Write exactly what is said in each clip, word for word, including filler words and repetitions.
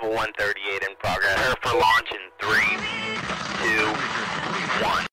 Level one thirty-eight in progress. Prepare for launch in three, two, one.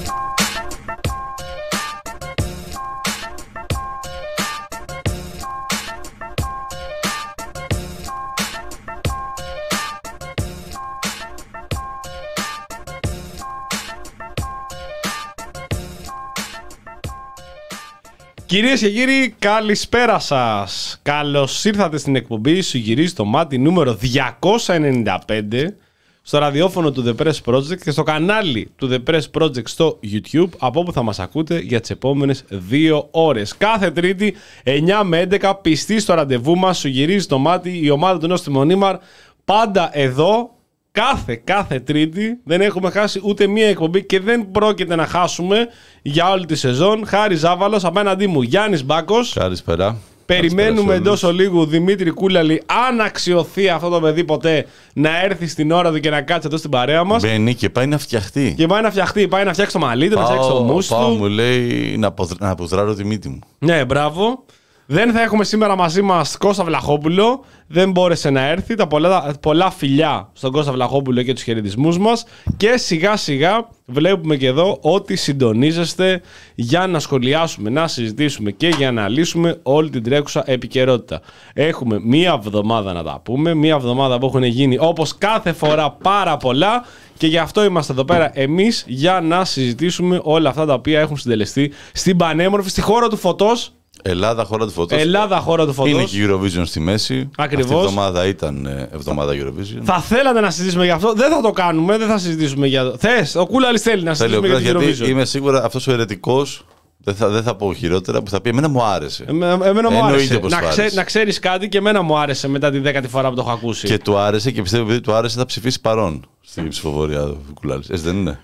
Κυρίες και κύριοι, καλησπέρα σας. Καλώς ήρθατε στην εκπομπή Σου γυρίζει το μάτι νούμερο διακόσια ενενήντα πέντε στο ραδιόφωνο του The Press Project και στο κανάλι του The Press Project στο YouTube, από όπου θα μας ακούτε για τις επόμενες δύο ώρες. Κάθε Τρίτη, εννιά με έντεκα, πιστοί στο ραντεβού μας, Σου γυρίζει το μάτι, η ομάδα του Νόστιμου Μονίμαρ, πάντα εδώ. Κάθε, κάθε Τρίτη δεν έχουμε χάσει ούτε μία εκπομπή και δεν πρόκειται να χάσουμε για όλη τη σεζόν. Χάρη Ζάβαλος, απέναντί μου Γιάννης Μπάκος. Καλησπέρα. Περιμένουμε εντός ολίγου Δημήτρη Κούλαλη, αν αξιωθεί αυτό το παιδί ποτέ, να έρθει στην ώρα του και να κάτσει εδώ στην παρέα μας. Μπαίνει και πάει να φτιαχτεί. Και πάει να φτιαχτεί, πάει να φτιάξει το μαλλί του, να φτιάξει το μousse του. Πάω, μου λέει να, αποδ... να αποδράρω τη μύτη μου. Ναι, μπράβο. Δεν θα έχουμε σήμερα μαζί μας Κώστα Βλαχόπουλο. Δεν μπόρεσε να έρθει. Τα πολλά, πολλά φιλιά στον Κώστα Βλαχόπουλο και τους χαιρετισμούς μας. Και σιγά σιγά βλέπουμε και εδώ ότι συντονίζεστε για να σχολιάσουμε, να συζητήσουμε και για να λύσουμε όλη την τρέχουσα επικαιρότητα. Έχουμε μία εβδομάδα να τα πούμε. Μία εβδομάδα που έχουν γίνει όπως κάθε φορά πάρα πολλά. Και γι' αυτό είμαστε εδώ πέρα εμείς για να συζητήσουμε όλα αυτά τα οποία έχουν συντελεστεί στην πανέμορφη, στη χώρα του φωτός. Ελλάδα, χώρα του φωτός. Ελλάδα, χώρα του φωτός. Είναι και η Eurovision στη μέση. Ακριβώς. Αυτή η εβδομάδα ήταν εβδομάδα Eurovision. Θα θέλατε να συζητήσουμε για αυτό. Δεν θα το κάνουμε, δεν θα συζητήσουμε για το. Θες, ο Κούλαλης θέλει να συζητήσουμε Θέλει, για το Eurovision. Γιατί είμαι σίγουρα αυτός ο αιρετικός, δεν θα, δεν θα πω χειρότερα, που θα πει εμένα μου άρεσε. Ε, εμένα μου άρεσε. Να, ξέ, να ξέρεις κάτι, και εμένα μου άρεσε μετά τη δέκατη φορά που το έχω ακούσει. Και του άρεσε και πιστεύω επειδή του άρεσε θα ψηφίσει παρόν στην ψηφοφορία του Κούλαλης. Έτσι δεν είναι?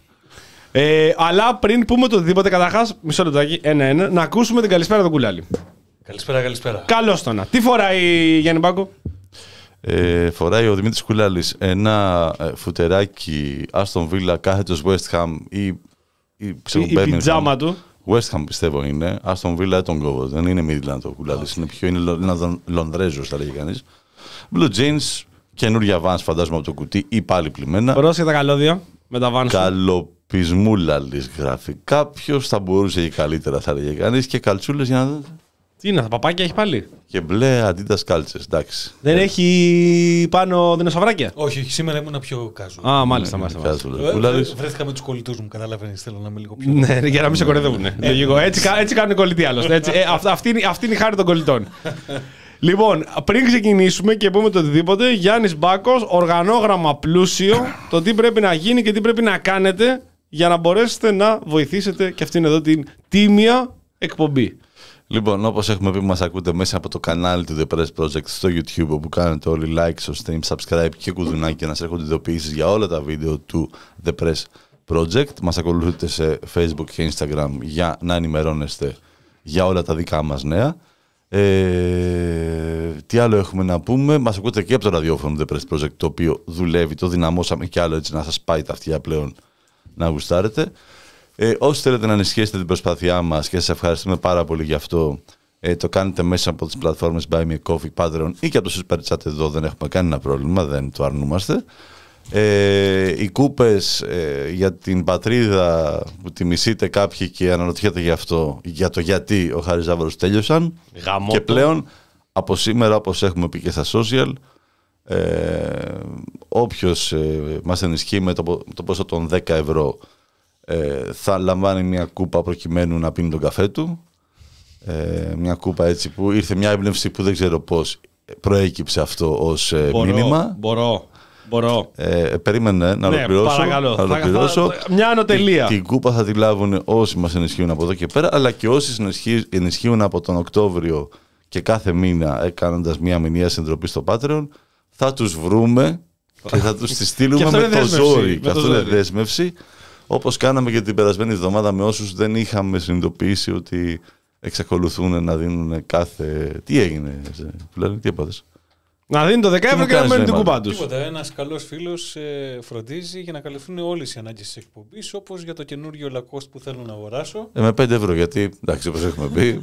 Ε, αλλά πριν πούμε το οτιδήποτε, καταρχάς, μισό λεπτάκι, ένα-ένα, να ακούσουμε την καλησπέρα του Κούλαλη. Καλησπέρα, καλησπέρα. Καλώς το να. Τι φοράει, Γιάννη Μπάκο? Ε, φοράει ο Δημήτρης Κούλαλης ένα ε, φουτεράκι Aston Villa κάθετος West Ham ή, ή, ξέρω, η, η πιτζάμα του. West Ham πιστεύω είναι. Aston Villa τον κόβω. Δεν είναι Midland ο Κούλαλης. Είναι πιο είναι, είναι Λονδρέζος, θα λέγει κανείς. Blue jeans, καινούρια Vans φαντάζομαι από το κουτί ή πάλι πλημμένα. Πρόσεχε τα καλώδια με τα Vans. Καλοπισμούλαλης γράφει. Κάποιος θα μπορούσε και καλύτερα, θα λέγει κανείς. Και καλτσούλες για να δείτε. Τι είναι, τα παπάκια έχει πάλι? Και μπλε Adidas κάλτσες, εντάξει. Δεν έχει πάνω δεινοσαυράκια? Όχι, όχι, σήμερα ήμουν πιο κάζου. Α, μάλιστα, μάλιστα. μάλιστα. Ε, βρέθηκα με τους κολλητούς μου, καταλαβαίνεις, θέλω να είμαι λίγο πιο... Ναι, για να μην σε κοροϊδεύουν. Λογικό. Έτσι, έτσι κάνουν οι κολλητοί άλλωστε. Έτσι. Ε, αυτή, είναι, αυτή είναι η χάρη των κολλητών. Λοιπόν, πριν ξεκινήσουμε και πούμε το οτιδήποτε, Γιάννης Μπάκος, οργανόγραμμα πλούσιο, το τι πρέπει να γίνει και τι πρέπει να κάνετε για να μπορέσετε να βοηθήσετε και αυτήν εδώ την τίμια εκπομπή. Λοιπόν, όπως έχουμε πει, μας ακούτε μέσα από το κανάλι του The Press Project στο YouTube, όπου κάνετε όλοι like στο stream, subscribe και κουδουνάκι για να σας έρχονται ειδοποιήσεις για όλα τα βίντεο του The Press Project. Μας ακολουθείτε σε Facebook και Instagram για να ενημερώνεστε για όλα τα δικά μας νέα. Ε, τι άλλο έχουμε να πούμε? Μας ακούτε και από το ραδιόφωνο The Press Project, το οποίο δουλεύει, το δυναμώσαμε κι άλλο έτσι να σας πάει τα αυτιά πλέον να γουστάρετε. Ε, όσοι θέλετε να ενισχύσετε την προσπάθειά μας και σας ευχαριστούμε πάρα πολύ γι' αυτό, ε, το κάνετε μέσα από τις πλατφόρμες Buy Me a Coffee, Patreon ή και από το Super Chat εδώ, δεν έχουμε κανένα πρόβλημα, δεν το αρνούμαστε. Ε, οι κούπες ε, για την πατρίδα που τη μισείτε κάποιοι και αναρωτιέται γι' αυτό, για το γιατί ο Χάρης Ζάβαλος τέλειωσαν. Γαμώτο. Και πλέον από σήμερα, όπως έχουμε πει και στα social, ε, όποιος ε, μας ενισχύει με το, το ποσό των δέκα ευρώ Ε, θα λαμβάνει μια κούπα προκειμένου να πίνει τον καφέ του. Ε, μια κούπα έτσι που ήρθε μια έμπνευση που δεν ξέρω πώς προέκυψε αυτό ως ε, μπορώ, μήνυμα. Μπορώ, μπορώ. Ε, περίμενε να ναι, ολοκληρώσω. Παρακαλώ. Να ολοκληρώσω. Θα, θα, μια ανωτελεία. Την, την κούπα θα τη λάβουν όσοι μας ενισχύουν από εδώ και πέρα, αλλά και όσοι ενισχύουν από τον Οκτώβριο και κάθε μήνα κάνοντας μια μηνιαία συντροπή στο Patreon. Θα τους βρούμε και θα τους τη στείλουμε με το ζόρι. Και αυτό είναι δέσμευση. Όπως κάναμε και την περασμένη εβδομάδα με όσους δεν είχαμε συνειδητοποιήσει ότι εξακολουθούν να δίνουν κάθε... Τι έγινε, Φουλάνη, τι έπαθες? Να δίνει το δέκα ευρώ και να μένει την κουμπά τους. Τίποτα. Ένας καλός φίλος ε, φροντίζει για να καλυφθούν όλες οι ανάγκες της εκπομπής, όπως για το καινούριο Lacoste που θέλω να αγοράσω. Ε, με πέντε ευρώ, γιατί εντάξει, όπως έχουμε πει,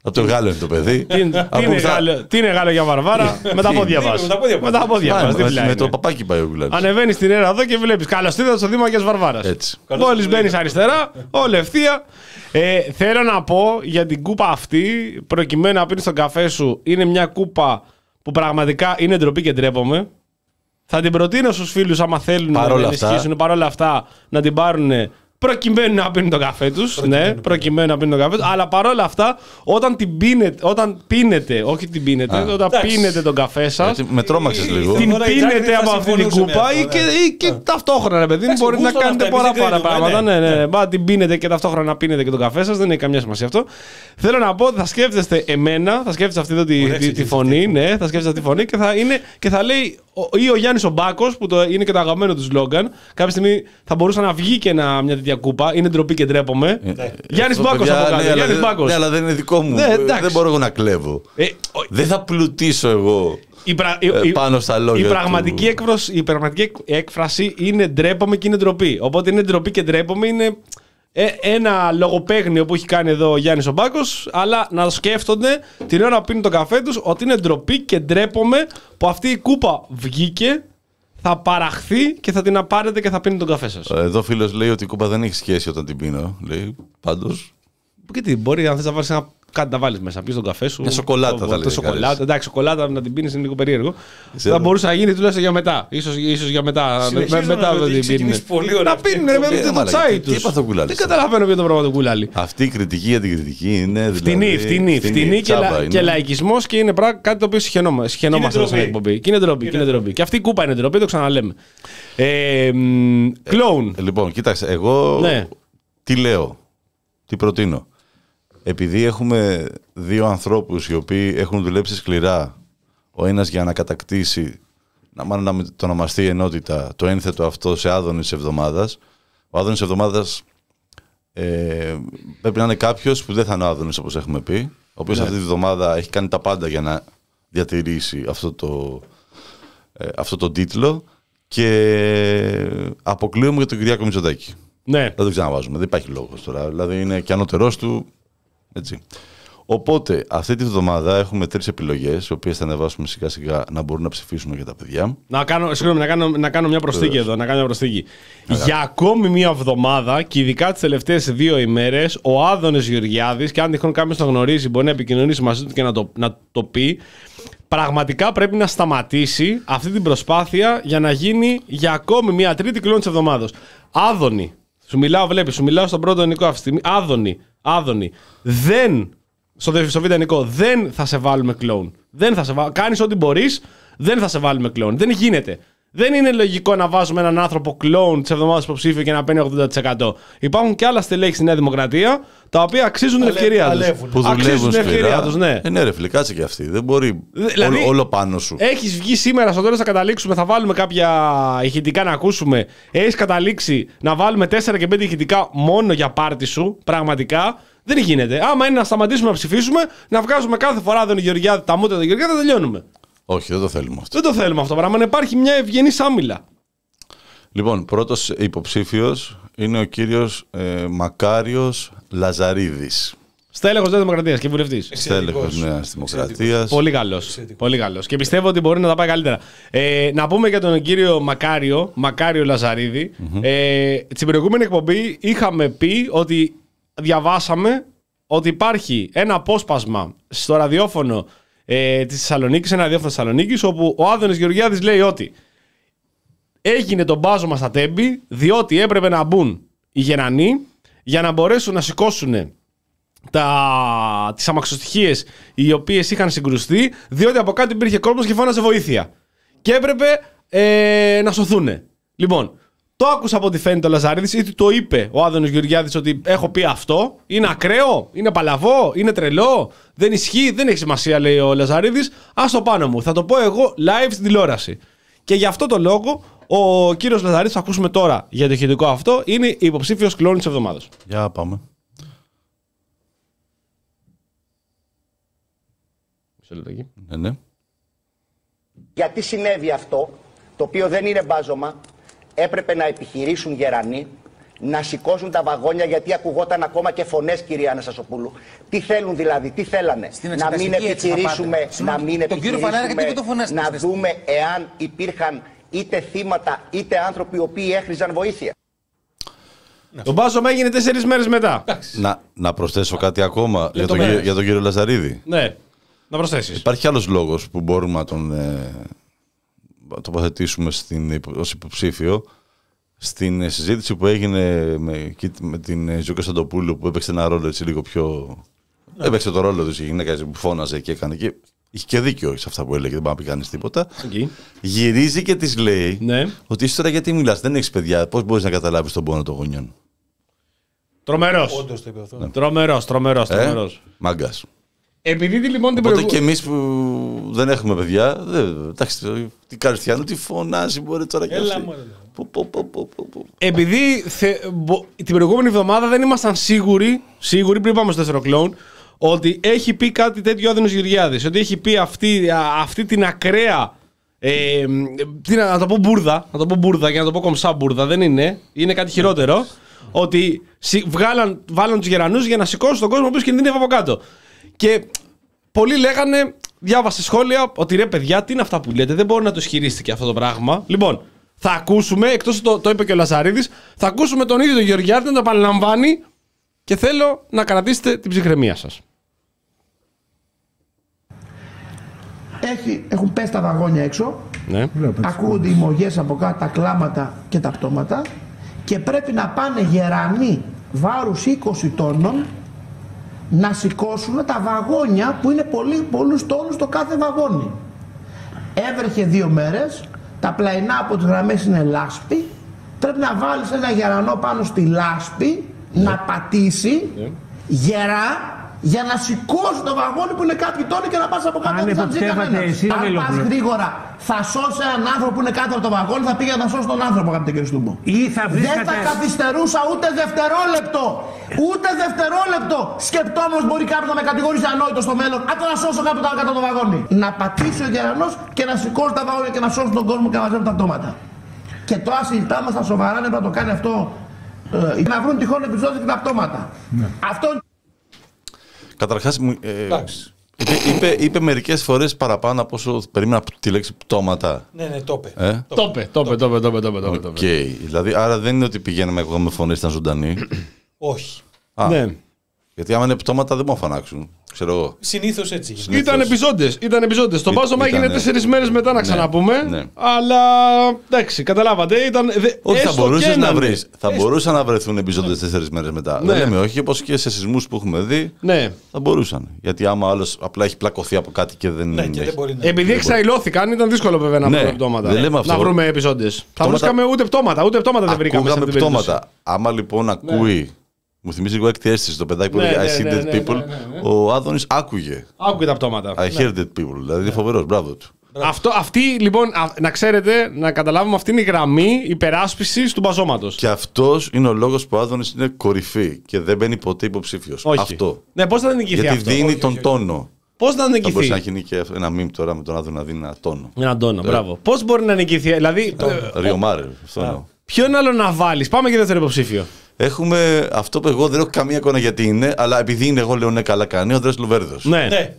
Από το Γάλλο είναι το παιδί. Τι είναι- τι είναι Γάλλο- τι είναι Γάλλο για Βαρβάρα, με τα πόδια είναι, μας. με τα πόδια Με τα πόδια Α, μας, με- δίπλα Με είναι. το παπάκι πάει ο Κουλάλης. Ανεβαίνει στην αίρα εδώ και βλέπει. Καλώς ήρθατε στο Δήμο Αγίας Βαρβάρας. Έτσι. Καλώς Μόλις ήρθατε. μπαίνει αριστερά, όλη ευθεία. Ε, θέλω να πω για την κούπα αυτή, προκειμένου να πίνεις τον καφέ σου, είναι μια κούπα που πραγματικά είναι ντροπή και ντρέπομαι. Θα την προτείνω στους φίλους, άμα θέλουν Παρόλα να αυτά. ενισχύσουν παρόλα αυτά, να την πάρουν προκειμένου να πίνουν τον καφέ τους. Ναι, προκειμένου να πίνουν τον καφέ τους. Αλλά παρόλα αυτά, όταν την πίνετε, όταν πίνετε, όχι την πίνετε, Α. όταν Εντάξει. πίνετε τον καφέ σας, Γιατί με τρόμαξες λίγο. Τι- την Τώρα η πίνετε Τζάκη θα από αυτή την συμφωνούσε με κούπα αυτό, ή ναι. και, ή και ταυτόχρονα, ρε παιδί μου, Εντάξει, μπορείτε να γούστο κάνετε αυτά, εμείς δεν παραπάνω κρίνουμε, πράγματα. ναι. Ναι, ναι. Μπα την πίνετε και ταυτόχρονα να πίνετε και τον καφέ σας, δεν έχει καμιά σημασία αυτό. Θέλω να πω ότι θα σκέφτεστε εμένα, θα σκέφτεστε αυτή εδώ τη, Ωραία τη, τη εξήγηση φωνή, ναι, θα σκέφτεστε αυτή τη φωνή και θα, είναι, και θα λέει, ο- ή ο Γιάννης ο Μπάκος, που το, είναι και το αγαπημένο του σλόγγαν, κάποια στιγμή θα μπορούσε να βγει και ένα, μια τέτοια κούπα. Είναι ντροπή και ντρέπομαι. Γιάννης Αυτό, Μπάκος παιδιά, από κάτω. ναι, αλλά Γιάννης δεν- Μπάκος. Ναι, αλλά δεν είναι δικό μου. Ναι, εντάξει. Δεν μπορώ εγώ να κλέβω. Ε, ο- Δεν θα πλουτίσω εγώ. Η, πρα... η- Ε, η- πάνω στα λόγια η πραγματική, του. έκφραση, η πραγματική εκ- έκφραση είναι ντρέπομαι και είναι ντροπή. Οπότε είναι ντροπή και ντρέπομαι είναι ε, ένα λογοπαίγνιο που έχει κάνει εδώ ο Γιάννης ο Μπάκος, αλλά να σκέφτονται την ώρα που πίνουν τον καφέ τους ότι είναι ντροπή και ντρέπομαι που αυτή η κούπα βγήκε, θα παραχθεί και θα την απάρετε και θα πίνει τον καφέ σας. Εδώ φίλος λέει ότι η κούπα δεν έχει σχέση όταν την πίνω. Λέει πάντως. Γιατί μπορεί, αν θες να βάλεις ένα, κάτι να βάλεις μέσα, πεις τον καφέ σου. Μια σοκολάτα θα το- το λέει σοκολάτα. κανείς. Εντάξει, σοκολάτα να την πίνεις είναι λίγο περίεργο. Ξέρω. Θα μπορούσε να γίνει τουλάχιστον για μετά. Ίσως, ίσως για μετά. με- Συνεχίζουν μετά να από ότι την ξεκινήσει πίνουν. πολύ ωραία Να αυτή η πίνουν ρε εκπομπή. παιδί Ε, το μαλάκα, τσάι τι τους. έπαθε ο Κουλάλης Δεν τώρα. καταλαβαίνω ποιο το πράγμα του Κουλάλη. Αυτή η κριτική για την κριτική είναι. Φτηνή, δηλαδή, φτηνή, φτηνή και, τσάμπα λα, είναι. και λαϊκισμός και είναι πράγμα, κάτι το οποίο συχαινόμα- συχαινόμαστε Είναι στην ντροπή. εκπομπή. Και είναι ντροπή. Και είναι ντροπή. Και αυτή η κούπα είναι ντροπή, το ξαναλέμε. Ε, μ, Κλόουν. Ε, Λοιπόν, κοίταξε, εγώ Ναι. τι λέω, τι προτείνω. Επειδή έχουμε δύο ανθρώπους οι οποίοι έχουν δουλέψει σκληρά, ο ένας για να κατακτήσει, να μάλλον να με- το ονομαστεί ενότητα, το ένθετο αυτό σε άδωνης της εβδομάδας. Ο άδωνης της εβδομάδας ε, πρέπει να είναι κάποιος που δεν θα είναι ο άδωνης όπως έχουμε πει, ο οποίος αυτή τη εβδομάδα έχει κάνει τα πάντα για να διατηρήσει αυτό το, ε, αυτό το τίτλο και αποκλείουμε για τον Κυριάκο Μητσοτάκη. Ναι. Δεν το ξαναβάζουμε, δεν υπάρχει λόγος τώρα. Δηλαδή είναι και ανώτερός του. Έτσι. Οπότε αυτή τη βδομάδα έχουμε τρεις επιλογές, οι οποίες θα ανεβάσουμε σιγά σιγά να μπορούν να ψηφίσουν για τα παιδιά. Να κάνω, συγγνώμη, να κάνω, να κάνω μια προσθήκη εδώ. Να κάνω μια προσθήκη. Για ακόμη μια εβδομάδα και ειδικά τις τελευταίες δύο ημέρες, ο Άδωνης Γεωργιάδης, και αν τυχόν κάποιος τον γνωρίζει, μπορεί να επικοινωνήσει μαζί του και να το, να το πει, πραγματικά πρέπει να σταματήσει αυτή την προσπάθεια για να γίνει για ακόμη μια τρίτη κλόν της εβδομάδος. Άδωνη. Σου μιλάω, βλέπεις, σου μιλάω στον πρώτο ενικό αυτή τη στιγμή. Άδωνη. Άδωνη. Δεν. Στο δεύτερο στο β' ενικό, δεν θα σε βάλουμε κλόουν. Δεν θα σε βάλουμε. Κάνεις ό,τι μπορείς, δεν θα σε βάλουμε κλόουν. Δεν γίνεται. Δεν είναι λογικό να βάζουμε έναν άνθρωπο κλόουν τη εβδομάδα υποψήφιο και να παίρνει ογδόντα τοις εκατό. Υπάρχουν και άλλα στελέχη στη Νέα Δημοκρατία τα οποία αξίζουν την Παλε- ευκαιρία του. παλεύουν. Που Αξίζουν δουλεύουν την ευκαιρία σκληρά. του, ναι. Ε, ναι, ρε φίλε, κάτσε και αυτή. Δεν μπορεί Δηλαδή, όλο, όλο πάνω σου. Έχεις βγει σήμερα στο τέλος, θα καταλήξουμε, θα βάλουμε κάποια ηχητικά να ακούσουμε. Έχεις καταλήξει να βάλουμε τέσσερα και πέντε ηχητικά μόνο για πάρτι σου. Πραγματικά δεν γίνεται. Άμα είναι να σταματήσουμε να ψηφίσουμε, να βγάζουμε κάθε φορά τον Γεωργιάδη, τα μούτρα τον Γεωργιάδη, θα τελειώνουμε. Όχι, δεν το θέλουμε αυτό. Δεν το θέλουμε αυτό το πράγμα. Να υπάρχει μια ευγενή άμυλα. Λοιπόν, πρώτος υποψήφιος είναι ο κύριος ε, Μακάριος Λαζαρίδης. Στέλεχος Νέας Δημοκρατίας και βουλευτής. Στέλεχος Νέας Δημοκρατίας. Πολύ καλός. Πολύ καλός. Και πιστεύω ότι μπορεί να τα πάει καλύτερα. Ε, να πούμε για τον κύριο Μακάριο, Μακάριο Λαζαρίδη. Mm-hmm. Ε, στην προηγούμενη εκπομπή είχαμε πει ότι διαβάσαμε ότι υπάρχει ένα απόσπασμα στο ραδιόφωνο ε, της Θεσσαλονίκης, ένα ραδιόφωνο της Θεσσαλονίκης, όπου ο Άδωνης Γεωργιάδης λέει ότι έγινε το μπάζωμα στα Τέμπη, διότι έπρεπε να μπουν οι Γερανοί για να μπορέσουν να σηκώσουν τα... τις αμαξοστοιχίες οι οποίες είχαν συγκρουστεί, διότι από κάτω υπήρχε κόσμος και φώναζε βοήθεια. Και έπρεπε ε, να σωθούν. Λοιπόν, το άκουσα από ό,τι φαίνεται ο Λαζαρίδης, ή το είπε ο Άδωνης Γεωργιάδης ότι έχω πει αυτό. Είναι ακραίο, είναι παλαβό, είναι τρελό, δεν ισχύει, δεν έχει σημασία, λέει ο Λαζαρίδης. Ας το πάνω μου, θα το πω εγώ live στην τηλεόραση. Και γι' αυτό το λόγο ο κύριος Λαζαρίδης, θα ακούσουμε τώρα για το ηχητικό αυτό, είναι υποψήφιος κλόνης της εβδομάδας. Για πάμε. Ναι, ναι. Γιατί συνέβη αυτό, το οποίο δεν είναι μπάζωμα, έπρεπε να επιχειρήσουν Γερανοί να σηκώσουν τα βαγόνια, γιατί ακουγόταν ακόμα και φωνές, κυρία Αναστασοπούλου. Τι θέλουν δηλαδή, τι θέλανε, να μην επιχειρήσουμε, να, μην επιχειρήσουμε να δούμε εάν υπήρχαν είτε θύματα είτε άνθρωποι οι οποίοι έχριζαν βοήθεια. Το μπάζωμα έγινε τέσσερις μέρες μετά. Να, να προσθέσω κάτι ακόμα για τον, κύριο, για τον κύριο Λαζαρίδη. Ναι, να προσθέσεις. Υπάρχει άλλος λόγος που μπορούμε να τον ε, τοποθετήσουμε στην, ως υποψήφιο. Στην συζήτηση που έγινε με, με την Ζωή Κωνσταντοπούλου, που έπαιξε ένα ρόλο έτσι λίγο πιο... Ναι. Έπαιξε το ρόλο της η γυναίκα που φώναζε και έκανε και... Είχε και δίκιο σε αυτά που έλεγε, δεν πάει να πει κανείς τίποτα. Okay. Γυρίζει και της λέει, ναι, ότι είσαι τώρα γιατί μιλάς, δεν έχεις παιδιά, πώς μπορείς να καταλάβεις τον πόνο των γονιών. Τρομερός. Όντως το είπε αυτό. Ναι. Τρομερός, τρομερός, τρομερός. Ε, μάγκας. Επειδή λοιπόν την Οπότε και εμείς που δεν έχουμε παιδιά, δεν, εντάξει, τι Καριστιανού, τι φωνάζει, μπορεί τώρα και αυτή. Επειδή θε, μπο, την προηγούμενη εβδομάδα δεν ήμασταν σίγουροι, σίγουροι πριν πάμε στο δεύτερο κλόουν, ότι έχει πει κάτι τέτοιο ο Άδωνης Γεωργιάδης. Ότι έχει πει αυτή, αυτή την ακραία. Ε, τι, να, να το πω μπουρδα, να το πω μπουρδα και να το πω κομψά μπουρδα, δεν είναι. Είναι κάτι χειρότερο. Ότι βγάλαν, βάλαν τους γερανούς για να σηκώσουν τον κόσμο που κινδυνεύει από κάτω. Και πολλοί λέγανε, διάβασε σχόλια, ότι ρε παιδιά, τι είναι αυτά που λέτε, δεν μπορεί να το ισχυρίστηκε αυτό το πράγμα. Λοιπόν, θα ακούσουμε, εκτός το, το είπε και ο Λαζαρίδης, θα ακούσουμε τον ίδιο τον Γεωργιάδη να το επαναλαμβάνει και θέλω να κρατήσετε την ψυχραιμία σας. Έχει, έχουν πέσει τα βαγόνια έξω, ναι. Ακούγονται οι μογές από κάτω, τα κλάματα και τα πτώματα και πρέπει να πάνε γερανοί βάρους είκοσι τόνων να σηκώσουν τα βαγόνια που είναι πολύ, πολλούς τόνους το κάθε βαγόνι. Έβρεχε δύο μέρες, τα πλαϊνά από τις γραμμές είναι λάσπη, πρέπει να βάλεις ένα γερανό πάνω στη λάσπη, yeah. να πατήσει yeah. γερά για να σηκώσει το βαγόνι που είναι κάποιοι τόνοι και να πας από κάτω. Αν πας γρήγορα θα σώσει έναν άνθρωπο που είναι κάτω από το βαγόνι, θα πήγε να σώσει τον άνθρωπο, αγαπητέ κύριε Στούμπο. Δεν θα καθυστερούσα ούτε δευτερόλεπτο. Ούτε δευτερόλεπτο σκεπτόμενος μπορεί κάποιος να με κατηγορήσει ανόητο στο μέλλον. Αν το να σώσω κάποιον κάτω από το βαγόνι. Να πατήσει ο γερανός και να σηκώσει τα βαγόνια και να σώσει τον κόσμο και να μαζεύουν τα πτώματα. Και τώρα συζητάμε στα σοβαρά, να το κάνει αυτό ε, να βρουν τυχόν επεισόδια και τα πτώματα. Ναι. Αυτό. Καταρχάς, ε, είπε, είπε, είπε μερικές φορές παραπάνω από όσο περίμενα τη λέξη πτώματα. Ναι, ναι, το είπε. Ε? Το είπε, το είπε, το είπε, το είπε, το είπε. Οκ, δηλαδή, άρα δεν είναι ότι πηγαίνουμε εγώ με φωνές ήταν ζωντανοί. Όχι. Α, ναι. Γιατί άμα είναι πτώματα δεν μου φανάξουν. Ξέρω εγώ. Συνήθως έτσι. Συνήθως. Ήταν επιζώντες. Ήταν επιζώντες. Το μπάζωμα έγινε τέσσερις μέρες μετά να ξαναπούμε. Ναι, ναι. Αλλά εντάξει, καταλάβατε. Ήταν, δε, όχι, θα μπορούσες να βρεις. Θα μπορούσαν να βρεθούν επιζώντες τέσσερις μέρες μετά. Ναι. Δεν λέμε όχι, όπως και σε σεισμούς που έχουμε δει. Ναι. Θα μπορούσαν. Γιατί άμα άλλος απλά έχει πλακωθεί από κάτι και δεν. Ναι, και δεν μπορεί να... Επειδή εξαϊλώθηκαν, ήταν δύσκολο βέβαια να βρούμε πτώματα. Να βρούμε επιζώντες. Θα βρίσκαμε ούτε πτώματα. Ούτε πτώματα δεν βρήκαμε. Άμα λοιπόν ακούει. Μου θυμίζει λίγο έκτη αίσθηση το παιδάκι που έλεγε I see dead people. Ο Άδωνης άκουγε. Άκουγε τα πτώματα. I hear dead people. Δηλαδή είναι φοβερός. Μπράβο του. Αυτό, αυτή λοιπόν, να ξέρετε, να καταλάβουμε, αυτή είναι η γραμμή υπεράσπισης του μπαζώματος. Και αυτός είναι ο λόγος που ο Άδωνης είναι κορυφή και δεν μπαίνει ποτέ υποψήφιος. Αυτό. Ναι, πώς θα την νικηθεί γιατί αυτό. δίνει όχι, τον όχι, τόνο. Πώς θα την νικηθεί. Θα μπορούσε να γίνει και ένα meme τώρα με τον Άδωνη να δίνει ένα τόνο. Ένα τόνο, μπράβο. Πώς μπορεί να νικηθεί, δηλαδή. Ριομάρε. Ποιον άλλο να βάλεις. Πάμε και δεύτερο υποψήφιο. Έχουμε αυτό που εγώ δεν έχω καμία εικόνα γιατί είναι, αλλά επειδή είναι εγώ λέω ναι, καλά κάνει, ο Ανδρέας Λοβέρδος. Ναι. ναι.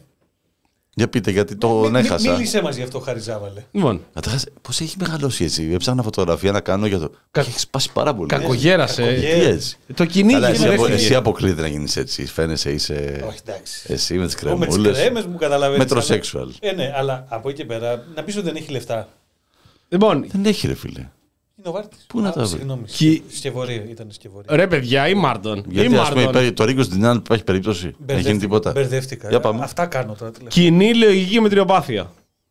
Για πείτε, γιατί τον μ, έχασα. Μίλησέ μας γι' αυτό, Χαριζάβαλε. Λοιπόν. Καταρχάς, πώς έχει μεγαλώσει έτσι. Έψαχνα φωτογραφία να κάνω για το. Κα... Έχει σπάσει πάρα πολύ. Κακογέρασε. Τι έτσι. Το κυνήγι. Αλλά εσύ, απο... εσύ αποκλείται να γίνεις έτσι. Φαίνεσαι, είσαι. Όχι, εντάξει. Εσύ με τις κρεμούλες. Με τις κρέμες μου καταλαβαίνεις. Μετροσέξουαλ. Ε, ναι, αλλά από εκεί και πέρα να πεις ότι δεν έχει λεφτά. Λοιπόν. Δεν έχει, ρε φίλε. Είναι ο Βάρτης. Πού να τα βρει. Συγγνώμη. Κι... Σκευωρία, ήταν σκευωρία. Ρε παιδιά, ή Μάρτον. Γιατί ή ας πούμε, υπάρχει, το Ρίγκος Ντινάν υπάρχει περίπτωση. Να γίνει τίποτα. Μπερδεύτηκα. Αυτά κάνω τώρα. Κοινή λογική μετριοπάθεια.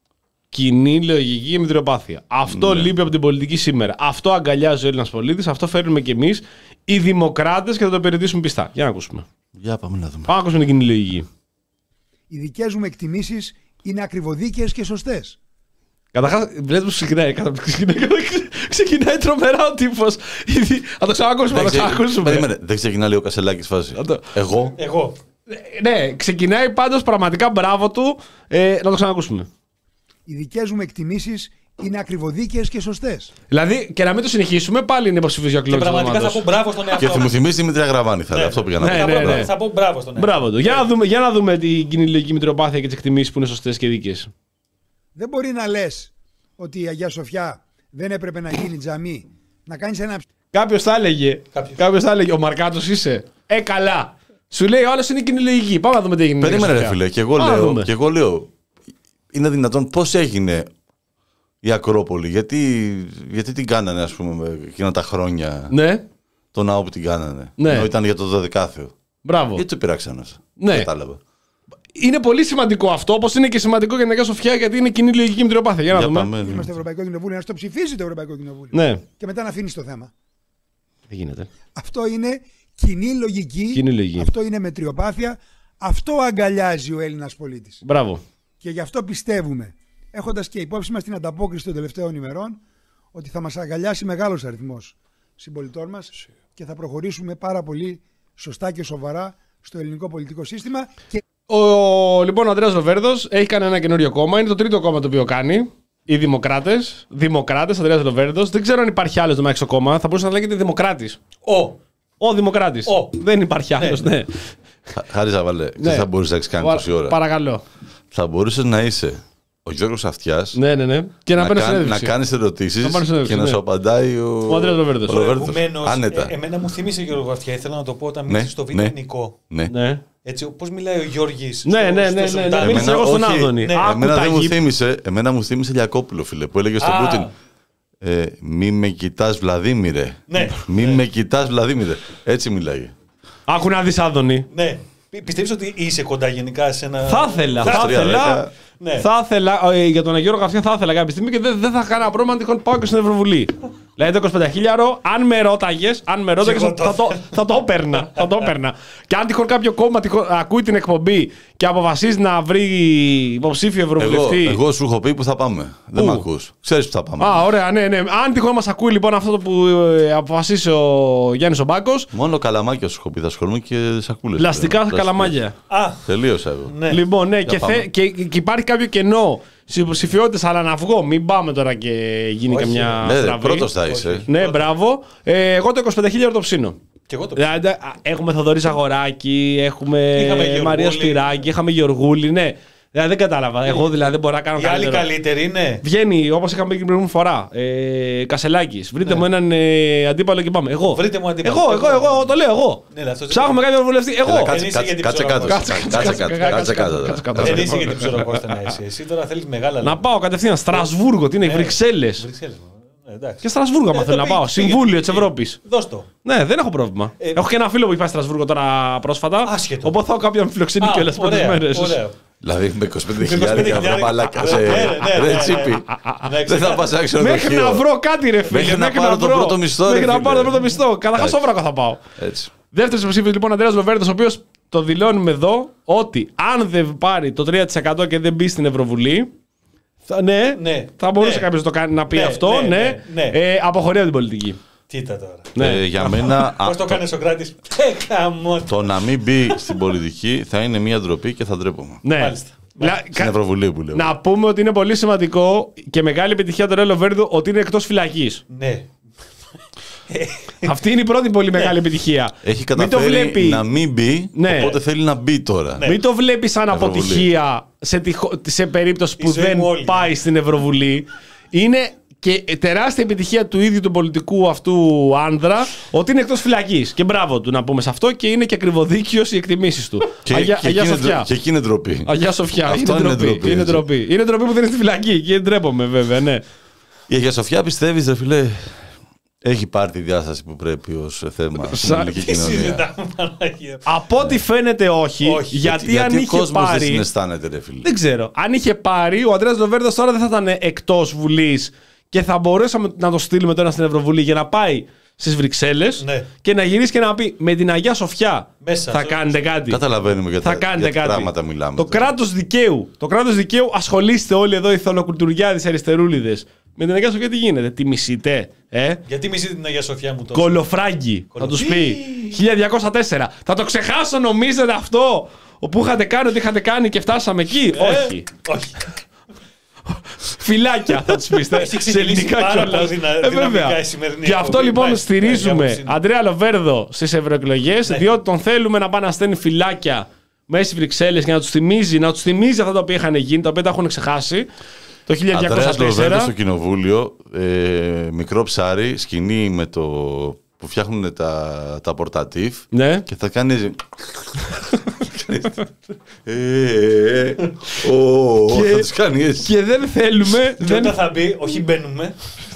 Κοινή λογική μετριοπάθεια. Αυτό ναι. λείπει από την πολιτική σήμερα. Αυτό αγκαλιάζει ο Έλληνας πολίτης. Αυτό φέρνουμε κι εμείς οι δημοκράτες και θα το υπηρετήσουμε πιστά. Για να ακούσουμε. Για πάμε να δούμε. Πάμε να ακούσουμε την κοινή λογική. Οι δικές μου εκτιμήσεις είναι ακριβοδίκαιες και σωστές. Καταρχάς, βλέπεις που ξεκινάει, ξεκινάει τρομερά ο τύπος. Θα το ξανακούσουμε, θα το ξανακούσουμε. Περίμενε, δεν ξεκινάει λίγο ο Κασελάκης φάση. Εγώ. Εγώ. Ναι, ξεκινάει πάντως πραγματικά μπράβο του. Να το ξανακούσουμε. Οι δικές μου εκτιμήσεις είναι ακριβοδίκαιες και σωστές. Δηλαδή και να μην το συνεχίσουμε, πάλι είναι υποψήφιος για εκλογές. Και πραγματικά θα πω μπράβο στον εαυτό Και θα μου θυμίσει Δημήτρια Γραβάνη, θα λέω. Αυτό πήγα να πω. Ναι, ναι, ναι. Θα πω μπράβο στον εαυτό. Μπράβο του. Για να δούμε, για να δούμε την κοινή λογική μητροπάθεια και τις εκτιμήσεις που είναι σωστές και δίκαιες. Δεν μπορεί να λες ότι η Αγία Σοφιά δεν έπρεπε να γίνει τζαμί, να κάνεις ένα... Κάποιος θα έλεγε, Κάποιος. κάποιος θα έλεγε, ο Μαρκάτος είσαι. Ε, καλά. Σου λέει ο άλλος είναι κοινή λογική. Πάμε να δούμε τι έγινε. Περίμενε, ρε φίλε. Και εγώ, λέω, και εγώ λέω, είναι δυνατόν πώς έγινε η Ακρόπολη, γιατί, γιατί την κάνανε, ας πούμε, εκείνα τα χρόνια. Ναι. Το ναό που την κάνανε. Ναι. Ενώ ήταν για το δωδεκάθεο. Μπράβο. Γιατί το πειράξανε. Ναι. Κατάλαβα. Είναι πολύ σημαντικό αυτό, όπως είναι και σημαντικό για την Αγία Σοφιά, γιατί είναι κοινή λογική μητροπάθεια. Για να Για δούμε. πάμε, ναι. Είμαστε στο Ευρωπαϊκό Κοινοβούλιο, να στο ψηφίσει το Ευρωπαϊκό Κοινοβούλιο. Ναι. Και μετά να αφήνει το θέμα. Δεν γίνεται. Αυτό είναι κοινή λογική. Κοινή λογική. Αυτό είναι μετριοπάθεια. Αυτό αγκαλιάζει ο Έλληνας πολίτης. Μπράβο. Και γι' αυτό πιστεύουμε, έχοντας και υπόψη μας την ανταπόκριση των τελευταίων ημερών, ότι θα μας αγκαλιάσει μεγάλος αριθμός συμπολιτών μας και θα προχωρήσουμε πάρα πολύ σωστά και σοβαρά στο ελληνικό πολιτικό σύστημα. Και... Ο, λοιπόν, ο Ανδρέας Λοβέρδος έχει κάνει ένα καινούριο κόμμα. Είναι το τρίτο κόμμα το οποίο κάνει. Οι Δημοκράτες. Δημοκράτες, Ανδρέας Λοβέρδος. Δεν ξέρω αν υπάρχει άλλος να στο κόμμα. Θα μπορούσε να λέγεται Δημοκράτης. Ο. Ο Δημοκράτης. Ο. Δεν υπάρχει άλλος, ναι. ναι. Χάρη Ζαβαλέ, Ναι. δεν θα μπορούσε να έχει κάνει τόση ώρα. Παρακαλώ. Θα μπορούσε να είσαι ο Γιώργος Αυτιάς. Ναι, ναι, ναι. Και να, να, παίρνει κάν, συνέντευξη. να κάνεις ερωτήσεις Να πάρεις συνέντευξη, και να ναι. σου απαντάει ο, Ο Ανδρέας Λοβέρδος. ο Λοβέρδος. Προηγουμένως, Άνετα. ε, εμένα μου θύμισε Γιώργο Αυτιά. Ήθελα να το πω όταν Ναι, μίλησε στο βίντεο ναι. Νικό. Ναι. Ναι. Έτσι, πώς μιλάει ο Γιώργης. Ναι, στο- ναι, στο ναι, ναι, Σουλτάνι. ναι. Μίλησε εγώ στον όχι, Άδωνη. ναι. Άκου Εμένα τα δεν μου γη- θύμισε, εμένα μου θύμισε Λιακόπουλο, φίλε, που έλεγε στον Α. Πούτιν. Ε, μη με κοιτάς Βλαδίμηρε. Ναι. Μη με κοιτάς Βλαδίμηρε. Έτσι μιλάει. Άκου να δεις, Άδωνη. Ναι. Πι- Πιστεύεις ότι είσαι κοντά γενικά σε ένα. Θα ήθελα, θα τρία ήθελα. δέκα. Ναι. Θα ήθελα, ε, για τον Αγιώργο Γραφιά θα ήθελα κάποια στιγμή και δεν, δεν θα έκανα πρόβλημα αν τυχόν πάω και στην Ευρωβουλή. Δηλαδή το είκοσι πέντε χιλιάδες, αν με ρώταγες, αν με ρώταγες, Και εγώ το θα, το, θα το έπαιρνα. θα το έπαιρνα. Και αν τυχόν κάποιο κόμμα τυχόν, ακούει την εκπομπή και αποφασίζει να βρει υποψήφιο Εγώ, ευρωβουλευτή. εγώ σου έχω πει που θα πάμε. Δεν Πού? με ακούς. Ξέρεις που θα πάμε. Α, ωραία, ναι, ναι. Αν τυχόν μας ακούει λοιπόν αυτό το που ε, αποφασίσει ο Γιάννης ο Μπάκος, Μόνο καλαμάκια σου έχω πει. Θα ασχολούμαι και σακούλες. πλαστικά πλέον. καλαμάκια. Α, Τελείωσα εγώ. ναι. Λοιπόν, ναι, και, πάμε. θε, και, και υπάρχει κάποιο κενό στις υποψηφιότητες, αλλά να βγω. Μην πάμε τώρα και γίνει Όχι, καμιά Ναι, ρε, στραβή. πρώτος θα είσαι. Ναι, μπράβο. Ε, εγώ το είκοσι πέντε χιλιάδες το ψήνω. Και εγώ το Δηλαδή, α, έχουμε Θοδωρή Ζαγοράκη, έχουμε Είχαμε Γεωργούλη. Μαρία Σπυράκη, είχαμε Γεωργούλη, ναι. Δηλαδή, δεν κατάλαβα. Εγώ δηλαδή δεν μπορώ να κάνω Οι άλλοι καλύτερο. καλύτεροι είναι. Βγαίνει, όπως είχαμε πει και την προηγούμενη φορά, ε, Κασελάκης. Βρείτε μου έναν ε, αντίπαλο και πάμε. Εγώ. Βρείτε μου αντίπαλο. Εγώ, εγώ, εγώ, εγώ, το λέω εγώ. Ναι, αλλά αυτός δεν Ψάχνουμε κάποιον βουλευτή. Εγώ. Έλα, Δεν κάτσε, είσαι κάτσε, για την κάτσε κάτω. ψωροκόστα. Κάτσε κάτω. Κάτσε κάτω. κάτσε κάτω. τώρα. Δεν είσαι για την ψωροκόστα εσύ. Εσύ τώρα θέλεις μεγάλα. Να πάω κατευθείαν Στρασβούργο, τι είναι, Βρυξέλλες. Βρυξέλλες. Ναι, εντάξει. Και Στρασβούργο, άμα Ε, θέλω το να πάω. πήγε, Συμβούλιο πήγε, τη πήγε. Ευρώπη. Δώσ' το. Ναι, δεν έχω πρόβλημα. Ε, έχω και ένα φίλο που έχει πάει Στρασβούργο τώρα πρόσφατα. Άσχετο. Οπότε θα έχω κάποιον φιλοξενεί Α, κιόλα τι πρώτε ωραία, μέρε. ωραία. Δηλαδή με είκοσι πέντε είκοσι πέντε χιλιάδες χιλιάδες. βρε μαλάκα. Ναι, σε- ναι, ναι, Ρε ναι. τσίπη. Εντάξει, Δεν θα πας σε Μέχρι να ξενοδοχείο. βρω κάτι, ρε φίλε. Μέχρι να πάρω τον βρω. πρώτο μισθό, ρε Μέχρι να φίλε. πάρω τον πρώτο μισθό. Κατά Εντάξει. χασόβρακο θα πάω. Έτσι. Δεύτερο υποψήφιο λοιπόν Ανδρέας Λοβέρδος, ο οποίο το δηλώνουμε εδώ ότι αν δεν πάρει το τρία τοις εκατό και δεν μπει στην Ευρωβουλή. Θα, ναι, Ναι, θα μπορούσε ναι. κάποιο να, το κάνει, να πει Ναι, αυτό. ναι, Ναι, ναι, ναι. Ε, αποχωρεί από την πολιτική. Κοίτα τώρα. Ναι. Ε, Για μένα α, Πώς το κάνει ο Σοκράτης. Ε, καμώ. το να μην μπει στην πολιτική θα είναι μια ντροπή και θα ντρέπομαι. Ναι. Μάλιστα. Λα- Στην κα- Ευρωβουλή που λέω. Να πούμε ότι είναι πολύ σημαντικό και μεγάλη επιτυχία του Ανδρέα Λοβέρδου ότι είναι εκτός φυλακής. Ναι. Αυτή είναι η πρώτη πολύ μεγάλη επιτυχία. Έχει Μην το καταφέρει βλέπει, να μην μπει, Ναι. οπότε θέλει να μπει τώρα. μην το βλέπει σαν Ευρωβουλή. αποτυχία σε, τυχο- σε περίπτωση που Η ζωή δεν μου όλη. πάει στην Ευρωβουλή. Είναι και τεράστια επιτυχία του ίδιου του πολιτικού αυτού άνδρα ότι είναι εκτός φυλακής. Και μπράβο του να πούμε σε αυτό και είναι και ακριβοδίκαιος οι εκτιμήσεις του. Και, Αγιά, και, Αγιά εκεί είναι, Σοφιά. ντρο- και εκεί είναι ντροπή. Αγιά Σοφιά. Αυτό είναι είναι ντροπή. ντροπή, Είναι έτσι. ντροπή. Είναι ντροπή που δεν είναι στη φυλακή και ντρέπομαι βέβαια, ναι. Η Αγία Σοφιά πιστεύεις, ρε φίλε, έχει πάρει τη διάσταση που πρέπει ως θέμα στην Σα- ελληνική Τι κοινωνία. συζητάμε, Παναγία. Από ό,τι φαίνεται όχι, Όχι. γιατί, Γιατί αν ο είχε κόσμος δεν πάρει. συναισθάνεται, ρε φίλε. Δεν ξέρω. Αν είχε πάρει, ο Ανδρέας Λοβέρδος τώρα δεν θα ήταν εκτός Βουλής και θα μπορούσαμε να το στείλουμε τώρα στην Ευρωβουλή για να πάει στις Βρυξέλλες Ναι. και να γυρίσει και να πει με την Αγιά Σοφιά Μέσα, θα στο- κάνετε κάτι. Καταλαβαίνουμε για, Θα τα, κάνετε για τι κάτι. πράγματα μιλάμε. Το τώρα. κράτος δικαίου. Το κράτος δικαίου ασχολείστε όλοι εδώ οι θολοκουλτουριάδες αριστερούλιδες. Με την Αγιά Σοφιά τι γίνεται, τη μισείτε, ε? Γιατί μισείτε την Αγία Σοφιά μου τόσο. Κολοφράγκη, θα Κολο- τους πει. χίλια διακόσια τέσσερα. Θα το ξεχάσω, νομίζετε αυτό? Που είχατε κάνει ότι είχατε κάνει και φτάσαμε εκεί? Ε, Όχι. Όχι. Φυλάκια θα του πείτε. Σε ελληνικά κιόλας. Ε, βέβαια. Γι' αυτό λοιπόν στηρίζουμε Αντρέα Λοβέρδο στις ευρωεκλογές, διότι τον θέλουμε να πάει να στέλνει φυλάκια μέσα στις Βρυξέλλες για να τους θυμίζει, να τους θυμίζει αυτά τα οποία είχαν γίνει, τα οποία τα έχουν ξεχάσει. Το χίλια εννιακόσια τέσσερα. Αντρέας Λοβέρδο στο κοινοβούλιο, ε, μικρό ψάρι, σκηνή με το που φτιάχνουν τα, τα πορτατίφ, ναι. Και θα κάνει ε, ε, ε, ο, και, θα τους κάνει έτσι. Και δεν θέλουμε. Και δεν... όταν θα μπει, όχι μπαίνουμε.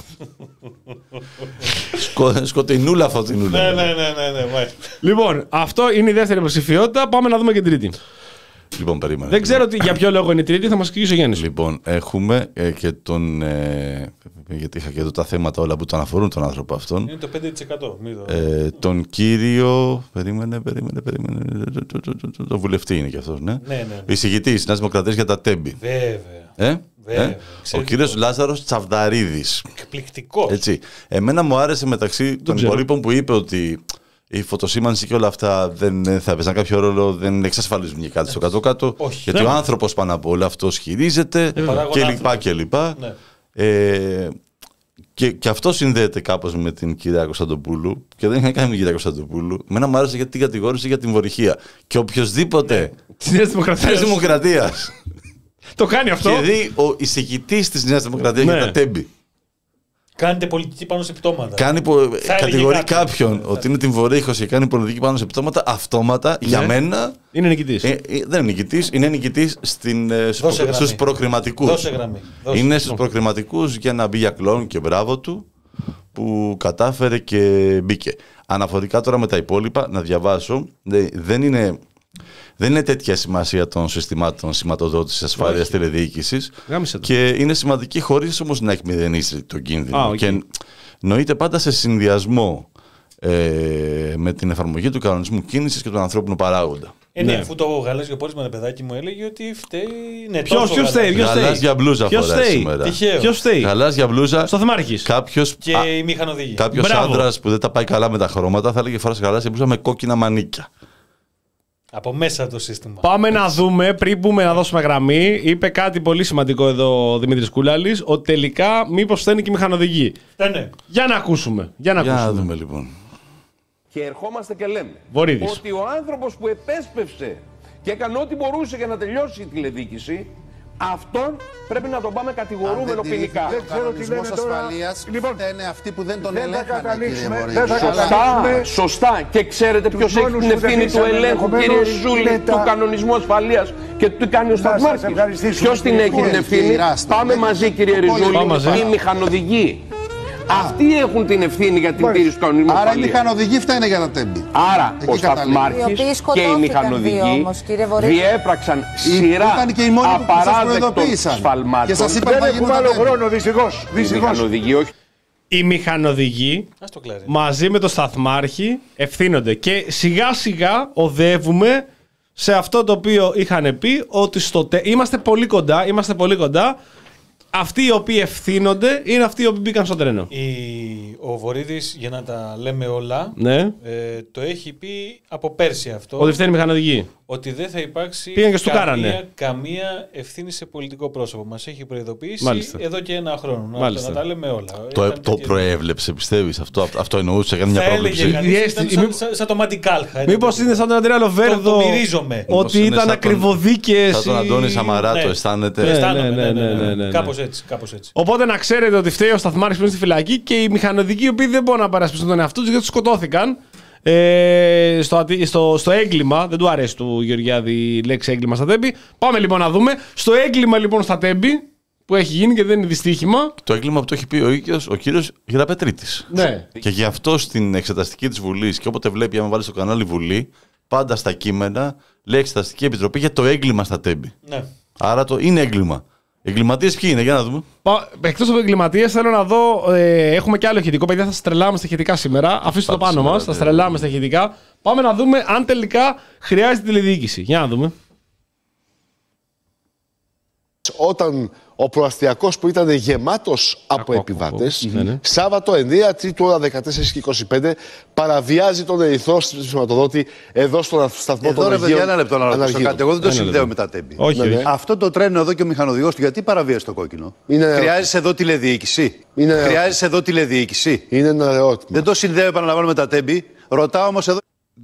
Σκο, σκοτεινούλα φωτεινούλα. Ναι, ναι, ναι, ναι, ναι. Λοιπόν, αυτό είναι η δεύτερη υποψηφιότητα. Πάμε να δούμε και την τρίτη. Λοιπόν, περίμενε. Δεν ξέρω τι, για ποιο λόγο είναι η τρίτη, θα μας εξηγήσει ο Γιάννης. Λοιπόν, έχουμε ε, και τον. Ε, γιατί είχα και εδώ τα θέματα όλα που τον αφορούν τον άνθρωπο αυτόν. Είναι το πέντε τοις εκατό. Το... Ε, τον κύριο. Περίμενε, περίμενε, περίμενε. Το, το βουλευτή είναι κι αυτός, ναι. Ναι, ναι, ναι. Εισηγητής Νέας Δημοκρατίας για τα τέμπη. Βέβαια. Ε? Βέβαια. Ε? Ο κύριος Λάζαρος Τσαβδαρίδης. Εκπληκτικός. Έτσι. Εμένα μου άρεσε μεταξύ των υπολείπων που είπε ότι η φωτοσήμανση και όλα αυτά δεν θα έπαιζαν κάποιο ρόλο, δεν εξασφαλίζουν και κάτι στο κάτω-κάτω. Όχι, γιατί δεν ο άνθρωπος πάνω από όλα αυτό χειρίζεται και λοιπά και λοιπά. Ναι. Ε, και, και αυτό συνδέεται κάπως με την κυρία Κωνσταντοπούλου και δεν είχα κάνει με την κυρία Κωνσταντοπούλου. Εμένα μου άρεσε γιατί την κατηγόρησε για την βορυχία. Και οποιοδήποτε της Νέας Δημοκρατίας. Δημοκρατίας το κάνει αυτό. και δει ο εισηγητής της Νέας Δημοκρατίας ναι. για τα τέμπη. Κάνετε πολιτική πάνω σε πτώματα. Κάνει πο... Κατηγορεί κάποιον ναι, ότι είναι την βορύχωση και κάνει πολιτική πάνω σε πτώματα. Αυτόματα ναι. για μένα. Είναι νικητής. Ε, ε, δεν είναι νικητής, είναι νικητής στην, ε, στους προκριματικούς. Δώσε γραμμή. Δώσε. Είναι στους προκριματικούς για να μπει για κλόν και μπράβο του που κατάφερε και μπήκε. Αναφορικά τώρα με τα υπόλοιπα, να διαβάσω. Δεν είναι. Δεν είναι τέτοια σημασία των συστημάτων σηματοδότησης ασφάλειας τηλεδιοίκησης και είναι σημαντική χωρίς όμως να εκμηδενήσει τον κίνδυνο. Ah, okay. Και νοείται πάντα σε συνδυασμό ε, με την εφαρμογή του κανονισμού κίνησης και του ανθρώπινου παράγοντα. Ε, ναι, αφού το γαλάζιο πόρισμα, παιδάκι μου έλεγε ότι φταίει. Ναι, ποιος φταίει, γαλάζια μπλούζα φοράει σήμερα. Ποιος φταίει. Γαλάζια μπλούζα. Στο Θεμάρχης. Κάποιος, και α, η μηχανοδηγή. Κάποιος άντρας που δεν τα πάει καλά με τα χρώματα θα έλεγε φοράς γαλάζια μπλούζα με κόκκινα μανίκια. Από μέσα το σύστημα. Πάμε Έτσι. να δούμε, πριν πούμε να δώσουμε γραμμή, είπε κάτι πολύ σημαντικό εδώ ο Δημήτρης Κούλαλης, ότι τελικά μήπως φταίνει και η μηχανοδηγή. Φταίνε. Για να ακούσουμε. Για να, για ακούσουμε. να δούμε λοιπόν. Και ερχόμαστε και λέμε Βορύδης. ότι ο άνθρωπος που επέσπευσε και έκανε ό,τι μπορούσε για να τελειώσει η τηλεδιοίκηση, αυτόν πρέπει να τον πάμε κατηγορούμενο ποινικά. Δεν ξέρω τι λένε ασφαλείας, λοιπόν, φταίνε αυτοί που δεν τον ελέγχανε, κύριε Βορύδη. Σωστά, σωστά. Και ξέρετε ποιος έχει την ευθύνη του ελέγχου, κύριε Ριζούλη, του κανονισμού ασφαλείας και τι κάνει ο Σταθμάρχης. Ποιος την έχει την ευθύνη? Πάμε μαζί, κύριε Ριζούλη, οι μηχανοδηγοί. Αυτοί έχουν την ευθύνη για την τήρηση του κανονισμού. Άρα οι μηχανοδηγοί φταίνε για τα τέμπη. Άρα ο Σταθμάρχης και οι μηχανοδηγοί διέπραξαν σειρά απαράδεκτων σφαλμάτων. Και σας είπα, δεν έχουμε άλλο χρόνο, δυστυχώς. Οι μηχανοδηγοί όχι. Οι μηχανοδηγοί μαζί με τον Σταθμάρχη ευθύνονται και σιγά σιγά οδεύουμε σε αυτό το οποίο είχαν πει ότι στο τε... είμαστε πολύ κοντά, είμαστε πολύ κοντά. Αυτοί οι οποίοι ευθύνονται είναι αυτοί οι οποίοι μπήκαν στο τρένο. Η... Ο Βορύδης, για να τα λέμε όλα, ναι. ε, το έχει πει από πέρσι αυτό. Ότι φταίνει μηχανοδηγοί. Ότι δεν θα υπάρξει και καμία, καμία ευθύνη σε πολιτικό πρόσωπο. Μας έχει προειδοποιήσει Μάλιστα. εδώ και ένα χρόνο. Να, να τα λέμε όλα. Το, το προέβλεψε, πιστεύεις? Αυτό, αυτό εννοούσε, έκανε μια πρόβλεψη. Σαν, σαν, σαν το Μαντικάλχα. Μήπως είναι σαν τον Αντρέα Λοβέρδο? Το, το μυρίζομαι. Ότι ήταν ακριβοδίκες. Σαν τον Αντώνη Σαμαρά το αισθάνεται. Κάπως έτσι, κάπως έτσι. Οπότε να ξέρετε ότι φταίει ο Σταθμάρχης που είναι στη φυλακή και οι μηχανοδικοί οι οποίοι δεν μπορούν να παρασπιστούν τον εαυτό τους γιατί τους σκοτώθηκαν ε, στο, στο, στο έγκλημα. Δεν του αρέσει του Γεωργιάδη η λέξη έγκλημα στα τέμπη. Πάμε λοιπόν να δούμε. Στο έγκλημα λοιπόν στα τέμπη που έχει γίνει και δεν είναι δυστύχημα. Το έγκλημα που το έχει πει ο ίδιος ο κύριος Γεραπετρίτης. Ναι. Και γι' αυτό στην εξεταστική της Βουλής και όποτε βλέπει, άμα βάλει στο κανάλι Βουλή, πάντα στα κείμενα λέει Εξεταστική Επιτροπή για το έγκλημα στα τέμπη. Ναι. Άρα το είναι έγκλημα. Εγκληματίες ποιοι είναι, για να δούμε. Εκτός από εγκληματίες, θέλω να δω. Ε, έχουμε και άλλο ηχητικό. Παιδιά, θα στρελάμε στα ηχητικά σήμερα. Αφήστε το πάνω μας. Θα στρελάμε στα ηχητικά. Πάμε να δούμε αν τελικά χρειάζεται τηλεδιοίκηση. Για να δούμε. όταν ο προαστιακός που ήταν γεμάτος από επιβάτες, ναι, ναι. Σάββατο εννέα Τρίτου ώρα δεκατέσσερα και είκοσι πέντε παραβιάζει τον ερυθρό σηματοδότη εδώ στον σταθμό εδώ, των Αγίων. Εδώ, ένα λεπτό να ρωτήσω κάτι. Εγώ δεν το συνδέω με τα τέμπη. Όχι, ναι, ναι. Αυτό το τρένο εδώ και ο μηχανοδηγός του, γιατί παραβίασε το κόκκινο? Είναι... Χρειάζεσαι εδώ τηλεδιοίκηση. Είναι... Χρειάζεσαι εδώ τηλεδιοίκηση. Είναι ένα ερώτημα. Δεν το συνδέω, επαναλαμβάνω, με τα τέμπη. Ρωτάω όμως εδώ.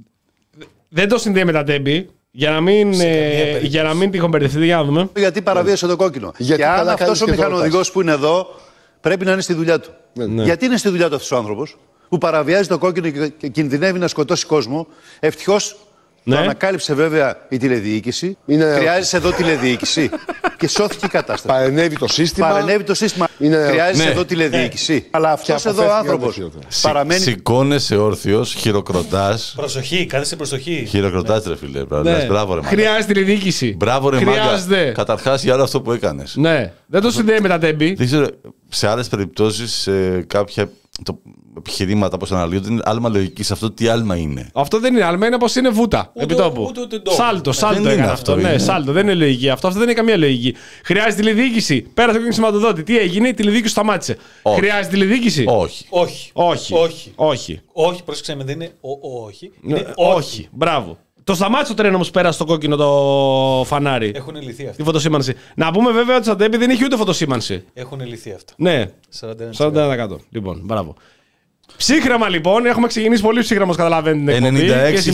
Δεν το συνδέει με τα τέμπη. Για να μην, ε, για να μην τυχόν μπερδευτείτε, για να δούμε. Γιατί παραβίασε το κόκκινο. Γιατί και αν αυτός ο μηχανοδηγός που είναι εδώ πρέπει να είναι στη δουλειά του. Ναι. Γιατί είναι στη δουλειά του αυτός ο άνθρωπος που παραβιάζει το κόκκινο και κινδυνεύει να σκοτώσει κόσμο? Ευτυχώς ναι. Το ανακάλυψε βέβαια η τηλεδιοίκηση. Είναι... Χρειάζεσαι εδώ τηλεδιοίκηση. Και σώθηκε η κατάσταση. Παρενέβη το σύστημα. Παρενέβη το σύστημα. Είναι... Χρειάζεσαι ναι. εδώ τηλεδιοίκηση. Ναι. Αλλά αυτός και εδώ ο άνθρωπος παραμένει. Σηκώνεσαι όρθιος, χειροκροτάς. Προσοχή, κάθεσαι προσοχή. Χειροκροτάς, ναι. Ρε φίλε. Ναι. Μπράβο, ρε. Χρειάζεται τηλεδιοίκηση. Μπράβο, ρε μάγκα. Καταρχάς για όλο αυτό που έκανες. Ναι. Δεν το συνδέει με τα τέμπη. Δεν ξέρω, σε άλλες περιπτώσεις, σε κάποια το, επιχειρήματα πώς αναλύονται, είναι άλμα λογική. Σε αυτό τι άλμα είναι? Αυτό δεν είναι άλμα, είναι πως είναι βούτα. Επιτόπου. Σάλτο, σάλτο έκανε αυτό. Ναι, σάλτο, δεν είναι λογική. Αυτό, αυτό δεν είναι καμία λογική. Χρειάζεται τηλεδιοίκηση. Πέρασε το σηματοδότη. Τι έγινε, η τηλεδιοίκηση σταμάτησε. Όχι. Χρειάζεται τηλεδιοίκηση? Όχι. Όχι. Όχι. Όχι. Όχι. Όχι, πρόσεξε με, δεν είναι ο, όχι. Είναι όχι. όχι. Μπράβο. Το σταμάτησε το τρένο όμως, πέρασε στο κόκκινο το φανάρι. Έχουν λυθεί αυτά. Τη φωτοσήμανση. Να πούμε βέβαια ότι στα τέμπη δεν είχε ούτε φωτοσήμανση. Έχουν λυθεί αυτά. Ναι. σαράντα ένα τοις εκατό. Λοιπόν, μπράβο. Ψύχραμα λοιπόν, έχουμε ξεκινήσει πολύ ψύχραμα, καταλαβαίνετε την εκπομπή.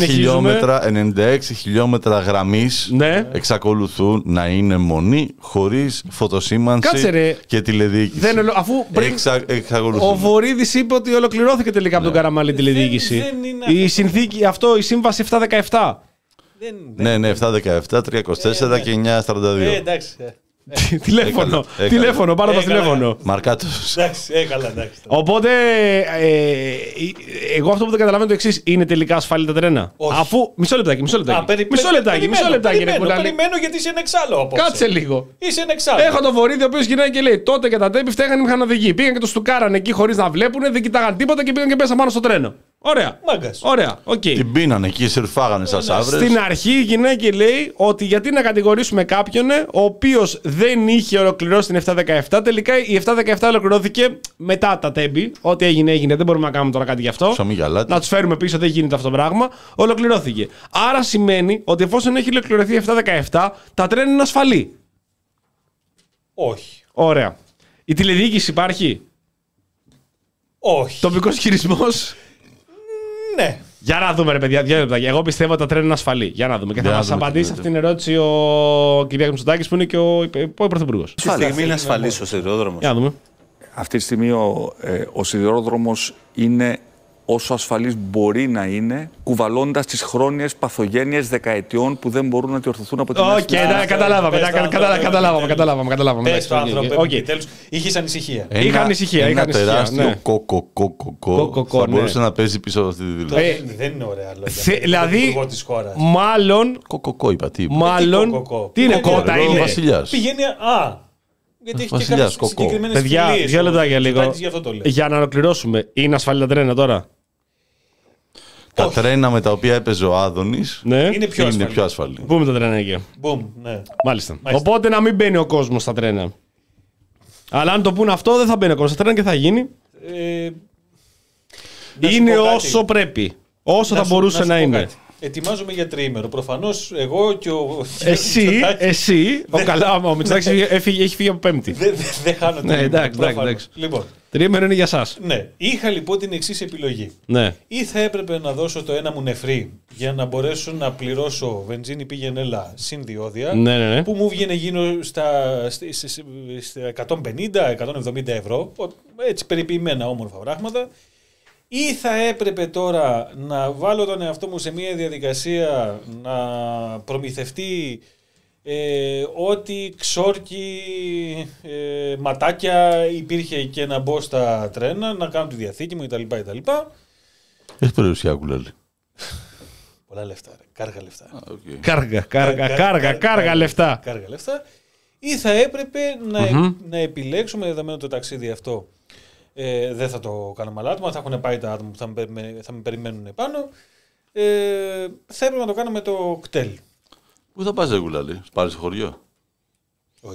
ενενήντα έξι χιλιόμετρα γραμμής ναι. εξακολουθούν να είναι μονή, χωρίς φωτοσήμανση και τηλεδιοίκηση. Δεν, αφού πριν Εξα, ο Βορίδης είπε ότι ολοκληρώθηκε τελικά ναι. από τον Καραμαλή τηλεδιοίκηση. Δεν, δεν η συνθήκη, αυτό, η σύμβαση επτακόσια δεκαεπτά. Δεν, ναι, ναι, επτακόσια δεκαεπτά, τριακόσια είκοσι τέσσερα και εννιακόσια σαράντα δύο. Ε, εντάξει. Τηλέφωνο, τηλέφωνο, πάρω το τηλέφωνο. Μαρκάτος. Εντάξει, έκαλα, εντάξει. Οπότε, εγώ αυτό που δεν καταλαβαίνω το εξής, είναι τελικά ασφαλή τα τρένα? Αφού, μισό λεπτάκι, μισό λεπτάκι. Μισό λεπτάκι, μισό λεπτάκι. Περιμένω γιατί είσαι εξάλλου απόψε. Κάτσε λίγο. Είσαι εξάλλου. Έχω τον Βορίδη ο οποίος γυρνάει και λέει: τότε και τα τέμπη φταίγανε οι μηχανοδηγοί. Πήγαν και το στουκάραν εκεί χωρίς να βλέπουν, δεν κοιτάγαν τίποτα και πήγαν και πέσαν πάνω στο τρένο. Ωραία. Μάγκας. Ωραία. Okay. Την πίνανε εκεί, σερφάγανε σαν σαύρες. Στην αρχή η γυναίκα λέει ότι γιατί να κατηγορήσουμε κάποιον ο οποίος δεν είχε ολοκληρώσει την επτακόσια δεκαεπτά. Τελικά η επτακόσια δεκαεπτά ολοκληρώθηκε μετά τα τέμπη. Ό,τι έγινε, έγινε. Δεν μπορούμε να κάνουμε τώρα κάτι γι' αυτό. Να τους φέρουμε πίσω, δεν γίνεται αυτό το πράγμα. Ολοκληρώθηκε. Άρα σημαίνει ότι εφόσον έχει ολοκληρωθεί η επτακόσια δεκαεπτά, τα τρένα είναι ασφαλή. Όχι. Ωραία. Η τηλεδιοίκηση υπάρχει? Όχι. Τοπικός χειρισμός? Ναι. Για να δούμε, ρε παιδιά, δύο λεπτά. Εγώ πιστεύω ότι τα τρένα είναι ασφαλή. Για να δούμε. Και θα μας απαντήσει αυτήν την ερώτηση ο κ. Μητσοτάκης που είναι και ο, ο Πρωθυπουργός. Αυτή τη στιγμή είναι ασφαλής ο σιδηρόδρομος? Για να δούμε. Αυτή τη στιγμή ο, ε, ο σιδηρόδρομος είναι όσο ασφαλής μπορεί να είναι, κουβαλώντας τις χρόνιες παθογένειες δεκαετιών που δεν μπορούν να διορθωθούν από την αρχή. Οκ, καταλάβαμε. Καταλάβαμε, καταλάβαμε. Πες το άνθρωπο, επιτέλους. Είχες ανησυχία. Είχα ανησυχία. Ένα τεράστιο κοκοκοκοκο θα μπορούσε να παίζει πίσω από αυτή τη δηλώση. Δεν είναι ωραία λόγια. Δηλαδή, μάλλον. Κοκοκό είπα, τι είπα. Μάλλον. Τι είναι κότα, είναι. Βασιλιάς. Πηγαίνει. Α. Γιατί έχει και κάποιες συγκεκριμένες παιδιά, φιλίες. δύο λεπτά για λίγο. Για, για να ολοκληρώσουμε. Είναι ασφαλή τα τρένα τώρα? Τα Όχι. τρένα με τα οποία έπαιζε ο Άδωνης ναι. είναι πιο ασφαλή. Είναι πιο ασφαλή. Μπούμε τα τρένα εκεί. Boom, ναι. Μάλιστα. Μάλιστα. Οπότε να μην μπαίνει ο κόσμος στα τρένα. Αλλά αν το πούνε αυτό, δεν θα μπαίνει ο κόσμος στα τρένα και θα γίνει. Ε, είναι όσο πρέπει. Όσο να θα σου, μπορούσε να, να είναι. Κάτι. Ετοιμάζομαι για τριήμερο. Προφανώς εγώ και ο. Εσύ, εσύ. Ο καλά, ο Μητσοτάκης έχει φύγει από Πέμπτη. Δεν δε χάνω την. Ναι, εντάξει, εντάξει. Λοιπόν. Τριήμερο είναι για σας. Ναι. Είχα λοιπόν την εξής επιλογή. Ναι. Ή θα έπρεπε να δώσω το ένα μου νεφρί για να μπορέσω να πληρώσω βενζίνη πήγαινε έλα συν διόδια. Ναι, ναι, ναι. Που μου βγαίνει γύρω στα, στα εκατόν πενήντα με εκατόν εβδομήντα ευρώ. Έτσι περιποιημένα όμορφα πράγματα. Ή θα έπρεπε τώρα να βάλω τον εαυτό μου σε μια διαδικασία να προμηθευτεί ε, ό,τι ξόρκι, ε, ματάκια υπήρχε και να μπω στα τρένα, να κάνω τη διαθήκη μου κτλ. Έχει περιουσία κουλέλη. Πολλά λεφτά, ρε. Κάργα λεφτά. Ah, okay. Κάργα, κάργα, κάργα, κάργα λεφτά. Κάργα λεφτά. Ή θα έπρεπε να, mm-hmm. να επιλέξουμε, δεδομένου το ταξίδι αυτό, Ε, δεν θα το κάνω μαλάτωμα, θα έχουν πάει τα άτομα που θα με, θα με περιμένουν επάνω. Ε, θα έπρεπε να το κάνω με το κτέλ. Πού θα πας, Ρεγουλάλη, πάρεις χωριό? Όχι.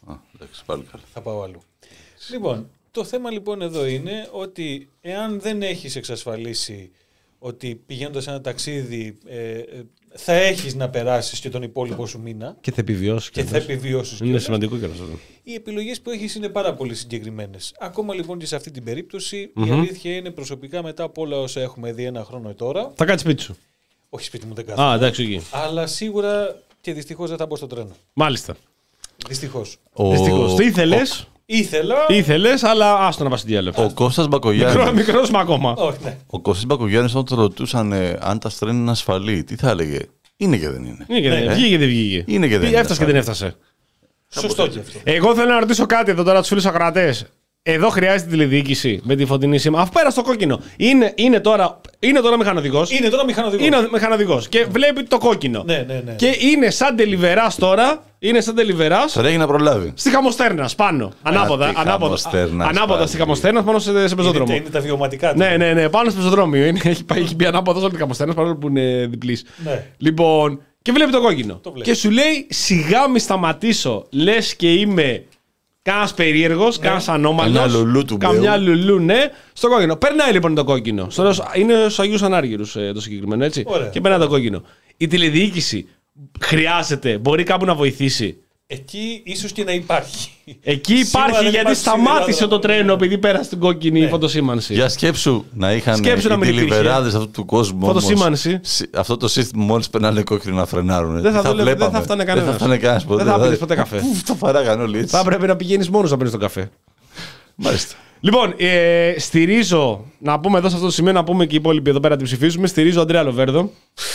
Α, εντάξει, πάλι καλά. Θα πάω αλλού. Λοιπόν, το θέμα λοιπόν εδώ είναι ότι εάν δεν έχεις εξασφαλίσει ότι πηγαίνοντας σε ένα ταξίδι ε, θα έχεις να περάσεις και τον υπόλοιπο σου μήνα. Και θα επιβιώσεις. Και θα επιβιώσεις. Είναι σημαντικό και αυτό. Οι επιλογές που έχεις είναι πάρα πολύ συγκεκριμένες. Ακόμα λοιπόν και σε αυτή την περίπτωση, mm-hmm. η αλήθεια είναι προσωπικά μετά από όλα όσα έχουμε δει ένα χρόνο τώρα. Θα κάτσεις σπίτι σου. Όχι σπίτι μου, δεν κάθομαι. Α, εντάξει, εκεί. Αλλά σίγουρα και δυστυχώς δεν θα μπω στο τρένο. Μάλιστα. Δυστυχώς. Ο... Δυστυχώς. Τι ήθελες. Ήθελα. Ήθελες, αλλά άστο να πας στην διάλεξη. Ο Κώστας Μπακογιάννης. Μικρό, μικρός μα ακόμα. Όχι, ναι. Ο Κώστας Μπακογιάννης, όταν το ρωτούσαν ε, αν τα στρένα είναι ασφαλή, τι θα έλεγε. Είναι και δεν είναι. Είναι και δεν είναι. Βγήκε και δεν βγήκε. Είναι και δεν είναι. Έφτασε και δεν έφτασε. Σωστό και αυτό. Εγώ θέλω να ρωτήσω κάτι εδώ τώρα τους φίλους ακροατές. Εδώ χρειάζεται τηλεδιοίκηση με τη φωτεινή σήμα. Αφού πέρασε το κόκκινο. Είναι, είναι τώρα, είναι τώρα μηχανοδικός. Είναι τώρα μηχανοδικός. Είναι μηχανοδικός. Και βλέπει το κόκκινο. Ναι, ναι, ναι. Και είναι σαν τελιβεράς τώρα. Είναι σαν τελιβεράς. Τώρα έχει να προλάβει. Στη Χαμοστέρνας πάνω. Ανάποδα. Ανάποδα, ανάποδα στη Χαμοστέρνας πάνω σε, σε πεζόδρομο. Είναι, είναι τα βιωματικά του. Ναι, ναι, ναι. Πάνω στο πεζοδρόμιο. Είναι, έχει, έχει μπει ανάποδα σε όλη τη Χαμοστέρνας παρόλο που είναι διπλής. Ναι. Λοιπόν. Και βλέπει το κόκκινο. Το και σου λέει σιγά μη σταματήσω. Λες και είμαι. Κάνα περίεργο, ναι. Κάνα ανώμαλο. Καμιά λουλού του Καμιά λουλού, ναι. Στο κόκκινο. Περνάει λοιπόν το κόκκινο. Στο, είναι στου Αγίου Ανάργυρου το συγκεκριμένο, έτσι. Ωραία. Και περνάει το κόκκινο. Η τηλεδιοίκηση χρειάζεται, μπορεί κάπου να βοηθήσει. Εκεί ίσως και να υπάρχει. Εκεί υπάρχει γιατί σταμάτησε το τρένο επειδή πέρασε την κόκκινη ναι. φωτοσήμανση. Για σκέψου να είχαν σκέψου οι τηλιβεράδες αυτού του κόσμου. Φωτοσήμανση. Όμως, αυτό το σύστημα μόλις περνάνε κόκκινο να φρενάρουν. Δεν θα, θα, δουλεύει, δεν θα φτάνε κανένας. Δεν θα φτάνε κανένας ποτέ. Δεν θα πίνεις ποτέ καφέ. Πού το παράγαν όλοι έτσι. Θα πρέπει να πηγαίνεις μόνος να πίνεις τον καφέ. Μάλιστα. Λοιπόν, ε, στηρίζω, να πούμε εδώ σε αυτό το σημείο, να πούμε και οι υπόλοιποι εδώ πέρα την ψηφίσουμε. Στηρίζω Αντρέα Λοβέρδο.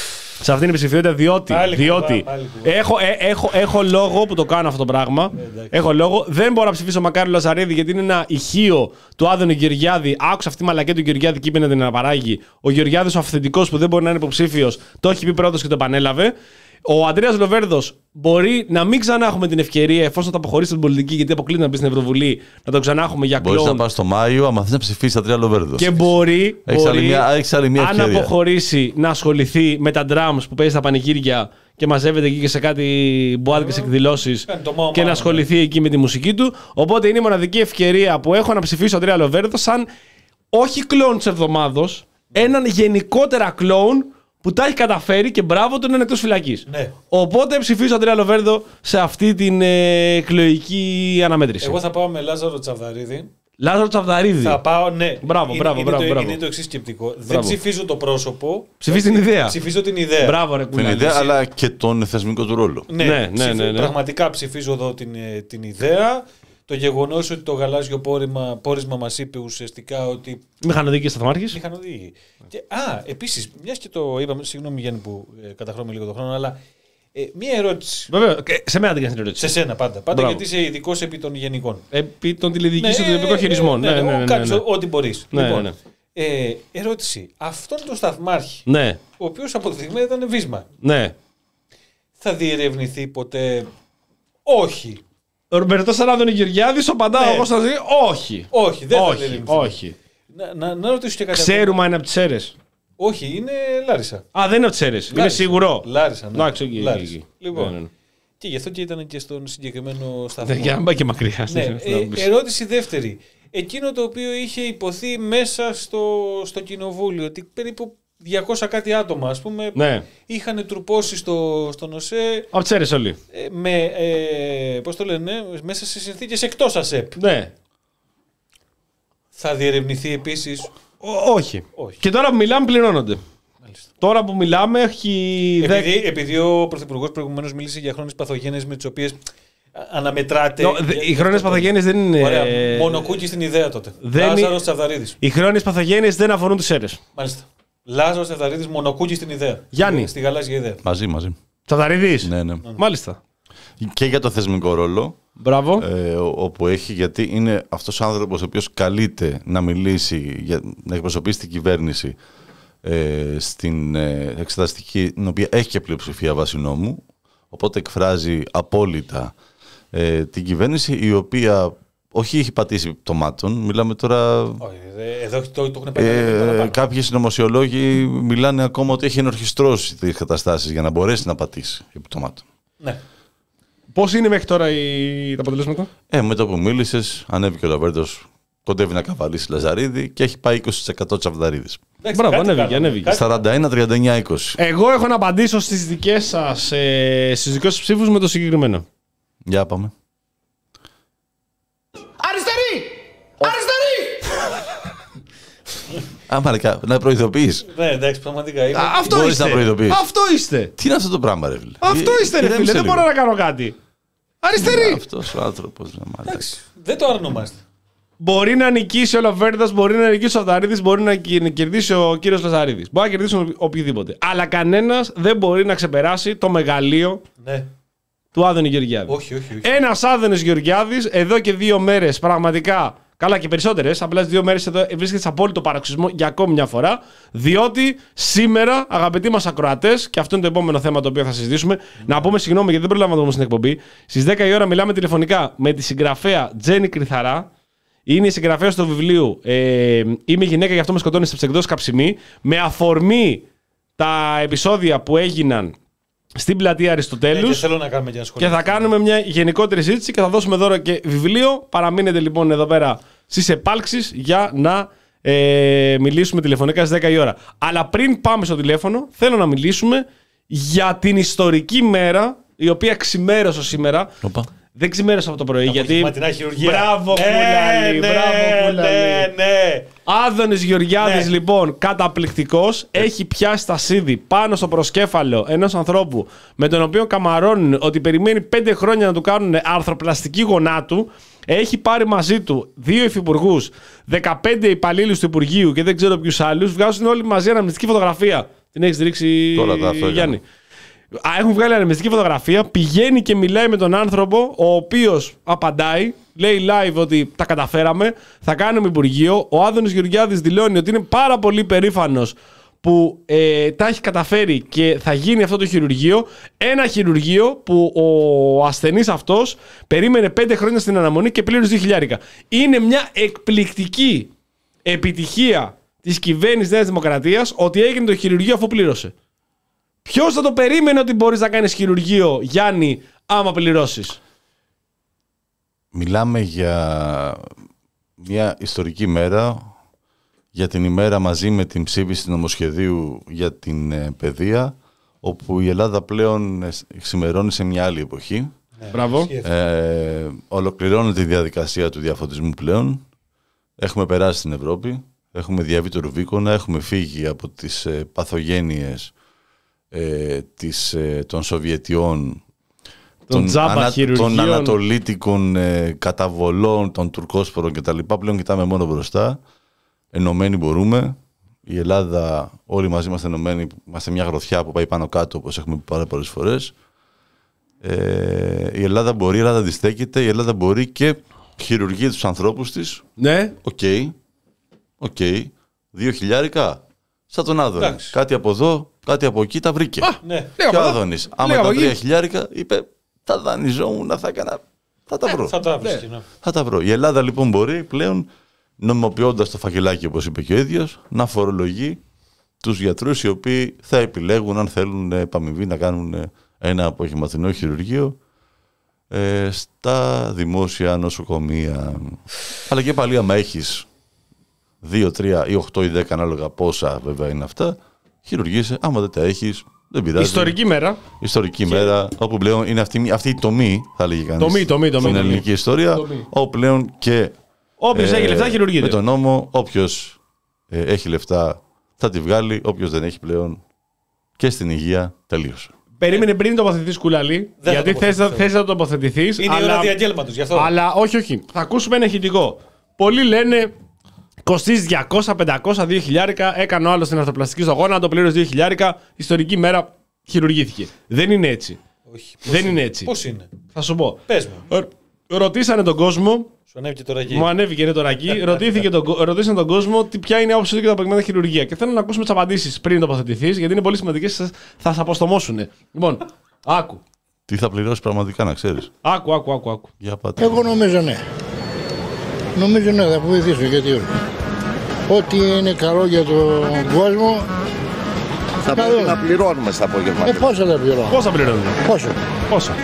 Σε αυτήν την ψηφιότητα, διότι, πάλι διότι κουβά, έχω, ε, έχω, έχω λόγο που το κάνω αυτό το πράγμα. Ε, έχω λόγο. Δεν μπορώ να ψηφίσω Μακάριο Λαζαρίδη γιατί είναι ένα ηχείο του Άδωνη Γεωργιάδη. Άκουσα αυτή τη μαλακία του Γεωργιάδη και είπε να την αναπαράγει. Ο Γεωργιάδης ο αυθεντικός που δεν μπορεί να είναι υποψήφιος, το έχει πει πρώτος και το επανέλαβε. Ο Αντρέας Λοβέρδος μπορεί να μην ξανά έχουμε την ευκαιρία, εφόσον θα αποχωρήσει την πολιτική, γιατί αποκλείται να μπει στην Ευρωβουλή, να το ξανά έχουμε για κλόουν. Μπορείς να πας στο Μάιο, άμα θες να ψηφίσεις Αντρέα Λοβέρδο. Και μπορεί, έχεις μπορεί άλλη μια, έχεις άλλη μια αν ευκαιρία. αποχωρήσει, να ασχοληθεί με τα drums που παίζει στα πανηγύρια και μαζεύεται εκεί και σε κάτι μπουάδικες εκδηλώσεις και να ασχοληθεί ναι. εκεί με τη μουσική του. Οπότε είναι η μοναδική ευκαιρία που έχω να ψηφίσω Αντρέα Λοβέρδο σαν όχι κλόουν της εβδομάδος, έναν γενικότερα κλόουν που τα έχει καταφέρει και μπράβο του είναι εκτός φυλακής. Ναι. Οπότε ψηφίζω Αντρέα Λοβέρδο σε αυτή την ε, εκλογική αναμέτρηση. Εγώ θα πάω με Λάζαρο Τσαβδαρίδη. Λάζαρο Τσαβδαρίδη. Θα πάω, ναι. Μπράβο, είναι, μπράβο, είναι, μπράβο, το, μπράβο. είναι το εξής σκεπτικό. Μπράβο. Δεν ψηφίζω το πρόσωπο. Ψηφίζω την ιδέα. Ψηφίζω την ιδέα. Μπράβο, ρε Την ιδέα, αλλά και τον θεσμικό του ρόλο. Ναι, ναι, ναι, ψηφί, ναι, ναι. Πραγματικά ψηφίζω εδώ την, την ιδέα. Το γεγονός ότι το γαλάζιο πόρισμα, πόρισμα μας είπε ουσιαστικά ότι. Μηχανοδίκη σταθμάρχης. Μηχανοδίκη. Και, α, επίσης, μιας και το είπαμε, συγγνώμη Γιάννη που ε, καταχρώμη λίγο τον χρόνο, αλλά ε, μία ερώτηση. Βέβαια, σε μένα την κάνεις την ερώτηση. Σε σένα πάντα. Πάντα Μπράβο. γιατί είσαι ειδικός επί των γενικών. Επί των τηλεδιοικήσεων των τοπικών χειρισμών. Ναι, ναι, ναι, ναι, ναι, ναι, ναι. Ό,τι μπορείς. Ναι, λοιπόν, ναι, ναι. Ε, ερώτηση. Αυτόν τον σταθμάρχη, Ναι. ο οποίος από τη στιγμή ήταν βίσμα, Ναι. θα διερευνηθεί ποτέ? Όχι. Ρωτώ σαν Άδωνη Γεωργιάδης, απαντάω Ναι. εγώ σαν Άδωνη, όχι. Όχι, δεν θα όχι, διερευνηθεί. όχι. Να, να, να ρωτήσω και κάτι. Ξέρουμε αν είναι από τις Σέρρες. Όχι, είναι Λάρισα. Α, δεν είναι από τις Σέρρες. Είναι Λάρισα. σίγουρο. Λάρισα, ναι. Εντάξει, εκεί, Λάρισα. εκεί, εκεί. Λοιπόν, Ναι, ναι, ναι. και γι' αυτό και ήταν και στον συγκεκριμένο σταθμό. Ναι, για να μην πάει και μακριά. Ναι, ε, ερώτηση δεύτερη. Εκείνο το οποίο είχε υποθεί μέσα στο, στο κοινοβούλιο, ότι περίπου διακόσια κάτι άτομα, ας πούμε, Ναι. είχαν τρουπώσει στο, στον ΟΣΕ Από τις Σέρρες όλοι. ε, με, ε, πώς το λένε, μέσα σε συνθήκες εκτός ΑΣΕΠ. Ναι. Θα διερευνηθεί επίσης? Ό, όχι. Όχι. Και τώρα που μιλάμε πληρώνονται. Μάλιστα. Τώρα που μιλάμε έχει... Επειδή, επειδή ο Πρωθυπουργός προηγουμένως μίλησε για χρόνιες παθογένειες με τις οποίες αναμετράτε. No, δε, οι χρόνιες παθογένειες δεν είναι... Ωραία, μονοκούκι στην ιδέα τότε. Λάζαρος Τσαβδαρίδης. Οι χρόνιες παθογένειες δεν αφορούν τις Σέρρες. Μάλιστα. Λάζαρος Τσαβδαρίδης, μονοκούκι στην ιδέα. Γιάννη. Στη γαλάζια ιδέα. Μαζί, μαζί. Τσαβδαρίδης. Ναι, ναι. Μάλιστα. Και για το θεσμικό ρόλο. Μπράβο. Ε, όπου έχει, γιατί είναι αυτός ο άνθρωπος ο οποίος καλείται να μιλήσει, για, να εκπροσωπήσει την κυβέρνηση ε, στην ε, εξεταστική, την οποία έχει και πλειοψηφία βάση νόμου. Οπότε εκφράζει απόλυτα ε, την κυβέρνηση, η οποία όχι έχει πατήσει πτωμάτων. Μιλάμε τώρα. Όχι, εδώ το, το έχουν πάει. Ε, κάποιοι συνωμοσιολόγοι μιλάνε ακόμα ότι έχει ενορχιστρώσει τις καταστάσεις για να μπορέσει να πατήσει πτωμάτων. Ναι. Πώς είναι μέχρι τώρα η... τα αποτελέσματα? Ε, με το που μίλησες, ανέβηκε ο Λαβέρντος, κοντεύει να καβαλήσει Λαζαρίδη και έχει πάει είκοσι τοις εκατό Τσαβδαρίδης. Μπράβο, ανέβηκε, ανέβηκε. σαράντα ένα τριάντα εννιά είκοσι. Εγώ έχω να απαντήσω στις δικές σας, ε, στους δικούς σας ψήφους με το συγκεκριμένο. Για πάμε. Αριστερή! Αριστερή! Άμα να προειδοποιείς. Ναι, εντάξει, πραγματικά. Α, αυτό Μπορείς είστε. να προειδοποιείς. Αυτό είστε. Τι είναι αυτό το πράγμα, ρε φίλε. Αυτό είστε, ρε φίλε. Δεν μπορώ να κάνω κάτι. Αριστερή! Αυτός ο άνθρωπος. Δεν το αρνούμαστε. Μπορεί να νικήσει ο Λαβέρντας, μπορεί να νικήσει ο Αυταρίδης, μπορεί να κερδίσει ο κύριος Λαζαρίδης. Μπορεί να κερδίσουν οποιοδήποτε. Αλλά κανένας δεν μπορεί να ξεπεράσει το μεγαλείο ναι. του Άδωνη Γεωργιάδη. Όχι, όχι, όχι. Ένας Άδωνης Γεωργιάδης εδώ και δύο μέρες πραγματικά. Καλά και περισσότερες, απλά τις δύο μέρες εδώ βρίσκεται σε απόλυτο παραξισμό για ακόμη μια φορά. Διότι σήμερα, αγαπητοί μας ακροατές, και αυτό είναι το επόμενο θέμα το οποίο θα συζητήσουμε, mm. να πούμε συγγνώμη γιατί δεν προλάβαμε όμως στην εκπομπή. Στις δέκα η ώρα μιλάμε τηλεφωνικά με τη συγγραφέα Τζέννη Κρυθαρά. Είναι η συγγραφέα του βιβλίου ε, Είμαι γυναίκα, γι' αυτό με σκοτώνει στις εκδόσεις Καψιμή. Με αφορμή τα επεισόδια που έγιναν στην πλατεία Αριστοτέλους. Ναι, και θέλω να κάνουμε και, και θα κάνουμε μια γενικότερη συζήτηση και θα δώσουμε δώρο και βιβλίο. Παραμείνετε λοιπόν εδώ πέρα στις επάλξεις για να ε, μιλήσουμε τηλεφωνικά στις δέκα η ώρα. Αλλά πριν πάμε στο τηλέφωνο, θέλω να μιλήσουμε για την ιστορική μέρα η οποία ξημέρωσε σήμερα. Οπα. Δεν ξημέρωσα από το πρωί, γιατί. Μπράβο, ναι, Κούλαλη! ναι, Μπράβο, Κούλαλη! Ναι, ναι. Άδωνης Γεωργιάδης, ναι. λοιπόν, καταπληκτικός, ναι. έχει πιάσει τα σίδη πάνω στο προσκέφαλο ενός ανθρώπου με τον οποίο καμαρώνουν ότι περιμένει πέντε χρόνια να του κάνουν αρθροπλαστική γονάτου. Έχει πάρει μαζί του δύο υφυπουργούς, δεκαπέντε υπαλλήλους του Υπουργείου και δεν ξέρω ποιους άλλους. Βγάζουν όλοι μαζί αναμνηστική φωτογραφία. Την έχεις ρίξει, Γιάννη? Έχουν βγάλει αναμνηστική φωτογραφία, πηγαίνει και μιλάει με τον άνθρωπο, ο οποίος απαντάει, λέει live ότι τα καταφέραμε, θα κάνουμε Υπουργείο. Ο Άδωνης Γεωργιάδης δηλώνει ότι είναι πάρα πολύ περήφανος που ε, τα έχει καταφέρει και θα γίνει αυτό το χειρουργείο. Ένα χειρουργείο που ο ασθενής αυτός περίμενε πέντε χρόνια στην αναμονή και πλήρωσε δύο χιλιάρικα. Είναι μια εκπληκτική επιτυχία της κυβέρνησης Νέας Δημοκρατίας ότι έγινε το χειρουργείο αφού πλήρωσε. Ποιος θα το περίμενε ότι μπορείς να κάνεις χειρουργείο, Γιάννη, άμα πληρώσεις? Μιλάμε για μια ιστορική μέρα, για την ημέρα μαζί με την ψήφιση του νομοσχεδίου για την ε, παιδεία, όπου η Ελλάδα πλέον ξημερώνει σε μια άλλη εποχή. Ναι. Μπράβο. Ε, ολοκληρώνεται η διαδικασία του διαφωτισμού πλέον. Έχουμε περάσει στην Ευρώπη, έχουμε διαβεί το Ρουβίκονα, έχουμε φύγει από τις ε, παθογένειες Ε, της, ε, των Σοβιετιών, των, ανα, των ανατολίτικων ε, καταβολών, των τουρκόσπορων κτλ. Πλέον κοιτάμε μόνο μπροστά. Ενωμένοι μπορούμε. Η Ελλάδα, όλοι μαζί είμαστε ενωμένοι. Είμαστε μια γροθιά που πάει πάνω κάτω, όπως έχουμε πει πάρα πολλές φορές. Ε, η Ελλάδα μπορεί, η Ελλάδα αντιστέκεται, η Ελλάδα μπορεί και χειρουργεί τους ανθρώπους της. Ναι. Οκ. Okay. Okay. Δύο χιλιάρικα. Σαν τον Άδωνη. Εντάξει. Κάτι από εδώ, κάτι από εκεί τα βρήκε. Α, ναι. Και ο Άδωνης, άμα τα τρία χιλιάρικα, είπε θα δανειζόμουν, θα έκανα. Θα τα βρω. Ε, θα, τα βρεις, ναι. θα τα βρω. Η Ελλάδα λοιπόν μπορεί πλέον, νομιμοποιώντας το φακελάκι, όπως είπε και ο ίδιος, να φορολογεί τους γιατρούς οι οποίοι θα επιλέγουν, αν θέλουν επαμοιβή, να κάνουν ένα αποχηματινό χειρουργείο ε, στα δημόσια νοσοκομεία. Αλλά και πάλι, άμα έχεις δύο, τρία ή οκτώ ή δέκα, ανάλογα πόσα βέβαια είναι αυτά, χειρουργείσαι. Άμα δεν τα έχεις, δεν πειράζει. Ιστορική μέρα. Ιστορική και... μέρα, όπου πλέον είναι αυτή, αυτή η τομή, θα λέγει κανείς. Τομή, τομή, τομή. Στην ελληνική ιστορία, τομή. Όπου πλέον και. Όποιος ε, έχει λεφτά, χειρουργείται. Με τον νόμο, όποιος ε, έχει λεφτά θα τη βγάλει, όποιος δεν έχει πλέον και στην υγεία τελείωσε. Περίμενε πριν τοποθετηθείς, Κουλαλή, δεν γιατί θες, θες να τοποθετηθείς. Είναι αλλά... η ώρα διαγγέλματος, γι' αυτό. Αλλά όχι, όχι. Θα ακούσουμε ένα ηχητικό. Πολλοί λένε κοστίζει διακόσια, πεντακόσια, δύο χιλιάρικα. Έκανε ο άλλος την αρθροπλαστική στο γόνατο, πλήρωσε δύο χιλιάρικα. Ιστορική μέρα χειρουργήθηκε. Δεν είναι έτσι. Όχι. Δεν είναι, είναι έτσι. Πώς είναι? Θα σου πω. Πες μου. Ρωτήσανε τον κόσμο. Σου ανέβηκε το ρακί. Μου ανέβηκε είναι το ρακί. Ρωτήθηκε τον, ρωτήσανε τον κόσμο τι, ποια είναι η άποψή του για τα προκειμένα χειρουργία. Και θέλω να ακούσουμε τις απαντήσεις πριν τοποθετηθείς, γιατί είναι πολύ σημαντικές και θα σε αποστομώσουν. Λοιπόν, άκου. Τι θα πληρώσει πραγματικά, να ξέρεις. Άκου, άκου, άκου. άκου. Για πάτε. Εγώ νομίζω ναι. Νομίζω ναι, θα βοηθήσω, γιατί όχι. Ό,τι είναι καλό για τον κόσμο. Θα πρέπει να πληρώνουμε στα απόγευμα. Ε, πόσα θα πληρώνουμε. Πόσα πληρώνουμε. Πόσο. Πόσα.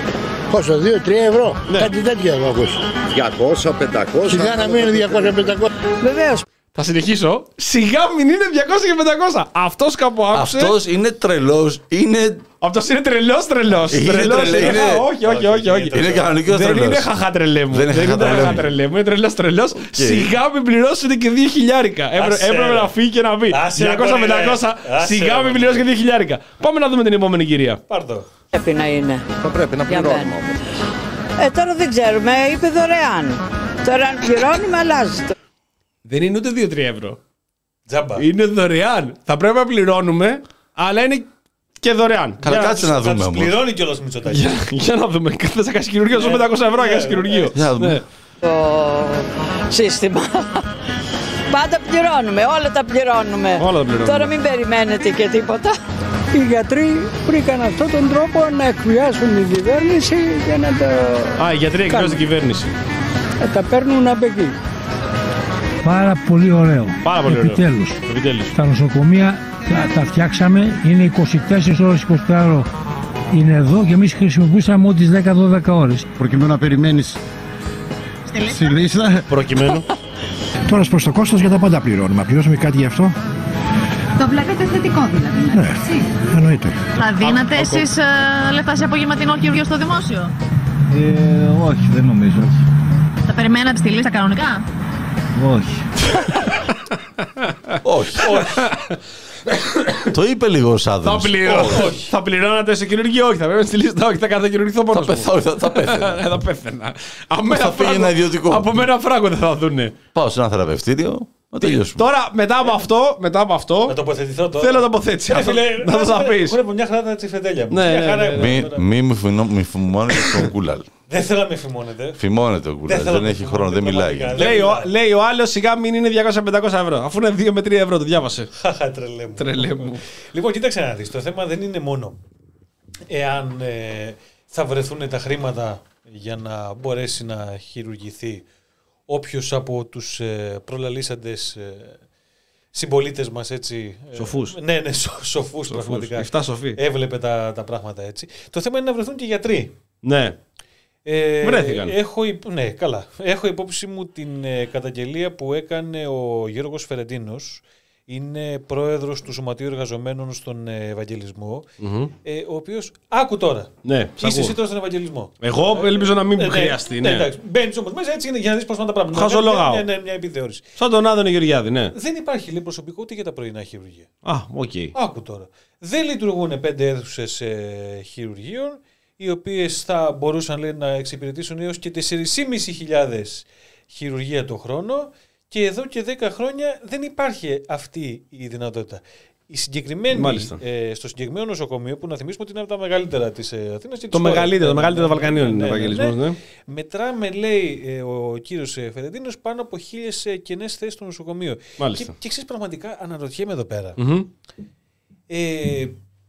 Πόσο, δύο τρία ευρώ. Ναι. Κάτι τέτοιο έχω ακούσει. διακόσια πεντακόσια. Σιγά να μην είναι διακόσια πεντακόσια. Βεβαίως. Θα συνεχίσω. Σιγά μην είναι διακόσια και πεντακόσια. Αυτός κάπου άκουσε. Αυτός είναι τρελός. Είναι... Αυτός είναι τρελός τρελός. Είναι τρελός τρελέ, είναι... είναι... Όχι, όχι, όχι, όχι. Είναι κανονικός τρελός. Δεν είναι χαχά τρελέ μου. Δεν είναι χαχά τρελέ μου. Είναι τρελός τρελός. Okay. Σιγά μην πληρώσετε και δύο χιλιάρικα. Έπρεπε να φύγει και να πει. διακόσια πεντακόσια. Σιγά μην πληρώσετε και δύο χιλιάρικα. Πάμε να δούμε την επόμενη κυρία. Πάρτο. Πρέπει να είναι. Θα πρέπει να πληρώνουμε όμως. Ε, τώρα δεν ξέρουμε. Είπε δωρεάν. Τώρα αν πληρώνουμε αλλάζει. Δεν είναι ούτε δύο τρία ευρώ. Τζάμπα. Είναι δωρεάν. Θα πρέπει να πληρώνουμε, αλλά είναι και δωρεάν. Καλά, κάτσε να δούμε όμως. Πληρώνει κιόλας Μητσοτάκη. Για, για να δούμε. Θες να κάνεις χειρουργείο, σου πεντακόσια ευρώ για χειρουργείο. Για να δούμε. Το σύστημα. Πάντα πληρώνουμε, όλα τα πληρώνουμε. Όλα τα πληρώνουμε. Τώρα μην περιμένετε και τίποτα. Οι γιατροί βρήκαν αυτόν τον τρόπο να εκβιάσουν την κυβέρνηση για να το. Α, οι γιατροί εκβιάζουν την κυβέρνηση. Να τα παίρνουν απ' εκεί. Πάρα πολύ ωραίο. Πάρα πολύ Επιτέλους. ωραίο. Επιτέλους. Τα νοσοκομεία τα, τα φτιάξαμε, είναι είκοσι τέσσερις ώρες είκοσι τέσσερις ώρες. Είναι εδώ και εμείς χρησιμοποιούσαμε μόνο τις δέκα δώδεκα ώρες. Προκειμένου να περιμένεις στη λίστα. Προκειμένου. Τώρα προς το κόστος για τα πάντα πληρώνουμε. Πληρώσουμε κάτι γι' αυτό. Το βλέπετε θετικό δηλαδή. Ναι, εννοείται. Θα δίνατε εσείς ε, λεφτά σε απογευματινό χειρουργείο στο δημόσιο? Ε, όχι, δεν νομίζω. Θα περιμένατε στη λίστα κανονικά? Όχι. Όχι. Το είπε λίγο ο Σάδωνος. Θα πληρώνω. Θα πληρώνατε σε χειρουργείο, όχι. Θα πρέπει στη λίστα, όχι. Θα κατακοινωνηθώ μόνος μου. Θα πέθαινα. Θα πέθαινα. Θα πήγαινα ιδιωτικό. Από μένα φράγκο δεν θα δούνε. Πάω σε ένα θεραπευτήριο. Τώρα, μετά από αυτό, μετά από αυτό. Να τοποθετηθώ τώρα. Θέλω τοποθέτηση. Να το θα πει. Χορεύω μια χαρά τα τσιφετέλια μου. Μη μου φημώνετε τον Κούλαλ. Δεν θέλω να με φημώνετε. Φημώνεται ο Κούλαλ. Δεν έχει χρόνο, δεν μιλάει. Λέει ο άλλο σιγά μην είναι διακόσια με πεντακόσια ευρώ. Αφού είναι δύο με τρία ευρώ, το διάβασε. Χαχα, τρελέ μου. Τρελέ μου. Λοιπόν, κοίταξε να δεις. Το θέμα δεν είναι μόνο εάν θα βρεθούν τα χρήματα για να μπορέσει να χειρουργηθεί όποιος από τους ε, προλαλήσαντες ε, συμπολίτες μας έτσι... Ε, σοφούς. Ναι, ναι, σο, σοφούς, σοφούς πραγματικά. Εφτά σοφοί. Έβλεπε τα, τα πράγματα έτσι. Το θέμα είναι να βρεθούν και γιατροί. Ναι. Ε, Βρέθηκαν. Έχω, ναι, καλά. Έχω υπόψη μου την ε, καταγγελία που έκανε ο Γιώργος Φερεντίνος. Είναι πρόεδρος του Σωματείου Εργαζομένων στον Ευαγγελισμό, mm-hmm. ε, ο οποίος. Άκου τώρα. Ναι, είσαι εσύ τώρα στον Ευαγγελισμό. Εγώ ε, ελπίζω να μην ε, χρειαστεί. Ναι, ναι. ναι, μπαίνεις όμως μέσα έτσι είναι για να δεις πώς πάνε τα πράγματα. Χαζολογάω. Ναι, ναι, μια επιθεώρηση. Σαν τον Άδωνη Γεωργιάδη, ναι. Δεν υπάρχει λέει, προσωπικό ούτε για τα πρωινά χειρουργεία. Α, οκ. Okay. Άκου τώρα. Δεν λειτουργούν πέντε αίθουσες ε, χειρουργείων, οι οποίες θα μπορούσαν λέει, να εξυπηρετήσουν έως και τέσσερις χιλιάδες πεντακόσια χειρουργεία το χρόνο. Και εδώ και δέκα χρόνια δεν υπάρχει αυτή η δυνατότητα. Η συγκεκριμένη, ε, στο συγκεκριμένο νοσοκομείο, που να θυμίσουμε ότι είναι από τα μεγαλύτερα της ε, Αθήνας. Το μεγαλύτερο, το μεγαλύτερο των Βαλκανίων είναι ο Ευαγγελισμός. Ναι. Μετράμε, λέει ε, ο κύριος Φερεντίνος, πάνω από χίλιες ε, κενές θέσεις στο νοσοκομείο. Μάλιστα. Και, και ξέρεις, πραγματικά αναρωτιέμαι εδώ πέρα. Mm-hmm. Ε,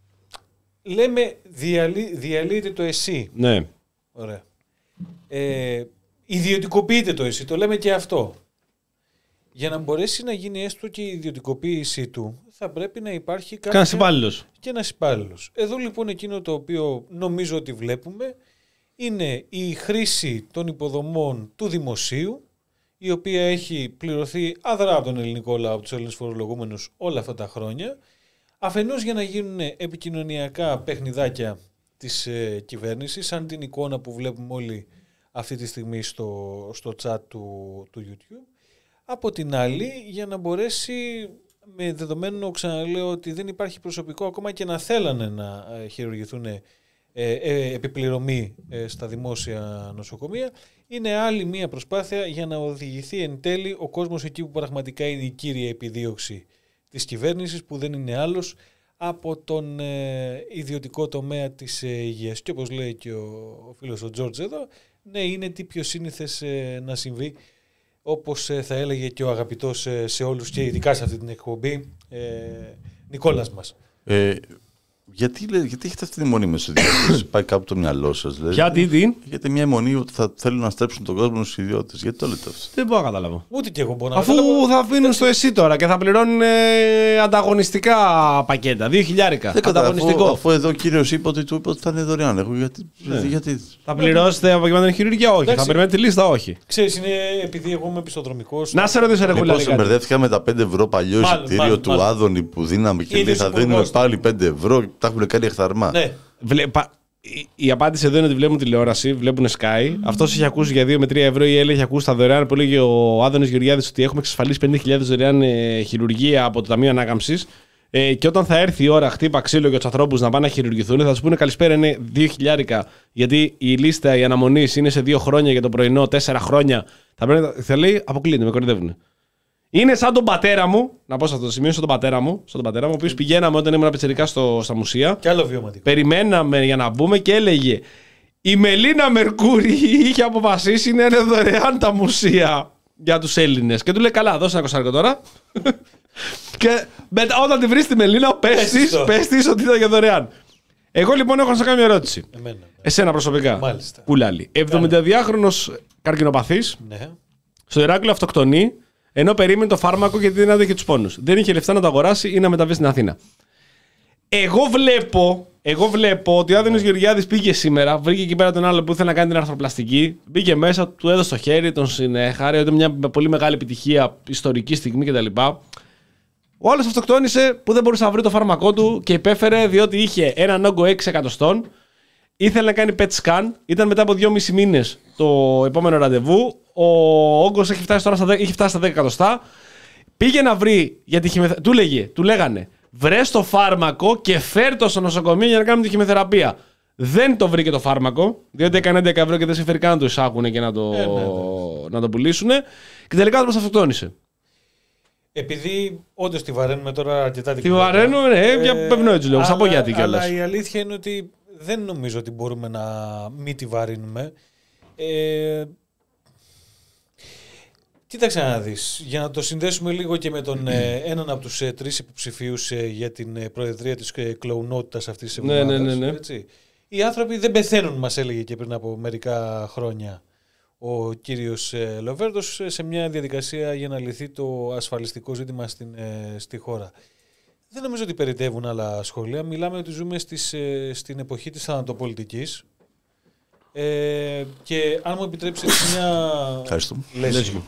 λέμε διαλύ, διαλύεται το ΕΣΥ. Ναι. Ωραία. Ε, ιδιωτικοποιείται το ΕΣΥ, το λέμε και αυτό. Για να μπορέσει να γίνει έστω και η ιδιωτικοποίησή του, θα πρέπει να υπάρχει κάποιος υπάλληλος. Και ένας υπάλληλος. Εδώ λοιπόν εκείνο το οποίο νομίζω ότι βλέπουμε είναι η χρήση των υποδομών του δημοσίου, η οποία έχει πληρωθεί αδρά από τον ελληνικό λαό, από τους Έλληνες φορολογούμενους όλα αυτά τα χρόνια, αφενός για να γίνουν επικοινωνιακά παιχνιδάκια της ε, κυβέρνησης, σαν την εικόνα που βλέπουμε όλοι αυτή τη στιγμή στο, στο chat του, του YouTube. Από την άλλη, για να μπορέσει, με δεδομένο, ξαναλέω, ότι δεν υπάρχει προσωπικό ακόμα και να θέλανε να χειρουργηθούν ε, ε, επιπληρωμή ε, στα δημόσια νοσοκομεία, είναι άλλη μία προσπάθεια για να οδηγηθεί εν τέλει ο κόσμος εκεί που πραγματικά είναι η κύρια επιδίωξη της κυβέρνησης, που δεν είναι άλλος από τον ε, ιδιωτικό τομέα της ε, υγείας. Και όπως λέει και ο, ο φίλος ο Τζόρτζ εδώ, ναι, είναι τι πιο σύνηθες ε, να συμβεί, όπως ε, θα έλεγε και ο αγαπητός ε, σε όλους και ειδικά σε αυτή την εκπομπή, ε, Νικόλας μας. Ε, Γιατί, γιατί έχετε αυτή τη μονή με στους ιδιώτες, πάει κάπου το μυαλό σας. Γιατί τι? Γιατί μια μονή ότι θα θέλουν να στρέψουν τον κόσμο στους ιδιώτες. Γιατί το λέτε αυτό? Δεν μπορώ να καταλάβω. Ούτε και εγώ μπορώ να Αφού καταλάβω. θα αφήνουν στο ΕΣΥ τώρα και θα πληρώνουν ε, ανταγωνιστικά πακέτα, δύο χιλιάρικα. Δεν ανταγωνιστικό. Αφού, αφού εδώ ο κύριος είπε ότι του είπε ότι θα είναι δωρεάν. Εγώ, γιατί, ναι. γιατί... Θα πληρώσετε απογευματινή χειρουργία, όχι. Εντάξει. Θα περιμένετε τη λίστα, όχι. Ξέρεις, είναι επειδή εγώ είμαι επιστοδρομικός. Να σε ρωτήσω, ρε Κουλάλη. Μήπως μπερδεύτηκα με τα πέντε ευρώ παλιό εισιτήριο του μάλλον. Άδωνη που δίναμε και λέει θα δίνουμε πάλι πέντε ευρώ. Τα έχουν κάνει εχθαρμά. Ναι. Βλέ, πα, η, η απάντηση εδώ είναι ότι βλέπουν τηλεόραση, βλέπουν Sky. Mm. Αυτός έχει ακούσει για δύο με τρία ευρώ η Έλλη έχει ακούσει τα δωρεάν που έλεγε ο Άδωνης Γεωργιάδης ότι έχουμε εξασφαλίσει πενήντα χιλιάδες δωρεάν ε, χειρουργία από το Ταμείο Ανάκαμψης. Ε, και όταν θα έρθει η ώρα, χτύπα ξύλο για τους ανθρώπους να πάνε να χειρουργηθούν, θα τους πούνε καλησπέρα, είναι δύο χιλιάρικα. Γιατί η λίστα η αναμονής είναι σε δύο χρόνια για το πρωινό, τέσσερα χρόνια. Θα, πρέπει, θα λέει αποκλείεται, με κορυδεύουν. Είναι σαν τον πατέρα μου, να πω σε αυτό το σημείο, σαν τον πατέρα μου, σαν τον πατέρα μου, ο οποίος πηγαίναμε όταν ήμουν πιτσιρικά στα μουσεία. Και άλλο βιωματικό. Περιμέναμε για να μπούμε και έλεγε η Μελίνα Μερκούρη είχε αποφασίσει να είναι δωρεάν τα μουσεία για τους Έλληνες. Και του λέει καλά, δώσε ένα κοσάρικο τώρα. Και μετά, όταν τη βρεις τη Μελίνα, πες της ότι ήταν για δωρεάν. Εγώ λοιπόν έχω να σας κάνω μια ερώτηση. Εμένα. Εσένα προσωπικά. Μάλιστα. Κουλάλη. εβδομηνταδυάχρονος καρκινοπαθής. Ναι. Στο Ηράκλειο αυτοκτονεί. Ενώ περίμενε το φάρμακο γιατί δεν άδεχε τους πόνους. Δεν είχε λεφτά να το αγοράσει ή να μεταβεί στην Αθήνα. Εγώ βλέπω, εγώ βλέπω ότι ο Άδωνης Γεωργιάδης πήγε σήμερα, βρήκε εκεί πέρα τον άλλο που ήθελε να κάνει την αρθροπλαστική, μπήκε μέσα, του έδωσε το χέρι, τον συνέχαρε, ήταν μια πολύ μεγάλη επιτυχία, ιστορική στιγμή κτλ. Ο άλλος αυτοκτόνησε που δεν μπορούσε να βρει το φάρμακό του και υπέφερε διότι είχε έναν όγκο έξι εκατοστών. Ήθελε να κάνει πετ σκαν, ήταν μετά από δυόμισι μήνες το επόμενο ραντεβού. Ο όγκος έχει φτάσει τώρα στα δέκα, έχει φτάσει στα δέκα εκατοστά. Πήγε να βρει για τη χημεθεραπεία. Του λέγε, του λέγανε, βρες το φάρμακο και φέρ το στο νοσοκομείο για να κάνουμε τη χημεθεραπεία. Δεν το βρήκε το φάρμακο, διότι έκανε έντεκα ευρώ και δεν σε φέρει καν να το εισάγουν και να το, ε, ναι, ναι. να το πουλήσουν. Και τελικά το αυτοκτόνησε. Επειδή όντως τη βαραίνουμε τώρα αρκετά την Τη βαραίνουμε, ναι, για πευνό έτσι λέω. Θα πω γιατί κιόλας. Αλλά η αλήθεια είναι ότι δεν νομίζω ότι μπορούμε να μην τη βαρύνουμε. Ε, κοίταξε να δεις, για να το συνδέσουμε λίγο και με τον ε, έναν από τους ε, τρεις υποψηφίους ε, για την ε, προεδρία της ε, κλοουνότητας αυτής της εβδομάδας. Ναι, ναι, ναι, ναι. Έτσι. Οι άνθρωποι δεν πεθαίνουν, μας έλεγε και πριν από μερικά χρόνια ο κύριος ε, Λοβέρδος, σε μια διαδικασία για να λυθεί το ασφαλιστικό ζήτημα στην, ε, στη χώρα. Δεν νομίζω ότι περιτεύουν άλλα σχόλια. Μιλάμε ότι ζούμε στις, ε, στην εποχή της θανατοπολιτικής. Ε, και αν μου επιτρέψετε μια λέση,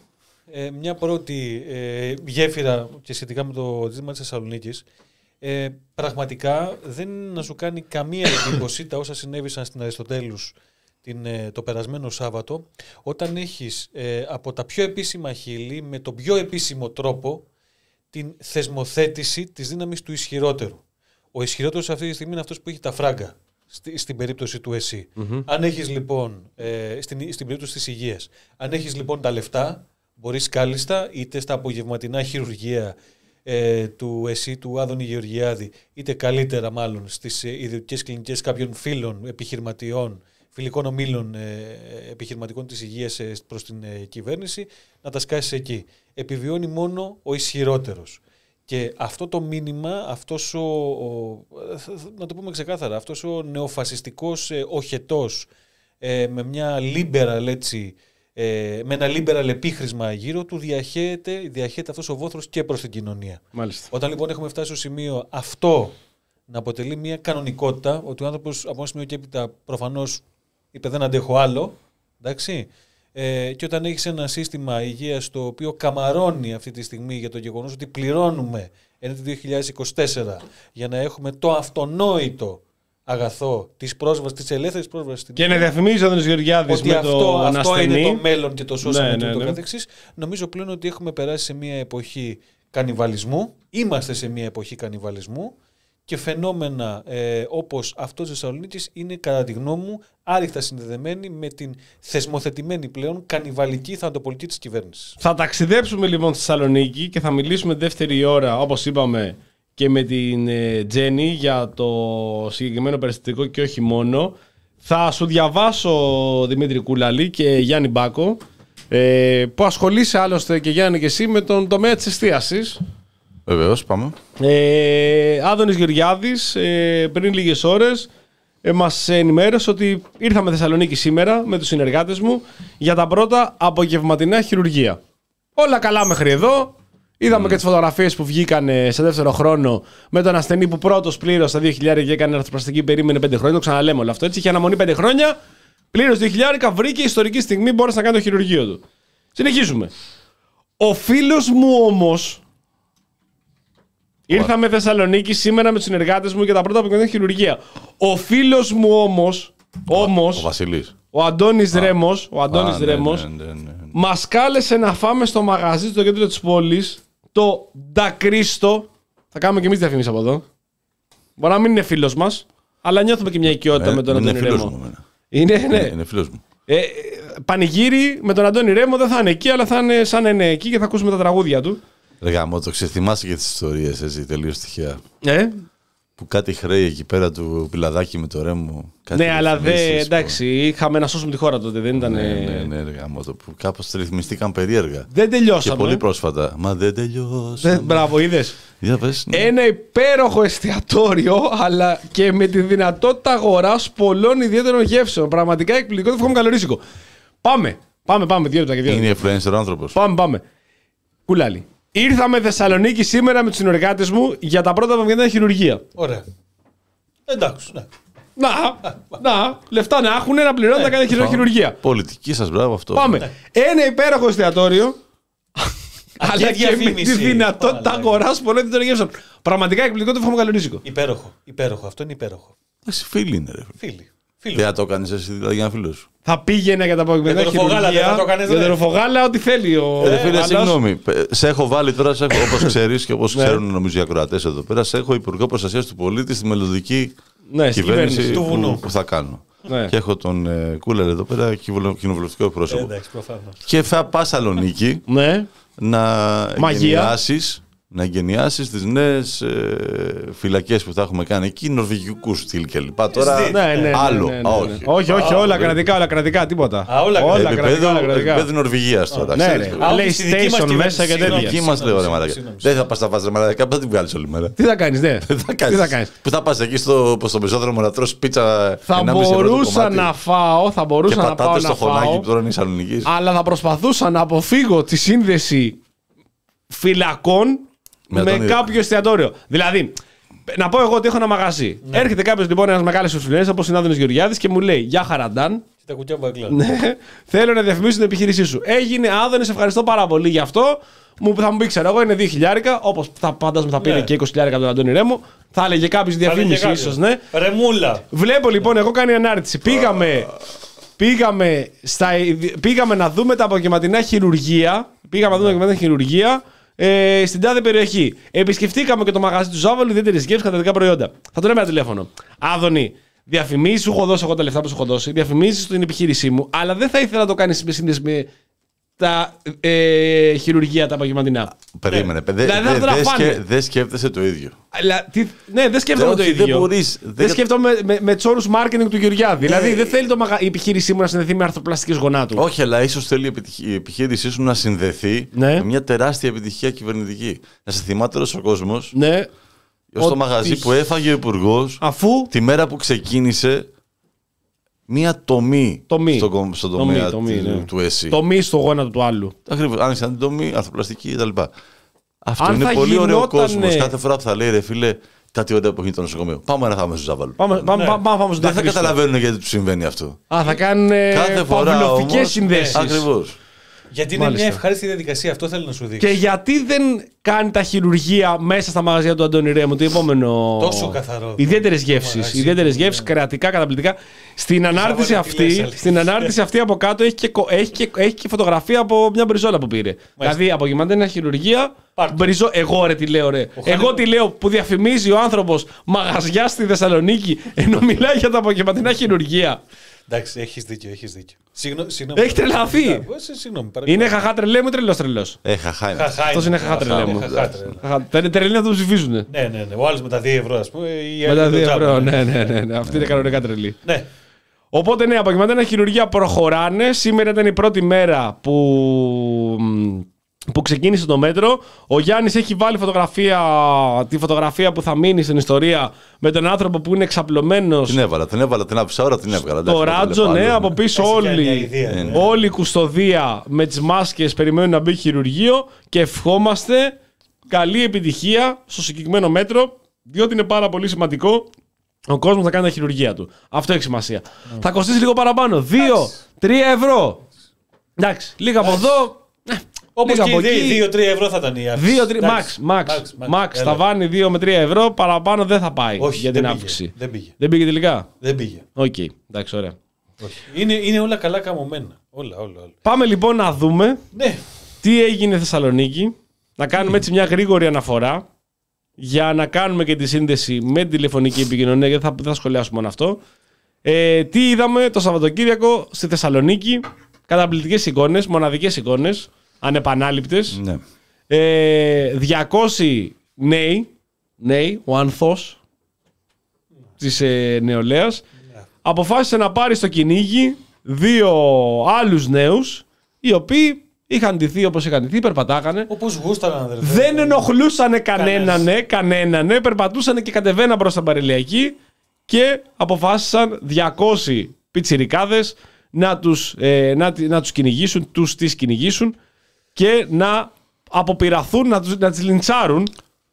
ε, μια πρώτη ε, γέφυρα και σχετικά με το ζήτημα της Θεσσαλονίκης, ε, πραγματικά δεν είναι να σου κάνει καμία εντύπωση τα όσα συνέβησαν στην Αριστοτέλους την, ε, το περασμένο Σάββατο, όταν έχεις ε, από τα πιο επίσημα χείλη με τον πιο επίσημο τρόπο την θεσμοθέτηση της δύναμης του ισχυρότερου. Ο ισχυρότερος αυτή τη στιγμή είναι αυτός που έχει τα φράγκα. Στη, στην περίπτωση του ΕΣΥ. Mm-hmm. Αν έχεις λοιπόν, ε, στην, στην περίπτωση της υγείας, αν έχεις λοιπόν τα λεφτά, μπορείς κάλλιστα είτε στα απογευματινά χειρουργεία ε, του ΕΣΥ, του Άδωνη Γεωργιάδη, είτε καλύτερα μάλλον στις ε, ιδιωτικές κλινικές κάποιων φίλων επιχειρηματιών, φιλικών ομίλων ε, επιχειρηματικών της υγείας ε, προς την ε, κυβέρνηση, να τα σκάσεις εκεί. Επιβιώνει μόνο ο ισχυρότερος. Και αυτό το μήνυμα, αυτός ο, ο, να το πούμε ξεκάθαρα, αυτός ο νεοφασιστικός ε, οχετός ε, με, μια liberal, έτσι, ε, με ένα liberal επίχρησμα γύρω του διαχέεται, διαχέεται αυτός ο βόθρος και προς την κοινωνία. Μάλιστα. Όταν λοιπόν έχουμε φτάσει στο σημείο αυτό να αποτελεί μια κανονικότητα, ότι ο άνθρωπος από ένα σημείο και έπειτα προφανώς είπε δεν αντέχω άλλο, εντάξει, Ε, και όταν έχεις ένα σύστημα υγείας το οποίο καμαρώνει αυτή τη στιγμή για το γεγονός ότι πληρώνουμε ενώ το δύο χιλιάδες είκοσι τέσσερα για να έχουμε το αυτονόητο αγαθό της πρόσβασης, της ελεύθερης πρόσβασης στην και να διαφημίζει ο Άδωνης Γεωργιάδης με αυτό, το αυτό ασθενή. Είναι το μέλλον και το σώσαμε ναι, και ναι, το ναι. καθεξής. Νομίζω πλέον ότι έχουμε περάσει σε μια εποχή κανιβαλισμού, είμαστε σε μια εποχή κανιβαλισμού και φαινόμενα ε, όπως αυτό της Θεσσαλονίκης είναι κατά τη γνώμη μου άρρηκτα συνδεδεμένοι με την θεσμοθετημένη πλέον κανιβαλική θανατοπολιτική της κυβέρνησης. Θα ταξιδέψουμε λοιπόν στη Θεσσαλονίκη και θα μιλήσουμε δεύτερη ώρα, όπως είπαμε, και με την ε, Τζέννη για το συγκεκριμένο περιστατικό και όχι μόνο. Θα σου διαβάσω, Δημήτρη Κουλάλη και Γιάννη Μπάκο, ε, που ασχολείσαι άλλωστε και Γιάννη και εσύ με τον τομέα της εστίασης. Βεβαίως, πάμε. Ε, Άδωνης Γεωργιάδης, ε, πριν λίγες ώρες, ε, μας ενημέρωσε ότι ήρθαμε Θεσσαλονίκη σήμερα με τους συνεργάτες μου για τα πρώτα απογευματινά χειρουργεία. Όλα καλά μέχρι εδώ. Είδαμε mm. και τις φωτογραφίες που βγήκαν σε δεύτερο χρόνο με τον ασθενή που πρώτος πλήρωσε τα δύο χιλιάδες και έκανε αρθροπλαστική, περίμενε πέντε χρόνια. Το ξαναλέμε όλο αυτό. Έτσι είχε αναμονή πέντε χρόνια, πλήρωσε δύο χιλιάδες, βρήκε ιστορική στιγμή, μπόρεσε να κάνει το χειρουργείο του. Συνεχίζουμε. Ο φίλος μου όμως. Ήρθαμε Θεσσαλονίκη σήμερα με τους συνεργάτες μου για τα πρώτα απογευματινά χειρουργεία. Ο φίλος μου όμως. Όμως. Ο Βασιλής. Ο Αντώνης Ρέμος. Ο Αντώνης Ρέμος. Ναι, ναι, ναι, ναι. Μας κάλεσε να φάμε στο μαγαζί στο κέντρο της πόλης. Το Ντακρίστο. Θα κάνουμε και εμείς διαφήμιση από εδώ. Μπορεί να μην είναι φίλος μας, αλλά νιώθουμε και μια οικειότητα ε, με τον Αντώνη Ρέμο. Μου, είναι, ναι. είναι, είναι φίλος μου. Ε, πανηγύρι με τον Αντώνη Ρέμο δεν θα είναι εκεί, αλλά θα είναι σαν να είναι εκεί και θα ακούσουμε τα τραγούδια του. Ρε γάμο, το ξεθυμάσαι και τις ιστορίες έτσι τελείως τυχαία. Ε? Που κάτι χρέη εκεί πέρα του πιλαδάκι με το Ρέμο. Ναι, αλλά δε, εντάξει, είχαμε να σώσουμε τη χώρα τότε, δεν ήταν. Ναι, ναι, ναι, ρε γάμο, το που κάπως ρυθμιστήκαν περίεργα. Δεν τελειώσαμε. Και πολύ πρόσφατα. Μα δεν τελειώσαμε. Μπράβο, είδες. Για πες, ναι. Ένα υπέροχο εστιατόριο, αλλά και με τη δυνατότητα αγοράς πολλών ιδιαίτερων γεύσεων. Πραγματικά εκπληκτικό, το φάμε καλορίσικο. Πάμε, πάμε, πάμε, δύο λεπτά και δύο λεπτά. Είναι influencer άνθρωπος. Πάμε, πάμε. Κουλάλι. Ήρθαμε Θεσσαλονίκη σήμερα με τους συνεργάτες μου για τα πρώτα απογευματινά χειρουργεία. Ωραία. Εντάξει, ναι. Να, να, λεφτά να έχουν να πληρώνουν να κάνει χειρουργία. Πολιτική σας, μπράβο αυτό. Πάμε. Ναι. Ένα υπέροχο εστιατόριο. Αλλά και με τη δυνατότητα αγοράς πολλών ιδιαίτερων γεύσεων. Πραγματικά εκπληκτικό, το φάμε καλορίσικο. Υπέροχο. Υπέροχο. Αυτό είναι υπέροχο. Εσύ φίλοι είναι, ρε. Φίλοι. Δεν θα το κάνεις εσύ δηλαδή για ένα φίλο σου. Θα πήγαινε για τα απογευματινά χειρουργία. Για τον ροφογάλα, ό,τι θέλει ο. Ε, φίλε, συγγνώμη. Σε έχω βάλει τώρα, όπως ξέρεις και όπως ξέρουν νομίζω οι ακροατές εδώ πέρα, σε έχω Υπουργό Προστασίας του Πολίτη στη μελλοντική ναι, κυβέρνηση του που, που θα κάνω. Ναι. Και έχω τον ε, Κούλερ εδώ πέρα, κοινοβουλευτικό εκπρόσωπο. Και θα πας Σαλονίκη ναι. να εγκαινιάσεις. Να εγκαινιάσεις τις νέες ε, φυλακές που θα έχουμε κάνει εκεί, νορβηγικού στυλ κλπ. Τώρα ναι, ναι, ναι, άλλο. Ναι, ναι, ναι. Όχι, όχι, όχι Α, όλα ναι. κρατικά, όλα κρατικά, τίποτα. Α, όλα, όλα επίπεδο, κρατικά. Όλα κρατικά. Επίπεδο Νορβηγίας τώρα. Ναι, ναι. PlayStation μέσα και τέτοια. Εκεί μας λέω ρε μαλάκα. Δεν θα πας στα βάζα μαλάκα, δεν θα την βγάλεις όλη μέρα. Τι θα κάνεις, ναι. Τι θα κάνεις. Που θα πας εκεί στο πεζόδρομο να τρως πίτσα. Θα μπορούσα να φάω, θα μπορούσα να πάω να φάω. Αλλά θα προσπαθούσα να αποφύγω τη σύνδεση φυλακών με, με κάποιο εστιατόριο. Δηλαδή, να πω εγώ ότι έχω ένα μαγαζί. Ναι. Έρχεται κάποιο λοιπόν, ένα μεγάλο influencer όπως είναι Άδωνης Γεωργιάδης και μου λέει: Γεια χαραντάν. Τα κουκιά μπαγκλά. Ναι, θέλω να διαφημίσω την επιχείρησή σου. Έγινε Άδωνης, ευχαριστώ πάρα πολύ γι' αυτό. Μου, θα μου πει, ξέρω εγώ, είναι δύο χιλιάρικα. Όπως θα φαντάζομαι θα πήρε ναι. και είκοσι χιλιάρικα από τον Αντώνη Ρέμο. Θα έλεγε κάποιο διαφήμιση, ίσως, ναι. Ρεμούλα. Βλέπω λοιπόν, εγώ κάνει ανάρτηση. Πήγαμε. Πήγαμε, στα, πήγαμε να δούμε τα απογευματινά χειρουργεία. Πήγαμε να δούμε τα απογευματινά χειρουργεία. Ε, στην τάδε περιοχή. Επισκεφτήκαμε και το μαγαζί του Ζάβολου, ιδιαίτερη γεύση, καταδικά προϊόντα. Θα τον έμενα τηλέφωνο. Άδωνη, διαφημίσει, σου έχω δώσει εγώ τα λεφτά που σου έχω δώσει, διαφημίσει στην επιχείρησή μου, αλλά δεν θα ήθελα να το κάνει με σύνδεση με τα ε, χειρουργεία τα απογευματινά. Περίμενε, ναι. Δεν δε, δε, σκε, δε σκέφτεσαι το ίδιο. Αλλά, τι, ναι, δεν σκέφτομαι δε, το ίδιο. Δεν, μπορείς, δεν δεν σκέφτομαι με, με, με του όρου marketing του Γεωργιάδη. Δηλαδή, δεν θέλει το, η επιχείρησή μου να συνδεθεί με αρθροπλαστικές γονάτου. Όχι, αλλά ίσως θέλει η επιχείρησή σου να συνδεθεί ναι. με μια τεράστια επιτυχία κυβερνητική. Να σε θυμάται όλος ο κόσμος. Ναι. Ως το μαγαζί τι... που έφαγε ο Υπουργός αφού τη μέρα που ξεκίνησε. Μία τομή, τομή. στο, στον τομέα τομή, του, ναι. του ΕΣΥ. Τομή στο γόνατο του άλλου. Ακριβώς. Άνοιξαν την τομή, αρθροπλαστική κτλ. Αυτό αν είναι πολύ γινόταν... ωραίο κόσμος. Κάθε φορά που θα λέει ρε φίλε, κάτι ωραία που έχει το νοσοκομείο. Πάμε να φάμε στο Ζάβαλο. Πάμε, πάμε, ναι. πάμε, πάμε στο Δεν θα καταλαβαίνουν γιατί του συμβαίνει αυτό. Α, θα κάνουν παυλοφικές συνδέσεις. Ακριβώς. Γιατί είναι Μάλιστα. μια ευχάριστη διαδικασία, αυτό θέλω να σου δείξω. Και γιατί δεν κάνει τα χειρουργεία μέσα στα μαγαζιά του Αντώνη Ρέμου, το επόμενο. Τόσο καθαρό. Ιδιαίτερες γεύσεις. Ιδιαίτερες γεύσεις, κρεατικά, καταπληκτικά. Στην ανάρτηση αυτή, στην ανάρτηση αυτή από κάτω έχει και, έχει, και, έχει και φωτογραφία από μια μπριζόλα που πήρε. Μάλιστα. Δηλαδή απογευματινά χειρουργία. Μπριζό, εγώ ρε τι λέω, ρε. Ο εγώ τι λέω που διαφημίζει ο άνθρωπος μαγαζιά στη Θεσσαλονίκη ενώ μιλάει για τα απογευματινά χειρουργία. Εντάξει, έχεις δίκιο, έχεις δίκιο. Συγγνώμη, συγγνώμη, έχει τρελαθεί. Είναι χαχά τρελέ μου ή τρελός τρελός. Ε, χαχά είναι. Αυτός είναι χαχά τρελέ μου. Τα είναι τρελή να το ψηφίζουν. Ναι, ναι, ναι. Ο άλλος με τα δύο ευρώ, ας πούμε. Με τα δύο ευρώ, ναι, ναι, ναι. Αυτή είναι κανονικά τρελή. Ναι. Οπότε ναι, απογευματινά χειρουργία προχωράνε. Σήμερα ήταν η πρώτη μέρα που που ξεκίνησε το μέτρο. Ο Γιάννης έχει βάλει φωτογραφία, τη φωτογραφία που θα μείνει στην ιστορία με τον άνθρωπο που είναι εξαπλωμένος. Την έβαλα, την έβαλα, την άφησα ώρα, την έβγαλα. Το ράτζο, ναι, από πίσω όλοι, όλη η κουστοδία με τις μάσκες περιμένουν να μπει χειρουργείο και ευχόμαστε καλή επιτυχία στο συγκεκριμένο μέτρο, διότι είναι πάρα πολύ σημαντικό ο κόσμος να κάνει τα χειρουργία του. Αυτό έχει σημασία. Mm. Θα κοστίσει λίγο παραπάνω. δύο τρία ευρώ. Εντάξει, λίγα από εδώ. Όπως και οι δύο τρία ευρώ θα ήταν η αύξηση. Max, Max. Θα βάνει δύο με τρία ευρώ, παραπάνω δεν θα πάει. Όχι, για την δεν αύξηση. Πήγε, δεν πήγε. Δεν πήγε τελικά. Δεν πήγε. Οκ, okay, εντάξει, ωραία. Όχι. Είναι, είναι όλα καλά καμωμένα. Όλα, όλα, όλα. Πάμε λοιπόν να δούμε ναι. τι έγινε Θεσσαλονίκη. Να κάνουμε έτσι μια γρήγορη αναφορά για να κάνουμε και τη σύνδεση με τη τηλεφωνική επικοινωνία, γιατί θα, θα σχολιάσουμε μόνο αυτό. Ε, τι είδαμε το Σαββατοκύριακο στη Θεσσαλονίκη? Καταπληκτικές εικόνες, μοναδικές εικόνες, ανεπανάληπτες. Ναι. Ε, διακόσιοι νέοι, νέοι, ο άνθος της ε, νεολαίας, ναι. αποφάσισε να πάρει στο κυνήγι δύο άλλους νέους, οι οποίοι είχαν ντυθεί όπως είχαν ντυθεί, περπατάγανε. Όπως γούσταραν, αδερφέ. Δεν ενοχλούσαν κανέναν, ναι, κανέναν, ναι, περπατούσαν και κατεβαίναν προς τα παραλιακή και αποφάσισαν διακόσιοι πιτσιρικάδες να τους, ε, να, να τους κυνηγήσουν, τους τις κυνηγήσουν και να αποπειραθούν, να, τους, να τις λιντσάρουν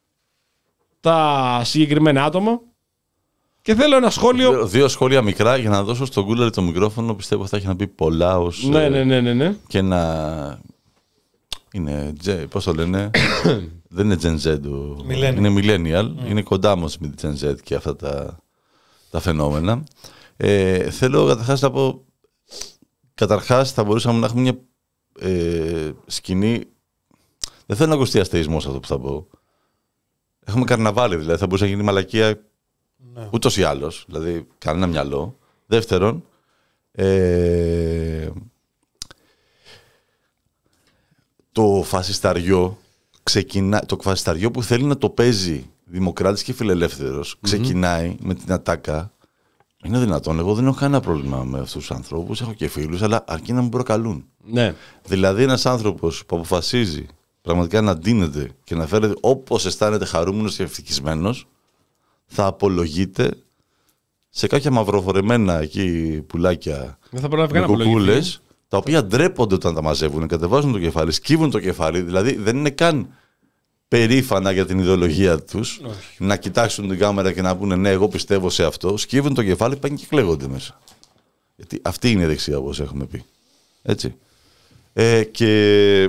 τα συγκεκριμένα άτομα. Και θέλω ένα σχόλιο. Δύο, δύο σχόλια μικρά για να δώσω στον Κούλερ το μικρόφωνο. Πιστεύω θα έχει να πει πολλά ως. Ναι, ναι, ναι, ναι, ναι. Και να. Είναι. Πώς το λένε. Δεν είναι Gen Z. Millennial. Είναι Millennial. Mm. Είναι κοντά όμως με τη Gen Z και αυτά τα, τα φαινόμενα. Ε, θέλω καταρχάς να πω. Καταρχάς θα μπορούσαμε να έχουμε μια ε, σκηνή. Δεν θέλω να ακουστεί αστεϊσμός αυτό που θα πω. Έχουμε καρναβάλι, δηλαδή θα μπορούσε να γίνει μαλακία. Ναι. Ούτως ή άλλως, δηλαδή κανένα μυαλό. Δεύτερον, ε, το φασισταριό ξεκινά, το φασισταριό που θέλει να το παίζει δημοκράτης και φιλελεύθερος, mm-hmm. ξεκινάει με την ατάκα. Είναι δυνατόν, εγώ δεν έχω κανένα πρόβλημα με αυτούς τους ανθρώπους, έχω και φίλους, αλλά αρκεί να μου προκαλούν. Ναι. Δηλαδή ένας άνθρωπος που αποφασίζει πραγματικά να ντύνεται και να φέρεται όπως αισθάνεται χαρούμενος και ευτυχισμένος, θα απολογείται σε κάποια μαυροφορεμένα εκεί πουλάκια με κουκούλες, τα οποία ντρέπονται όταν τα μαζεύουν, κατεβάζουν το κεφάλι, σκύβουν το κεφάλι, δηλαδή δεν είναι καν περήφανα για την ιδεολογία τους. Όχι. Να κοιτάξουν την κάμερα και να πούνε ναι, εγώ πιστεύω σε αυτό, σκύβουν το κεφάλι, πάνε και κλαίγονται μέσα. Γιατί αυτή είναι η δεξιά, όπως έχουμε πει. Έτσι. Ε, και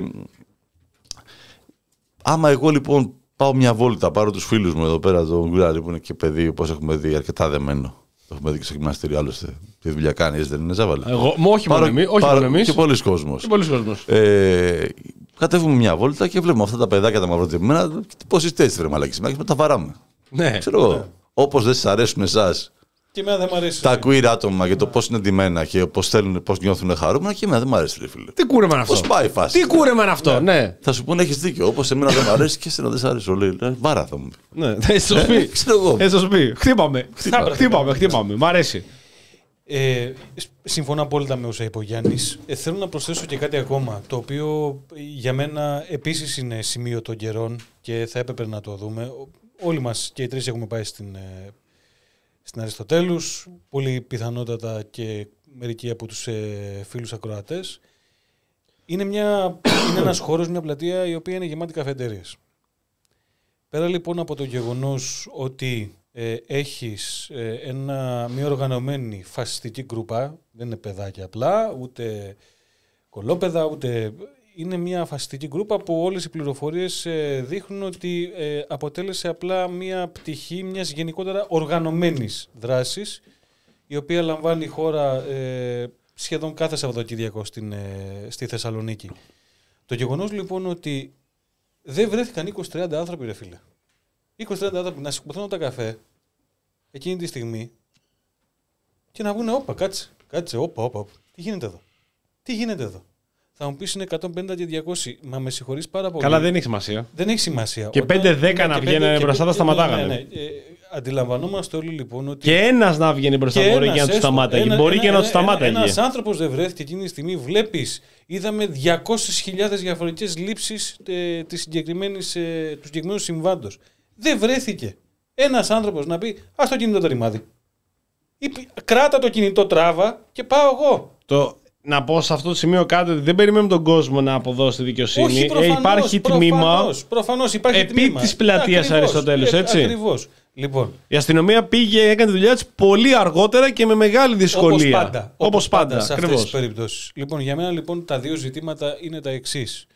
άμα εγώ λοιπόν πάω μια βόλτα, πάρω τους φίλους μου εδώ πέρα, τον Γκουράρη που είναι και παιδί, όπως έχουμε δει, αρκετά δεμένο. Το έχουμε δει και στο γυμναστήριο, άλλωστε. Τι δουλειά κάνει, δεν είναι, Ζάβαλα. Εγώ, όχι μόνο εμείς. Και πολλοί κόσμος. Και πολλοί κόσμος. Ε, κατέβουμε μια βόλτα και βλέπουμε αυτά τα παιδάκια τα μαυροτεμμένα. Πώς είστε έτσι, βρε μαλακισμάκι, με τα βαράμε. Ναι. Ξέρω εγώ. Ναι. Όπως δεν σας αρέσουν εσάς και εμένα δεν μ' αρέσει. Τα queer άτομα και το πώς είναι ντυμένα και πώς θέλουν, πώς νιώθουν χαρούμενα, και εμένα δεν μ' αρέσει, ρε φίλε. Τι κούρεμα είναι αυτό. Πώς πάει η φάση. Τι κούρεμα είναι αυτό, ναι. ναι. Θα σου πούνε έχεις δίκιο. Όπως εμένα δεν μ' αρέσει και εσένα δεν σ' αρέσει. Λέει, βάρα θα μου πει. Ναι, έτσι θα σου πει. Ξέρω εγώ. Έτσι θα σου πει. Χτύπαμε. Χτύπαμε, χτύπαμε. Μ' αρέσει. Ε, συμφωνώ απόλυτα με όσα είπε ο Γιάννης. Ε, θέλω να προσθέσω και κάτι ακόμα, το οποίο για μένα επίσης είναι σημείο των καιρών και θα έπρεπε να το δούμε. Όλοι μας και οι τρεις έχουμε πάει στην, στην Αριστοτέλους, πολύ πιθανότατα και μερικοί από τους ε, φίλους ακροατές. Είναι, μια, είναι ένας χώρος, μια πλατεία η οποία είναι γεμάτη καφετέριες. Πέρα λοιπόν από το γεγονός ότι Ε, έχεις ε, ένα, μια οργανωμένη φασιστική γκρουπά, δεν είναι παιδάκια απλά, ούτε κολόπεδα, ούτε... Είναι μια φασιστική γκρουπά που όλες οι πληροφορίες ε, δείχνουν ότι ε, αποτέλεσε απλά μια πτυχή μιας γενικότερα οργανωμένης δράσης, η οποία λαμβάνει η χώρα ε, σχεδόν κάθε Σαββατοκύριακο στην, ε, στη Θεσσαλονίκη. Το γεγονός λοιπόν ότι δεν βρέθηκαν είκοσι τριάντα άνθρωποι, ρε φίλε. είκοσι τριάντα άνθρωποι να σηκωθούν από τα καφέ εκείνη τη στιγμή και να πούνε όπα, κάτσε, κάτσε, όπα, όπα, όπα. Τι γίνεται εδώ. Τι γίνεται εδώ. Θα μου πεις είναι εκατόν πενήντα και διακόσιοι, μα με συγχωρείς πάρα πολύ. Καλά, δεν έχει σημασία. Δεν έχει σημασία. Και πέντε δέκα να βγαίνουν μπροστά τα σταματάγανε. Ναι, ναι, ναι. Ε, αντιλαμβανόμαστε όλοι λοιπόν ότι. Και ένας να βγαίνει μπροστά μπορεί και να του σταμάταγε. Μπορεί και να του σταμάταγε. Ένας άνθρωπος δεν βρέθηκε εκείνη τη στιγμή. Βλέπεις, είδαμε διακόσιες χιλιάδες διαφορετικές λήψεις ε, της συγκεκριμένης, ε, του συγκεκριμένου συμβάντος. Δεν βρέθηκε ένας άνθρωπος να πει: ας το κινητό το ρημάδι. Ή, κράτα το κινητό, τράβα και πάω εγώ. Το... Να πω σε αυτό το σημείο κάτι ότι δεν περιμένουμε τον κόσμο να αποδώσει τη δικαιοσύνη. Όχι, προφανώς, ε, υπάρχει προφανώς, τμήμα προφανώς υπάρχει επί τμήμα. της πλατείας Αριστοτέλους, έτσι. Ακριβώς. Λοιπόν. Η αστυνομία πήγε, έκανε τη δουλειά της πολύ αργότερα και με μεγάλη δυσκολία. Όπως πάντα. Όπως όπως πάντα, πάντα σε ακριβώς. αυτές τις περιπτώσεις. Λοιπόν, για μένα λοιπόν τα δύο ζητήματα είναι τα εξής.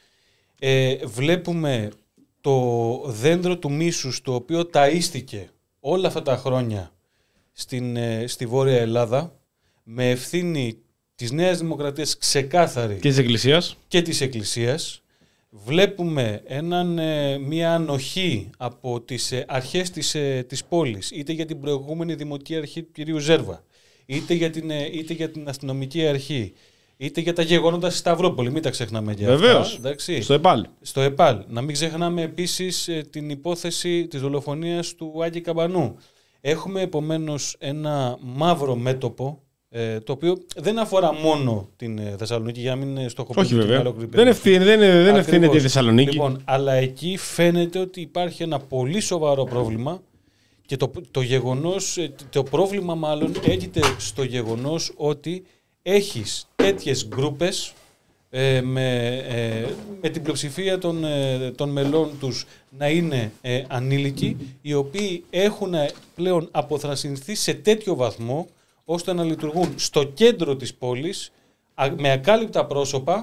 Ε, βλέπουμε το δέντρο του μίσους το οποίο ταΐστηκε όλα αυτά τα χρόνια στην, ε, στη Βόρεια Ελλάδα με ευθύνη της Νέας Δημοκρατίας ξεκάθαρη και της Εκκλησίας, και της Εκκλησίας. Βλέπουμε έναν, ε, μια ανοχή από τις ε, αρχές της, ε, της πόλης, είτε για την προηγούμενη δημοτική αρχή του κυρίου Ζέρβα, είτε για την, ε, είτε για την αστυνομική αρχή, είτε για τα γεγονότα στη Σταυρόπολη, μην τα ξεχνάμε για Βεβαίως, αυτά. Εντάξει. Στο ΕΠΑΛ. Στο ΕΠΑΛ. Να μην ξεχνάμε επίσης ε, την υπόθεση της δολοφονίας του Άκη Καμπανού. Έχουμε επομένως ένα μαύρο μέτωπο, Ε, το οποίο δεν αφορά μόνο την ε, Θεσσαλονίκη, για να μην στοχοποιήσουμε την ολόκληρη δεν ευθύνεται, δεν, δεν ευθύνεται η Θεσσαλονίκη. Λοιπόν, αλλά εκεί φαίνεται ότι υπάρχει ένα πολύ σοβαρό πρόβλημα και το, το γεγονός, το πρόβλημα μάλλον έγινε στο γεγονός ότι έχεις τέτοιες γκρούπες ε, με, ε, με την πλειοψηφία των, ε, των μελών τους να είναι ε, ανήλικοι, οι οποίοι έχουν πλέον αποθρασινθεί σε τέτοιο βαθμό ώστε να λειτουργούν στο κέντρο της πόλης με ακάλυπτα πρόσωπα,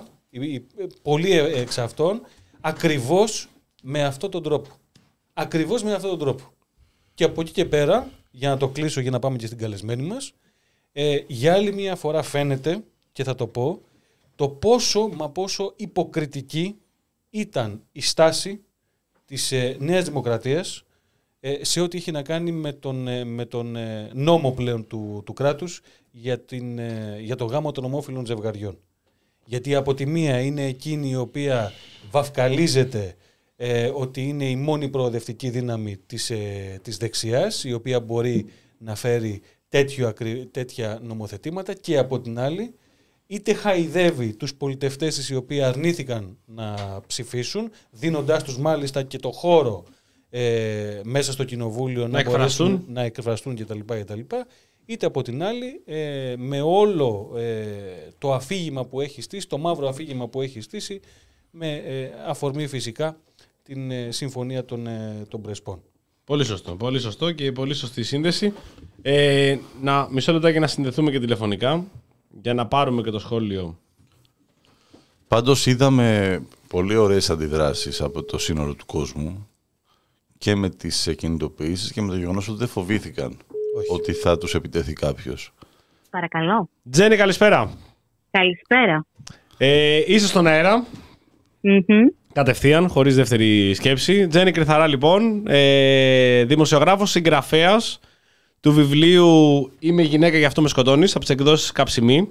πολλοί εξ αυτών, ακριβώς με αυτόν τον τρόπο. Ακριβώς με αυτόν τον τρόπο. Και από εκεί και πέρα, για να το κλείσω για να πάμε και στην καλεσμένη μας, ε, για άλλη μια φορά φαίνεται, και θα το πω, το πόσο μα πόσο υποκριτική ήταν η στάση της ε, Νέας Δημοκρατίας σε ό,τι είχε να κάνει με τον, με τον νόμο πλέον του, του κράτους για, την, για το γάμο των ομόφυλων ζευγαριών. Γιατί από τη μία είναι εκείνη η οποία βαφκαλίζεται ε, ότι είναι η μόνη προοδευτική δύναμη της, ε, της δεξιάς, η οποία μπορεί να φέρει τέτοιο, τέτοια νομοθετήματα, και από την άλλη είτε χαϊδεύει τους πολιτευτές της οι οποίοι αρνήθηκαν να ψηφίσουν, δίνοντάς τους μάλιστα και το χώρο Ε, μέσα στο κοινοβούλιο να, να εκφραστούν, να εκφραστούν κτλ, κτλ. Είτε από την άλλη ε, με όλο ε, το αφήγημα που έχει στήσει, το μαύρο αφήγημα που έχει στήσει, με ε, αφορμή φυσικά την ε, συμφωνία των, ε, των Πρεσπών. Πολύ σωστό, πολύ σωστό και πολύ σωστή σύνδεση. Ε, να, μισό λεπτάκι να συνδεθούμε και τηλεφωνικά για να πάρουμε και το σχόλιο. Πάντως είδαμε πολύ ωραίες αντιδράσεις από το σύνολο του κόσμου και με τις κινητοποιήσεις και με το γεγονός ότι δεν φοβήθηκαν Όχι. ότι θα τους επιτεθεί κάποιος. Παρακαλώ. Τζένι, καλησπέρα. Καλησπέρα. Ε, είσαι στον αέρα. Mm-hmm. Κατευθείαν, χωρίς δεύτερη σκέψη. Τζένι Κρυθαρά, λοιπόν, ε, δημοσιογράφος, συγγραφέας του βιβλίου «Είμαι γυναίκα, γι' αυτό με σκοτώνεις», από τις εκδόσεις Καψιμή.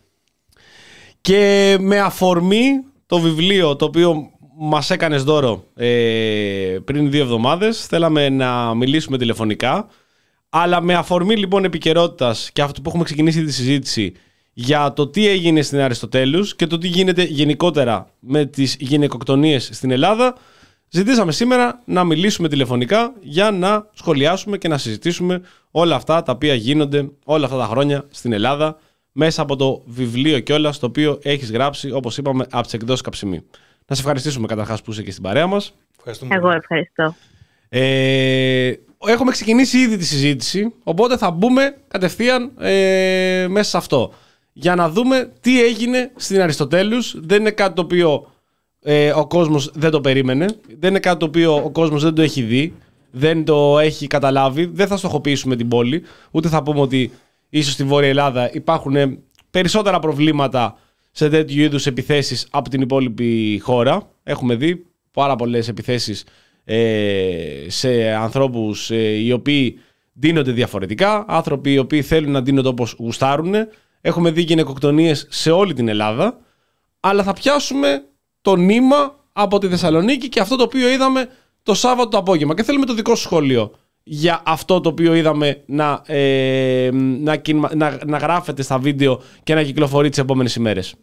Και με αφορμή το βιβλίο το οποίο μας έκανες δώρο ε, πριν δύο εβδομάδες, θέλαμε να μιλήσουμε τηλεφωνικά, αλλά με αφορμή λοιπόν επικαιρότητας και αυτό που έχουμε ξεκινήσει τη συζήτηση για το τι έγινε στην Αριστοτέλους και το τι γίνεται γενικότερα με τις γυναικοκτονίες στην Ελλάδα, ζητήσαμε σήμερα να μιλήσουμε τηλεφωνικά για να σχολιάσουμε και να συζητήσουμε όλα αυτά τα οποία γίνονται όλα αυτά τα χρόνια στην Ελλάδα μέσα από το βιβλίο κιόλας το οποίο έχεις γράψει, όπως είπαμε, από τις εκδόσεις Καψιμή. Να σε ευχαριστήσουμε καταρχάς που είσαι και στην παρέα μας. Εγώ ευχαριστώ. Ε, έχουμε ξεκινήσει ήδη τη συζήτηση, οπότε θα μπούμε κατευθείαν ε, μέσα σε αυτό. Για να δούμε τι έγινε στην Αριστοτέλους. Δεν είναι κάτι το οποίο ε, ο κόσμος δεν το περίμενε. Δεν είναι κάτι το οποίο ο κόσμος δεν το έχει δει. Δεν το έχει καταλάβει. Δεν θα στοχοποιήσουμε την πόλη. Ούτε θα πούμε ότι ίσως στη Βόρεια Ελλάδα υπάρχουν περισσότερα προβλήματα σε τέτοιου είδους επιθέσεις από την υπόλοιπη χώρα. Έχουμε δει πάρα πολλές επιθέσεις ε, σε ανθρώπους ε, οι οποίοι ντύνονται διαφορετικά, άνθρωποι οι οποίοι θέλουν να ντύνονται όπως γουστάρουν. Έχουμε δει γυναικοκτονίες σε όλη την Ελλάδα, αλλά θα πιάσουμε το νήμα από τη Θεσσαλονίκη και αυτό το οποίο είδαμε το Σάββατο το απόγευμα. Και θέλουμε το δικό σου σχόλιο για αυτό το οποίο είδαμε να, ε, να, να, να γράφεται στα βίντεο και να κυκλοφορεί τις επόμενες ημέρες?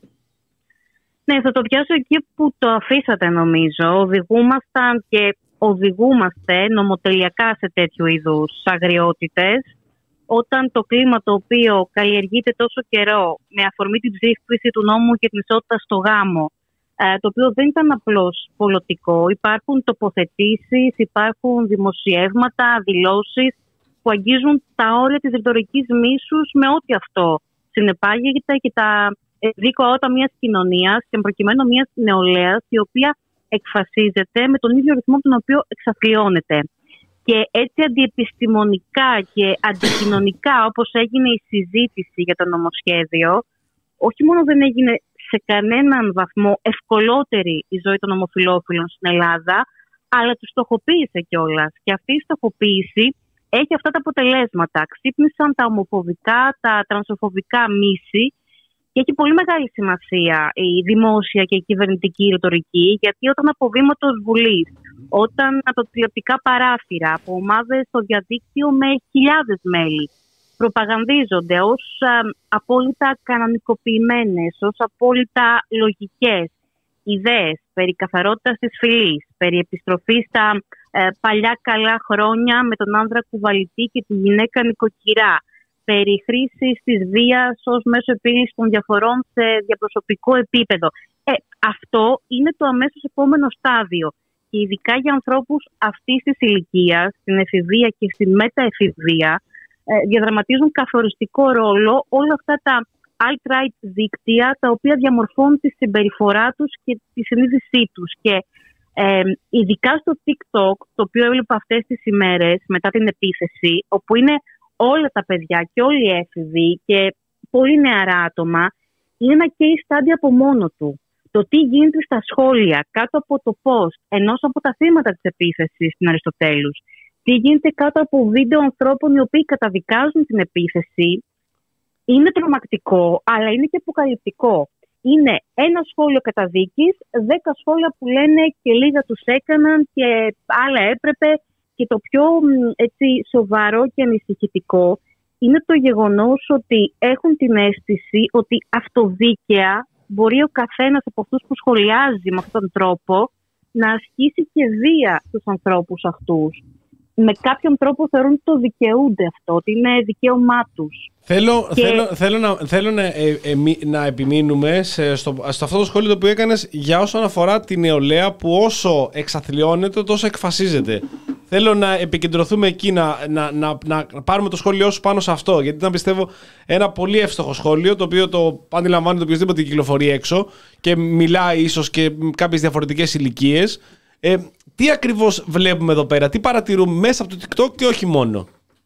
Ναι, θα το πιάσω εκεί που το αφήσατε νομίζω. Οδηγούμασταν και οδηγούμαστε νομοτελειακά σε τέτοιου είδους αγριότητες, όταν το κλίμα το οποίο καλλιεργείται τόσο καιρό με αφορμή την ψήφιση του νόμου και την ισότητα στο γάμο, το οποίο δεν ήταν απλώς πολιτικό, υπάρχουν τοποθετήσεις, υπάρχουν δημοσιεύματα, δηλώσεις που αγγίζουν τα όρια της ρητορικής μίσους με ό,τι αυτό συνεπάγεται και τα δίκαια μιας κοινωνίας και προκειμένου μιας νεολαίας η οποία εκφασίζεται με τον ίδιο ρυθμό τον οποίο εξαθλιώνεται. Και έτσι αντιεπιστημονικά και αντικοινωνικά, όπως έγινε η συζήτηση για το νομοσχέδιο, όχι μόνο δεν έγινε σε κανέναν βαθμό ευκολότερη η ζωή των ομοφυλόφιλων στην Ελλάδα, αλλά τους στοχοποίησε κιόλας. Και αυτή η στοχοποίηση έχει αυτά τα αποτελέσματα. Ξύπνησαν τα ομοφοβικά, τα τρανσοφοβικά μίση και έχει πολύ μεγάλη σημασία η δημόσια και η κυβερνητική ρητορική, γιατί όταν από βήματος Βουλής, όταν από τηλεοπτικά παράθυρα, από ομάδες στο διαδίκτυο με χιλιάδες μέλη, προπαγανδίζονται ως α, απόλυτα κανονικοποιημένες, ως απόλυτα λογικές ιδέες περί καθαρότητας της φυλής, περί επιστροφής στα ε, παλιά καλά χρόνια με τον άνδρα κουβαλητή και τη γυναίκα νοικοκυρά, περί χρήσης της βίας ως μέσο επίλυσης των διαφορών σε διαπροσωπικό επίπεδο. Ε, αυτό είναι το αμέσως επόμενο στάδιο. Και ειδικά για ανθρώπους αυτής της ηλικίας, στην εφηβεία και στη μεταεφηβεία, ε, διαδραματίζουν καθοριστικό ρόλο όλα αυτά τα alt-right δίκτυα, τα οποία διαμορφώνουν τη συμπεριφορά τους και τη συνείδησή τους. Και ε, ειδικά στο TikTok, το οποίο έβλεπα αυτές τις ημέρες μετά την επίθεση, όπου είναι όλα τα παιδιά και όλοι οι έφηβοι και πολύ νεαρά άτομα, είναι ένα case study από μόνο του. Το τι γίνεται στα σχόλια κάτω από το post ενός από τα θύματα της επίθεσης στην Αριστοτέλους, τι γίνεται κάτω από βίντεο ανθρώπων οι οποίοι καταδικάζουν την επίθεση, είναι τρομακτικό, αλλά είναι και αποκαλυπτικό. Είναι ένα σχόλιο καταδίκης, δέκα σχόλια που λένε και λίγα τους έκαναν και άλλα έπρεπε. Και το πιο έτσι, σοβαρό και ανησυχητικό είναι το γεγονός ότι έχουν την αίσθηση ότι αυτοδίκαια μπορεί ο καθένας από αυτούς που σχολιάζει με αυτόν τον τρόπο να ασκήσει και βία στους ανθρώπους αυτούς. Με κάποιον τρόπο θεωρούν ότι το δικαιούνται αυτό, ότι είναι δικαίωμά τους. Θέλω, και... θέλω, θέλω, να, θέλω να, ε, ε, να επιμείνουμε σε, στο, στο αυτό το σχόλιο που έκανες για όσον αφορά τη νεολαία που όσο εξαθλιώνεται τόσο εκφασίζεται. Θέλω να επικεντρωθούμε εκεί, να, να, να, να πάρουμε το σχόλιο σου πάνω σε αυτό, γιατί ήταν πιστεύω ένα πολύ εύστοχο σχόλιο, το οποίο το αντιλαμβάνεται οποιοδήποτε κυκλοφορεί έξω και μιλάει ίσως και κάποιες διαφορετικές ηλικίες. Ε, τι ακριβώς βλέπουμε εδώ πέρα, τι παρατηρούμε μέσα από το TikTok και όχι μόνο?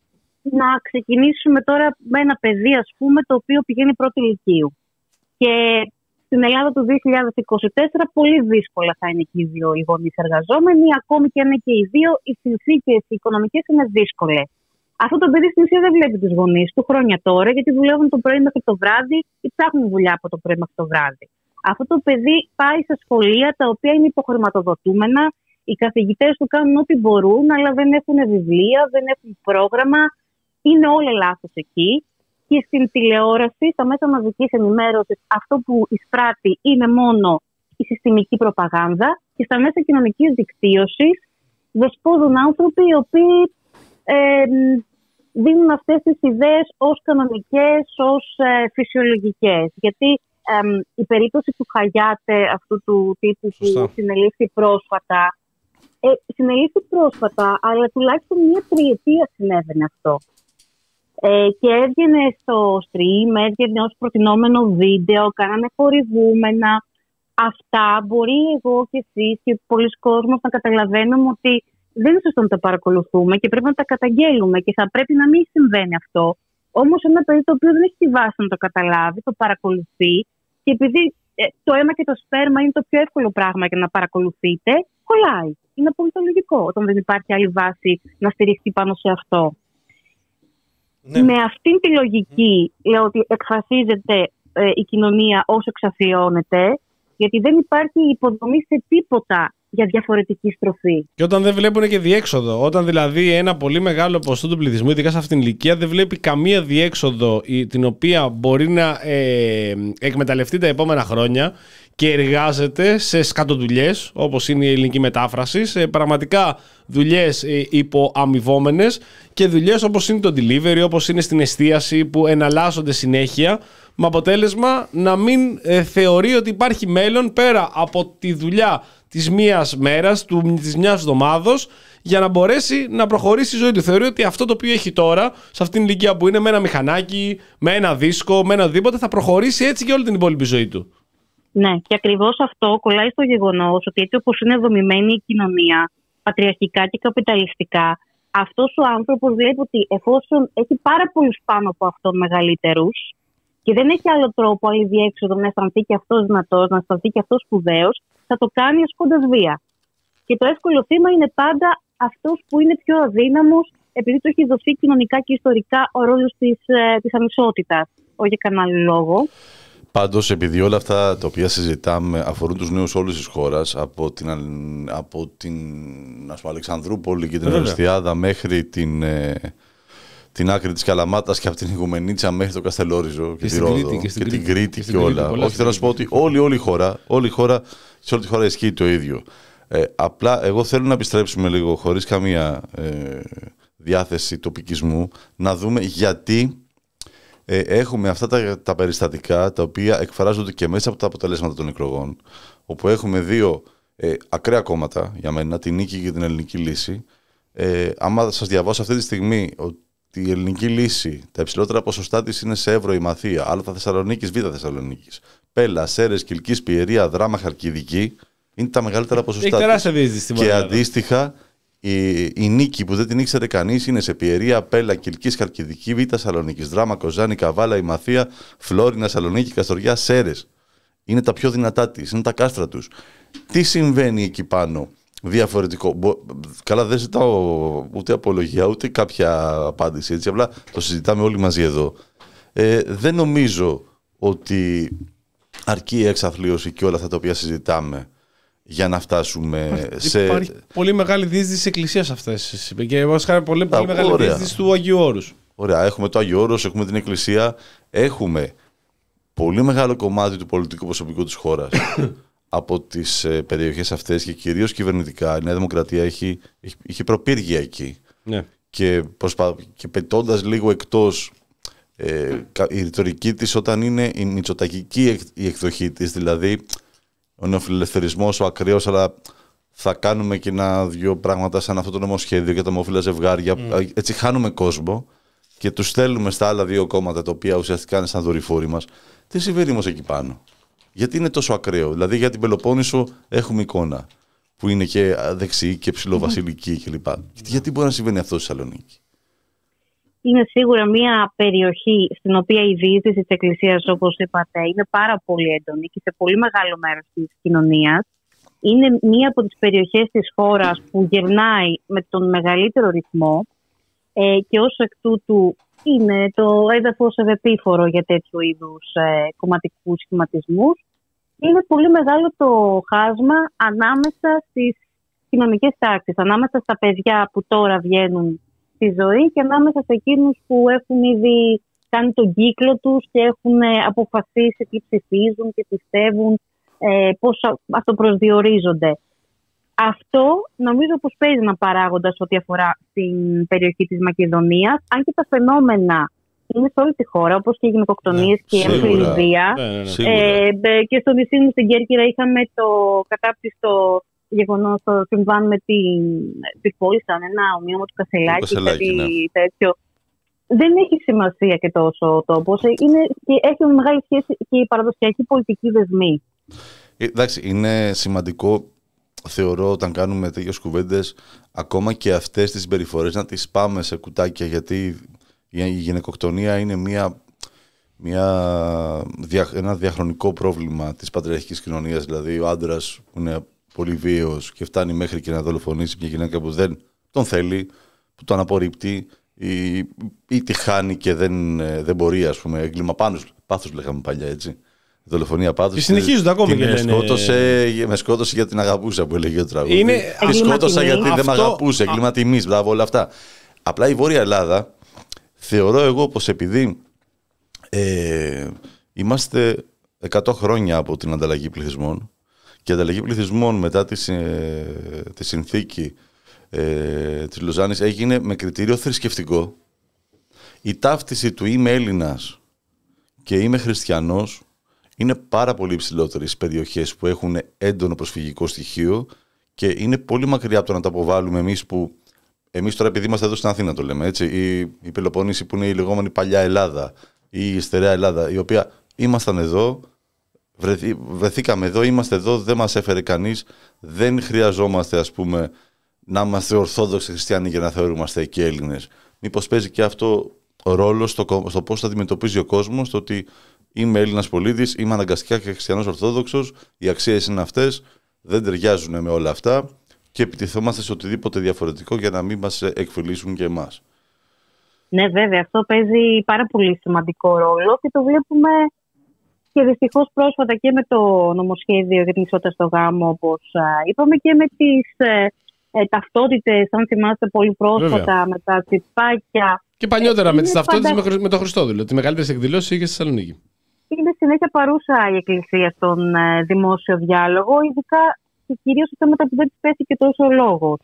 Να ξεκινήσουμε τώρα με ένα παιδί, ας πούμε, το οποίο πηγαίνει πρώτη ηλικίου. Και στην Ελλάδα του δύο χιλιάδες είκοσι τέσσερα πολύ δύσκολα θα είναι και οι δύο οι γονείς εργαζόμενοι, ακόμη και αν είναι και οι δύο, οι συνθήκες οι οικονομικές είναι δύσκολες. Αυτό το παιδί στην ουσία δεν βλέπει τους γονείς του χρόνια τώρα, γιατί δουλεύουν το πρωί μέχρι το βράδυ ή ψάχνουν δουλειά από το πρωί μέχρι το βράδυ. Αυτό το παιδί πάει σε σχολεία τα οποία είναι υποχρηματοδοτούμενα, οι καθηγητές του κάνουν ό,τι μπορούν, αλλά δεν έχουν βιβλία, δεν έχουν πρόγραμμα, είναι όλα λάθος εκεί. Και στην τηλεόραση, στα μέσα μαζικής ενημέρωσης, αυτό που εισπράττει είναι μόνο η συστημική προπαγάνδα, και στα μέσα κοινωνικής δικτύωσης δεσπόζουν άνθρωποι οι οποίοι ε, δίνουν αυτές τις ιδέες ως κανονικές, ως ε, φυσιολογικές. Γιατί ε, η περίπτωση του Χαγιάτε, αυτού του τύπου που συνελήφθη πρόσφατα, ε, συνελήφθη πρόσφατα, αλλά τουλάχιστον μία τριετία συνέβαινε αυτό. Ε, και έβγαινε στο stream, έβγαινε ως προτινόμενο βίντεο, κάνανε χορηγούμενα. Αυτά μπορεί εγώ και εσείς και πολλοί κόσμος να καταλαβαίνουμε ότι δεν είναι σωστό να τα παρακολουθούμε και πρέπει να τα καταγγέλουμε και θα πρέπει να μην συμβαίνει αυτό. Όμως ένα παιδί το οποίο δεν έχει τη βάση να το καταλάβει, το παρακολουθεί, και επειδή ε, το αίμα και το σπέρμα είναι το πιο εύκολο πράγμα για να παρακολουθείτε, κολλάει. Είναι πολύ λογικό όταν δεν υπάρχει άλλη βάση να στηριχθεί πάνω σε αυτό. Ναι. Με αυτήν τη λογική λέω ότι εκφρασίζεται ε, η κοινωνία όσο εξαθλιώνεται, γιατί δεν υπάρχει υποδομή σε τίποτα για διαφορετική στροφή. Και όταν δεν βλέπουν και διέξοδο, όταν δηλαδή ένα πολύ μεγάλο ποσοστό του πληθυσμού, ειδικά σε αυτήν την ηλικία, δεν βλέπει καμία διέξοδο την οποία μπορεί να ε, εκμεταλλευτεί τα επόμενα χρόνια και εργάζεται σε σκατοδουλειές, όπως είναι η ελληνική μετάφραση, σε πραγματικά δουλειές ε, υποαμοιβόμενες και δουλειές όπως είναι το delivery, όπως είναι στην εστίαση που εναλλάσσονται συνέχεια, με αποτέλεσμα να μην ε, θεωρεί ότι υπάρχει μέλλον πέρα από τη δουλειά της μίας μέρας, του, της μιας εβδομάδος, για να μπορέσει να προχωρήσει η ζωή του. Θεωρεί ότι αυτό το οποίο έχει τώρα, σε αυτήν την ηλικία που είναι, με ένα μηχανάκι, με ένα δίσκο, με ένα οτιδήποτε, θα προχωρήσει έτσι και όλη την υπόλοιπη ζωή του. Ναι, και ακριβώς αυτό κολλάει στο γεγονός ότι έτσι όπως είναι δομημένη η κοινωνία, πατριαρχικά και καπιταλιστικά, αυτός ο άνθρωπος βλέπει ότι εφόσον έχει πάρα πολλούς πάνω από αυτόν μεγαλύτερους και δεν έχει άλλο τρόπο, άλλη διέξοδο να αισθανθεί και αυτός δυνατός, να αισθανθεί και αυτός σπουδαίος, θα το κάνει ασκώντας βία. Και το εύκολο θύμα είναι πάντα αυτός που είναι πιο αδύναμος, επειδή του έχει δοθεί κοινωνικά και ιστορικά ο ρόλος της, ε, της ανισότητας, όχι για κανένα άλλο λόγο. Πάντως, επειδή όλα αυτά τα οποία συζητάμε αφορούν τους νέους όλης της χώρας, από την, από την ας πούμε, Αλεξανδρούπολη και την Αριστιάδα μέχρι την, ε, την άκρη της Καλαμάτας και από την Ιγουμενίτσα μέχρι το Καστελόριζο και, και τη Ρόδο και, και την Κρήτη και, και όλα. Όχι, θέλω να σου πω ότι όλη, όλη η χώρα, όλη η χώρα, σε όλη τη χώρα ισχύει το ίδιο. Ε, απλά εγώ θέλω να επιστρέψουμε λίγο, χωρίς καμία ε, διάθεση τοπικισμού, να δούμε γιατί ε, έχουμε αυτά τα, τα περιστατικά τα οποία εκφράζονται και μέσα από τα αποτελέσματα των εκλογών, όπου έχουμε δύο ε, ακραία κόμματα, για μένα, την Νίκη και την Ελληνική Λύση. Ε, άμα σας διαβάσω αυτή τη στιγμή ότι η Ελληνική Λύση, τα υψηλότερα ποσοστά της είναι σε Εύρο, η Μαθία, Α Θεσσαλονίκης, Β Θεσσαλονίκης, Πέλα, Σέρρες, Κιλκής, Πιερία, Δράμα, Χαλκιδική, είναι τα μεγαλύτερα ποσοστά της. Και αντίστοιχα, η, η Νίκη που δεν την ήξερε κανείς είναι σε Πιερία, Πέλα, Κιλκής, Χαλκιδική, Β Θεσσαλονίκης, Δράμα, Κοζάνη, Καβάλα, η Μαθία, Φλόρινα, Σαλονίκη, Καστοριά, Σέρρες. Είναι τα πιο δυνατά της, είναι τα κάστρα τους. Τι συμβαίνει εκεί πάνω διαφορετικό? Καλά, δεν ζητάω ούτε απολογία ούτε κάποια απάντηση, έτσι, απλά το συζητάμε όλοι μαζί εδώ. Ε, δεν νομίζω ότι αρκεί η εξαθλίωση και όλα αυτά τα οποία συζητάμε για να φτάσουμε Υπάρχει σε... Υπάρχει πολύ μεγάλη διείσδυση της Εκκλησίας αυτές και πολύ, πολύ Α, μεγάλη ωραία. διείσδυση του Αγίου Όρους. Ωραία, έχουμε το Άγιο Όρος, έχουμε την Εκκλησία, έχουμε πολύ μεγάλο κομμάτι του πολιτικού προσωπικού της χώρας από τις ε, περιοχές αυτές και κυρίως κυβερνητικά. Η Νέα Δημοκρατία έχει, έχει, έχει προπύργια εκεί. Ναι. Και, προσπα... και πετώντας λίγο εκτός ε, η ρητορική της όταν είναι η μητσοτακική η εκδοχή της, δηλαδή ο νεοφιλελευθερισμός, ο ακραίος, αλλά θα κάνουμε και ένα δυο πράγματα σαν αυτό το νομοσχέδιο για τα ομόφυλα ζευγάρια. Mm. Έτσι χάνουμε κόσμο και τους στέλνουμε στα άλλα δύο κόμματα τα οποία ουσιαστικά είναι σαν δορυφόροι μας. Τι συμβαίνει όμως εκεί πάνω? Γιατί είναι τόσο ακραίο? Δηλαδή για την Πελοπόννησο έχουμε εικόνα που είναι και δεξιή και ψηλοβασιλική κλπ. Γιατί μπορεί να συμβαίνει αυτό στη Θεσσαλονίκη? Είναι σίγουρα μια περιοχή στην οποία η διείσδυση της Εκκλησίας, όπως είπατε, είναι πάρα πολύ έντονη και σε πολύ μεγάλο μέρος της κοινωνίας. Είναι μία από τις περιοχές της χώρας που γερνάει με τον μεγαλύτερο ρυθμό ε, και ως εκ τούτου είναι το έδαφος ευεπίφορο για τέτοιου είδους ε, κομματικούς σχηματισμούς. Είναι πολύ μεγάλο το χάσμα ανάμεσα στις κοινωνικές τάξεις, ανάμεσα στα παιδιά που τώρα βγαίνουν στη ζωή και ανάμεσα σε εκείνους που έχουν ήδη κάνει τον κύκλο τους και έχουν αποφασίσει τι ψηφίζουν και πιστεύουν, ε, πώς αυτοπροσδιορίζονται. Αυτό νομίζω πως παίζει ένα παράγοντα σε ό,τι αφορά την περιοχή της Μακεδονίας, αν και τα φαινόμενα είναι σε όλη τη χώρα, όπως και οι γυναικοκτονίες ναι, και η έμφυλη βία. Ναι, ναι, ναι. Ε, και στο νησί μου στην Κέρκυρα είχαμε το κατάπτυστο γεγονός, το συμβάν με την, την πόλη σαν ένα ομοίωμα του Κασελάκη, δηλαδή ναι. τέτοιο. Δεν έχει σημασία και τόσο ο τόπος. Είναι, και έχει μεγάλη σχέση και η παραδοσιακή πολιτική δεσμή. Ε, εντάξει, είναι σημαντικό, θεωρώ, όταν κάνουμε τέτοιες κουβέντες, ακόμα και αυτές τις συμπεριφορές να τις πάμε σε κουτάκια, γιατί η γυναικοκτονία είναι μια, μια, ένα διαχρονικό πρόβλημα της πατριαρχικής κοινωνίας. Δηλαδή ο άντρας που είναι πολύ βίαιος και φτάνει μέχρι και να δολοφονήσει μια γυναίκα που δεν τον θέλει, που τον απορρίπτει ή, ή τη χάνει και δεν, δεν μπορεί, ας πούμε, έγκλημα πάνους, πάθους λέγαμε παλιά, έτσι. Δολοφονία πάθους. Και συνεχίζονται ακόμη και και με λένε... σκότωσε, με σκότωσε γιατί την αγαπούσα που έλεγε ο τραγούδι. Είναι... Τη σκότωσα γιατί αυτό... δεν με αγαπούσε. Εγκλήμα τιμής, μπράβο, όλα αυτά. Απλά η Βόρεια Ελλάδα θεωρώ εγώ πως επειδή ε, είμαστε εκατό χρόνια από την ανταλλαγή πληθυσμών και η ανταλλαγή πληθυσμών μετά τη, ε, τη συνθήκη ε, της Λοζάνης έγινε με κριτήριο θρησκευτικό, η ταύτιση του είμαι Έλληνας και είμαι χριστιανός είναι πάρα πολύ υψηλότερη στις περιοχές που έχουν έντονο προσφυγικό στοιχείο και είναι πολύ μακριά από το να τα αποβάλουμε εμείς που εμείς τώρα επειδή είμαστε εδώ στην Αθήνα το λέμε έτσι, η, η Πελοπόννηση που είναι η λεγόμενη παλιά Ελλάδα ή η στερεά Ελλάδα, η οποία ήμασταν εδώ, βρεθή, βρεθήκαμε εδώ, είμαστε εδώ, δεν μας έφερε κανείς, δεν χρειαζόμαστε ας πούμε να είμαστε ορθόδοξοι χριστιανοί για να θεωρούμαστε και Έλληνες. Μήπως παίζει και αυτό ρόλο στο, στο πώς θα αντιμετωπίζει ο κόσμος, το ότι είμαι Έλληνας πολίτης, είμαι αναγκαστικά και χριστιανός ορθόδοξος, οι αξίες είναι αυτές, δεν ταιριάζουν με όλα αυτά και επιτιθόμαστε σε οτιδήποτε διαφορετικό για να μην μας εκφυλίσουν και εμάς. Ναι, βέβαια, αυτό παίζει πάρα πολύ σημαντικό ρόλο και το βλέπουμε και δυστυχώς πρόσφατα και με το νομοσχέδιο για την ισότητα στο γάμο, όπως είπαμε, και με τις ε, ε, ταυτότητες, αν θυμάστε πολύ πρόσφατα, βέβαια, με τα τσιπάκια. Και παλιότερα ε, με τις ταυτότητες πάντα... με τον Χριστόδουλο. Τη μεγαλύτερη εκδηλώση είχε στη Θεσσαλονίκη. Είναι συνέχεια παρούσα η Εκκλησία στον ε, δημόσιο διάλογο, ειδικά και κυρίως όταν μετά που δεν της πέφτει και τόσο λόγο.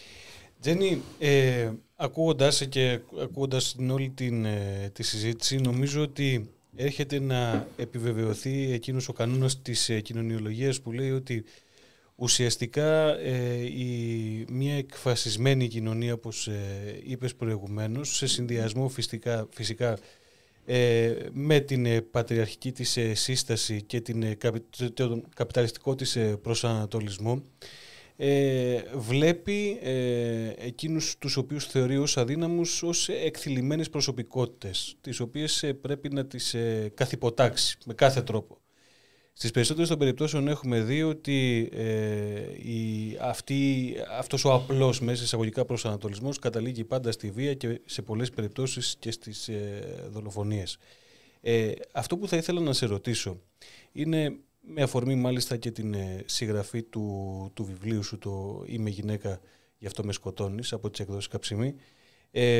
Τζένι, ε, ακούγοντας και ακούγοντας την όλη την, ε, τη συζήτηση, νομίζω ότι έρχεται να επιβεβαιωθεί εκείνος ο κανόνας της ε, κοινωνιολογίας που λέει ότι ουσιαστικά ε, η, μια εκφασισμένη κοινωνία, όπως ε, είπες προηγουμένως, σε συνδυασμό φυσικά, φυσικά ε, με την ε, πατριαρχική της ε, σύσταση και την, ε, καπι, τον καπιταλιστικό της ε, προσανατολισμό, Ε, βλέπει ε, εκείνους τους οποίους θεωρεί ως αδύναμους ως εκθυλιμμένες προσωπικότητες, τις οποίες ε, πρέπει να τις ε, καθυποτάξει με κάθε τρόπο. Στις περισσότερες των περιπτώσεων έχουμε δει ότι ε, η, αυτή, αυτός ο απλός μέσα εισαγωγικά προσανατολισμός καταλήγει πάντα στη βία και σε πολλές περιπτώσεις και στις ε, δολοφονίες. Ε, αυτό που θα ήθελα να σε ρωτήσω είναι, με αφορμή μάλιστα και την ε, συγγραφή του, του βιβλίου σου, το «Είμαι γυναίκα, γι' αυτό με σκοτώνεις», από τις εκδόσεις Καψιμή, ε,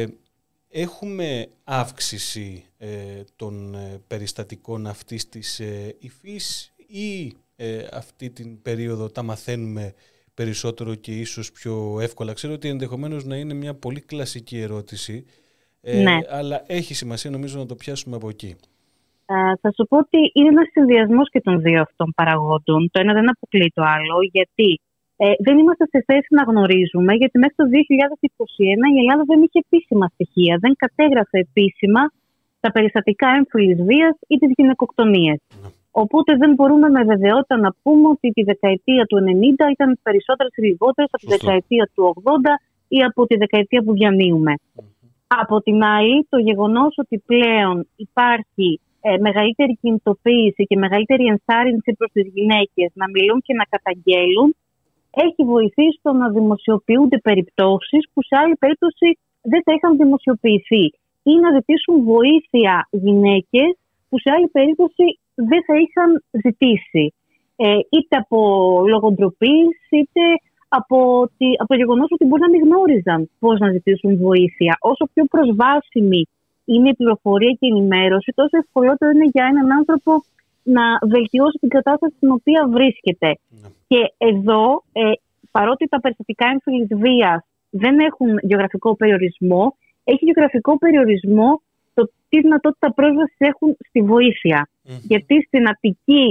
έχουμε αύξηση ε, των ε, περιστατικών αυτής της ε, υφής ή ε, αυτή την περίοδο τα μαθαίνουμε περισσότερο και ίσως πιο εύκολα? Ξέρω ότι ενδεχομένως να είναι μια πολύ κλασική ερώτηση, ε, ναι, αλλά έχει σημασία νομίζω να το πιάσουμε από εκεί. Uh, θα σου πω ότι είναι ένας συνδυασμός και των δύο αυτών παραγόντων. Το ένα δεν αποκλείει το άλλο, γιατί ε, δεν είμαστε σε θέση να γνωρίζουμε, γιατί μέχρι το δύο χιλιάδες είκοσι ένα η Ελλάδα δεν είχε επίσημα στοιχεία, δεν κατέγραφε επίσημα τα περιστατικά έμφυλης βίας ή τις γυναικοκτονίες. Mm. Οπότε δεν μπορούμε με βεβαιότητα να πούμε ότι τη δεκαετία του ενενήντα ήταν περισσότερες ή λιγότερες από τη δεκαετία του ογδόντα ή από τη δεκαετία που διανύουμε. Mm. Από την άλλη, το γεγονός ότι πλέον υπάρχει Ε, μεγαλύτερη κινητοποίηση και μεγαλύτερη ενθάρρυνση προς τις γυναίκες να μιλούν και να καταγγέλουν έχει βοηθήσει στο να δημοσιοποιούνται περιπτώσεις που σε άλλη περίπτωση δεν θα είχαν δημοσιοποιηθεί ή να ζητήσουν βοήθεια γυναίκες που σε άλλη περίπτωση δεν θα είχαν ζητήσει, ε, είτε από λόγω ντροπής είτε από, τη, από το γεγονός ότι μπορεί να μην γνώριζαν πώς να ζητήσουν βοήθεια. Όσο πιο προσβάσιμη είναι η πληροφορία και η ενημέρωση, τόσο ευκολότερο είναι για έναν άνθρωπο να βελτιώσει την κατάσταση στην οποία βρίσκεται. Mm. Και εδώ, ε, παρότι τα περιστατικά έμφυλης βίας δεν έχουν γεωγραφικό περιορισμό, έχει γεωγραφικό περιορισμό το τι δυνατότητα πρόσβασης έχουν στη βοήθεια. Mm. Γιατί στην Αττική,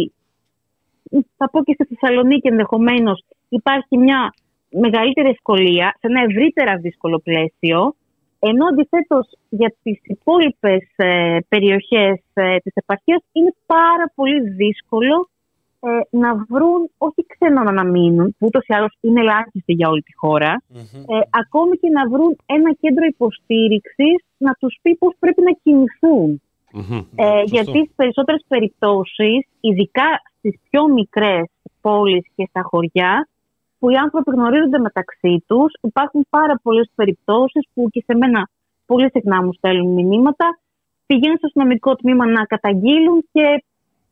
θα πω και στη Θεσσαλονίκη ενδεχομένως, υπάρχει μια μεγαλύτερη ευκολία σε ένα ευρύτερα δύσκολο πλαίσιο, ενώ αντιθέτως για τις υπόλοιπες ε, περιοχές ε, της επαρχίας είναι πάρα πολύ δύσκολο ε, να βρουν, όχι ξένο να μείνουν, που ούτως ή άλλως είναι ελάχιστοι για όλη τη χώρα, mm-hmm. ε, ακόμη και να βρουν ένα κέντρο υποστήριξης να τους πει πώς πρέπει να κινηθούν. Mm-hmm. Ε, γιατί στις περισσότερες περιπτώσεις, ειδικά στις πιο μικρές πόλεις και στα χωριά, που οι άνθρωποι γνωρίζονται μεταξύ τους, υπάρχουν πάρα πολλές περιπτώσεις που και σε μένα πολύ συχνά μου στέλνουν μηνύματα, πηγαίνουν στο αστυνομικό τμήμα να καταγγείλουν και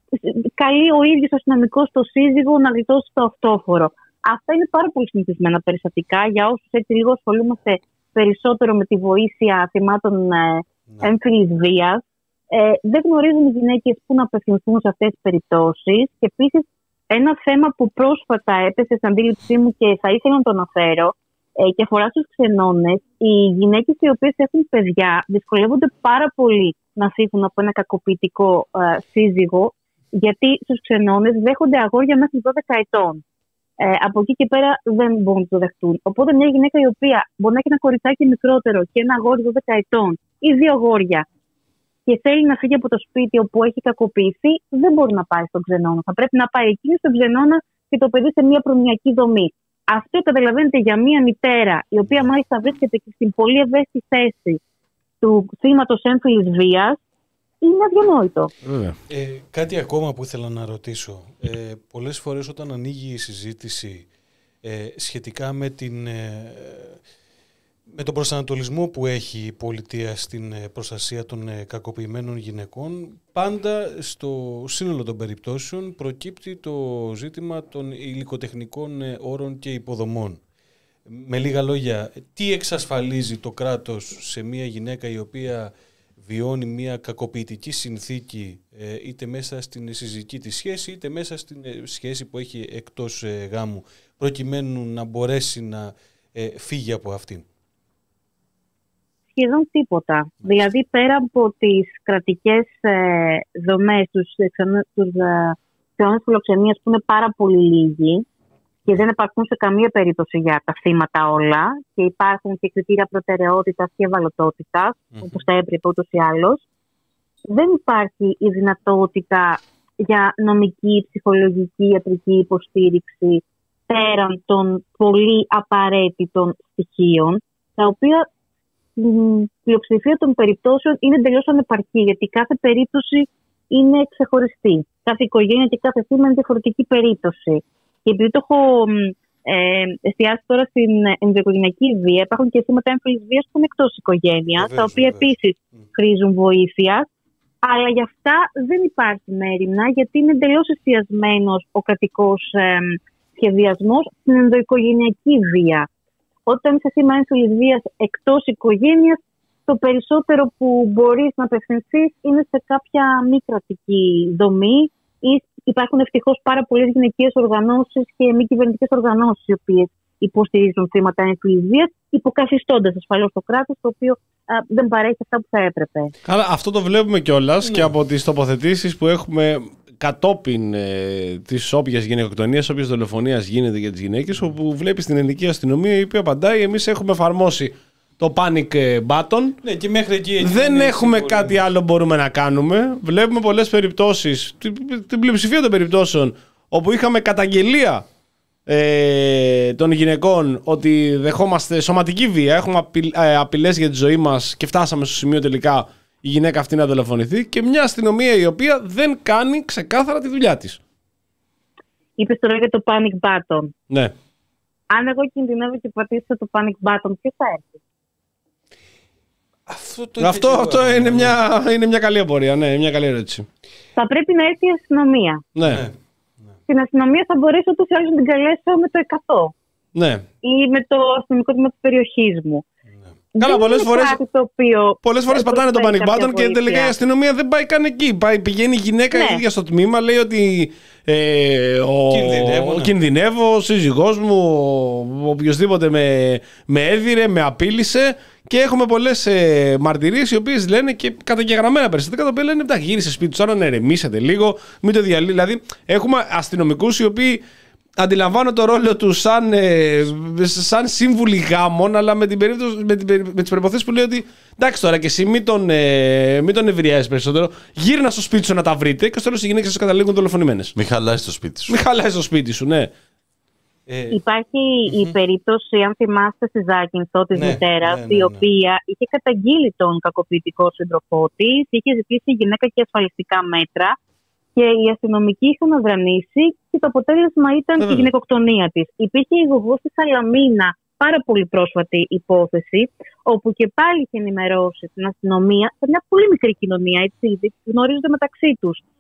καλεί ο ίδιος ο αστυνομικός το σύζυγο να γλιτώσει το αυτόφορο. Αυτά είναι πάρα πολύ συνηθισμένα περιστατικά για όσους έτσι λίγο ασχολούμαστε περισσότερο με τη βοήθεια θυμάτων ε, έμφυλης βίας. Ε, δεν γνωρίζουν οι γυναίκες πού να απευθυνθούν σε αυτές τις περιπτώσεις. Και επίσης, ένα θέμα που πρόσφατα έπεσε στην αντίληψή μου και θα ήθελα να το αναφέρω ε, και αφορά στους ξενώνες, οι γυναίκες οι οποίες έχουν παιδιά δυσκολεύονται πάρα πολύ να φύγουν από ένα κακοποιητικό ε, σύζυγο, γιατί στους ξενώνες δέχονται αγόρια μέχρι δώδεκα ετών. Ε, από εκεί και πέρα δεν μπορούν να το δεχτούν. Οπότε, μια γυναίκα η οποία μπορεί να έχει ένα κοριτσάκι μικρότερο και ένα αγόρι δώδεκα ετών ή δύο αγόρια και θέλει να φύγει από το σπίτι όπου έχει κακοποιηθεί, δεν μπορεί να πάει στον ξενώνα. Θα πρέπει να πάει εκείνη στον ξενώνα και το παιδί σε μια προνοιακή δομή. Αυτό, καταλαβαίνετε, για μια μητέρα, η οποία μάλιστα βρίσκεται και στην πολύ ευαίσθητη θέση του θύματος έμφυλης βίας, είναι αδιανόητο. Ε, κάτι ακόμα που ήθελα να ρωτήσω. Ε, πολλές φορές όταν ανοίγει η συζήτηση ε, σχετικά με, την, ε, με τον προσανατολισμό που έχει η πολιτεία στην προστασία των ε, κακοποιημένων γυναικών, πάντα στο σύνολο των περιπτώσεων προκύπτει το ζήτημα των υλικοτεχνικών ε, όρων και υποδομών. Με λίγα λόγια, τι εξασφαλίζει το κράτος σε μια γυναίκα η οποία βιώνει μια κακοποιητική συνθήκη είτε μέσα στην συζυγική της σχέση είτε μέσα στην σχέση που έχει εκτός γάμου, προκειμένου να μπορέσει να φύγει από αυτήν? Σχεδόν τίποτα. Δηλαδή, πέρα από τις κρατικές δομές, τους ξενώνες φιλοξενίας που είναι πάρα πολύ λίγοι και δεν υπάρχουν σε καμία περίπτωση για τα θύματα όλα και υπάρχουν και κριτήρια προτεραιότητας και ευαλωτότητας, mm-hmm. όπως θα έπρεπε ούτως ή άλλως, δεν υπάρχει η δυνατότητα για νομική, ψυχολογική, ιατρική υποστήριξη πέραν των πολύ απαραίτητων στοιχείων, τα οποία στην πλειοψηφία των περιπτώσεων είναι εντελώς ανεπαρκή, γιατί κάθε περίπτωση είναι ξεχωριστή. Κάθε οικογένεια και κάθε θύμα είναι διαφορετική περίπτωση. Και επειδή το έχω ε, εστιάσει τώρα στην ενδοοικογενειακή βία, υπάρχουν και θύματα έμφυλης βίας που είναι εκτός οικογένειας, τα οποία επίσης χρήζουν βοήθεια. Αλλά για αυτά δεν υπάρχει μέριμνα, γιατί είναι εντελώς εστιασμένος ο κρατικός ε, σχεδιασμός στην ενδοοικογενειακή βία. Όταν είσαι θύμα έμφυλης βίας εκτός οικογένειας, το περισσότερο που μπορείς να απευθυνθείς είναι σε κάποια μη κρατική δομή. Υπάρχουν ευτυχώς πάρα πολλές γυναικείες οργανώσεις και μη κυβερνητικές οργανώσεις οι οποίες υποστηρίζουν θύματα έμφυλης βίας, υποκαθιστώντας ασφαλώς το κράτος, το οποίο α, δεν παρέχει αυτά που θα έπρεπε. Καλά, αυτό το βλέπουμε κιόλας, ναι. Και από τις τοποθετήσεις που έχουμε κατόπιν ε, της όποιας γυναικοκτονίας, όποιας δολοφονίας γίνεται για τις γυναίκες, όπου βλέπεις την ελληνική αστυνομία η οποία απαντάει: εμείς έχουμε εφαρμόσει το panic button. Ναι, και μέχρι εκεί δεν έχουμε κάτι πολύ άλλο μπορούμε να κάνουμε. Βλέπουμε πολλές περιπτώσεις, την πλειοψηφία των περιπτώσεων, όπου είχαμε καταγγελία ε, των γυναικών ότι δεχόμαστε σωματική βία, έχουμε απειλ, ε, απειλές για τη ζωή μας και φτάσαμε στο σημείο τελικά η γυναίκα αυτή να δολοφονηθεί, και μια αστυνομία η οποία δεν κάνει ξεκάθαρα τη δουλειά της. Είπες τώρα για το panic button. Ναι. Αν εγώ κινδυνεύω και πατήσω το panic button, ποιος θα έρθει? Αυτό, το αυτό, αυτό είναι, μια, είναι μια καλή απορία, ναι, μια καλή ερώτηση. Θα πρέπει να έρθει η αστυνομία. Ναι. ναι. Στην αστυνομία θα μπορέσω ούτως ή άλλως να την καλέσω με το εκατό. Ναι. Ή με το αστυνομικό τμήμα της περιοχής μου. Ναι. Καλά, πολλές φορές, πολλές φορές πατάνε το panic button και τελικά η αστυνομία δεν πάει καν εκεί. Πάει, πηγαίνει η γυναίκα ναι. ίδια στο τμήμα, λέει ότι ε, ο, κινδυνεύω, ναι. ο κινδυνεύω, ο σύζυγός μου, ο, οποιοσδήποτε με, με έδιρε, με απείλησε. Και έχουμε πολλές ε, μαρτυρίες οι οποίες λένε, και καταγεγραμμένα περιστατικά, τα οποία λένε: εντάξει, γύρισε σπίτι του, άρα να ερεμήσετε λίγο, μην το διαλύετε. Δηλαδή, έχουμε αστυνομικούς οι οποίοι αντιλαμβάνω το ρόλο του σαν, ε, σαν σύμβουλοι γάμων, αλλά με, την περίπτωση, με, την, με τις προϋποθέσεις που λέει ότι εντάξει τώρα και εσύ μην τον, ε, μην τον ευριάζεις περισσότερο, γύρνα στο σπίτι σου να τα βρείτε και στο τέλος οι γυναίκες σας καταλήγουν δολοφονημένες. Μην χαλάσεις το σπίτι σου. Μην χαλάσεις το σπίτι σου, ναι. Ε, Υπάρχει mm-hmm. η περίπτωση, αν θυμάστε, στη Ζάκυνθο της ναι, μητέρας, ναι, ναι, ναι. η οποία είχε καταγγείλει τον κακοποιητικό σύντροφό της, είχε ζητήσει η γυναίκα και ασφαλιστικά μέτρα και οι αστυνομικοί είχαν αδρανήσει και το αποτέλεσμα ήταν mm-hmm. η γυναικοκτονία της. Υπήρχε η γογό στη Σαλαμίνα, πάρα πολύ πρόσφατη υπόθεση, όπου και πάλι είχε ενημερώσει την αστυνομία σε μια πολύ μικρή κοινωνία, έτσι, γνωρίζονται μεταξύ τους.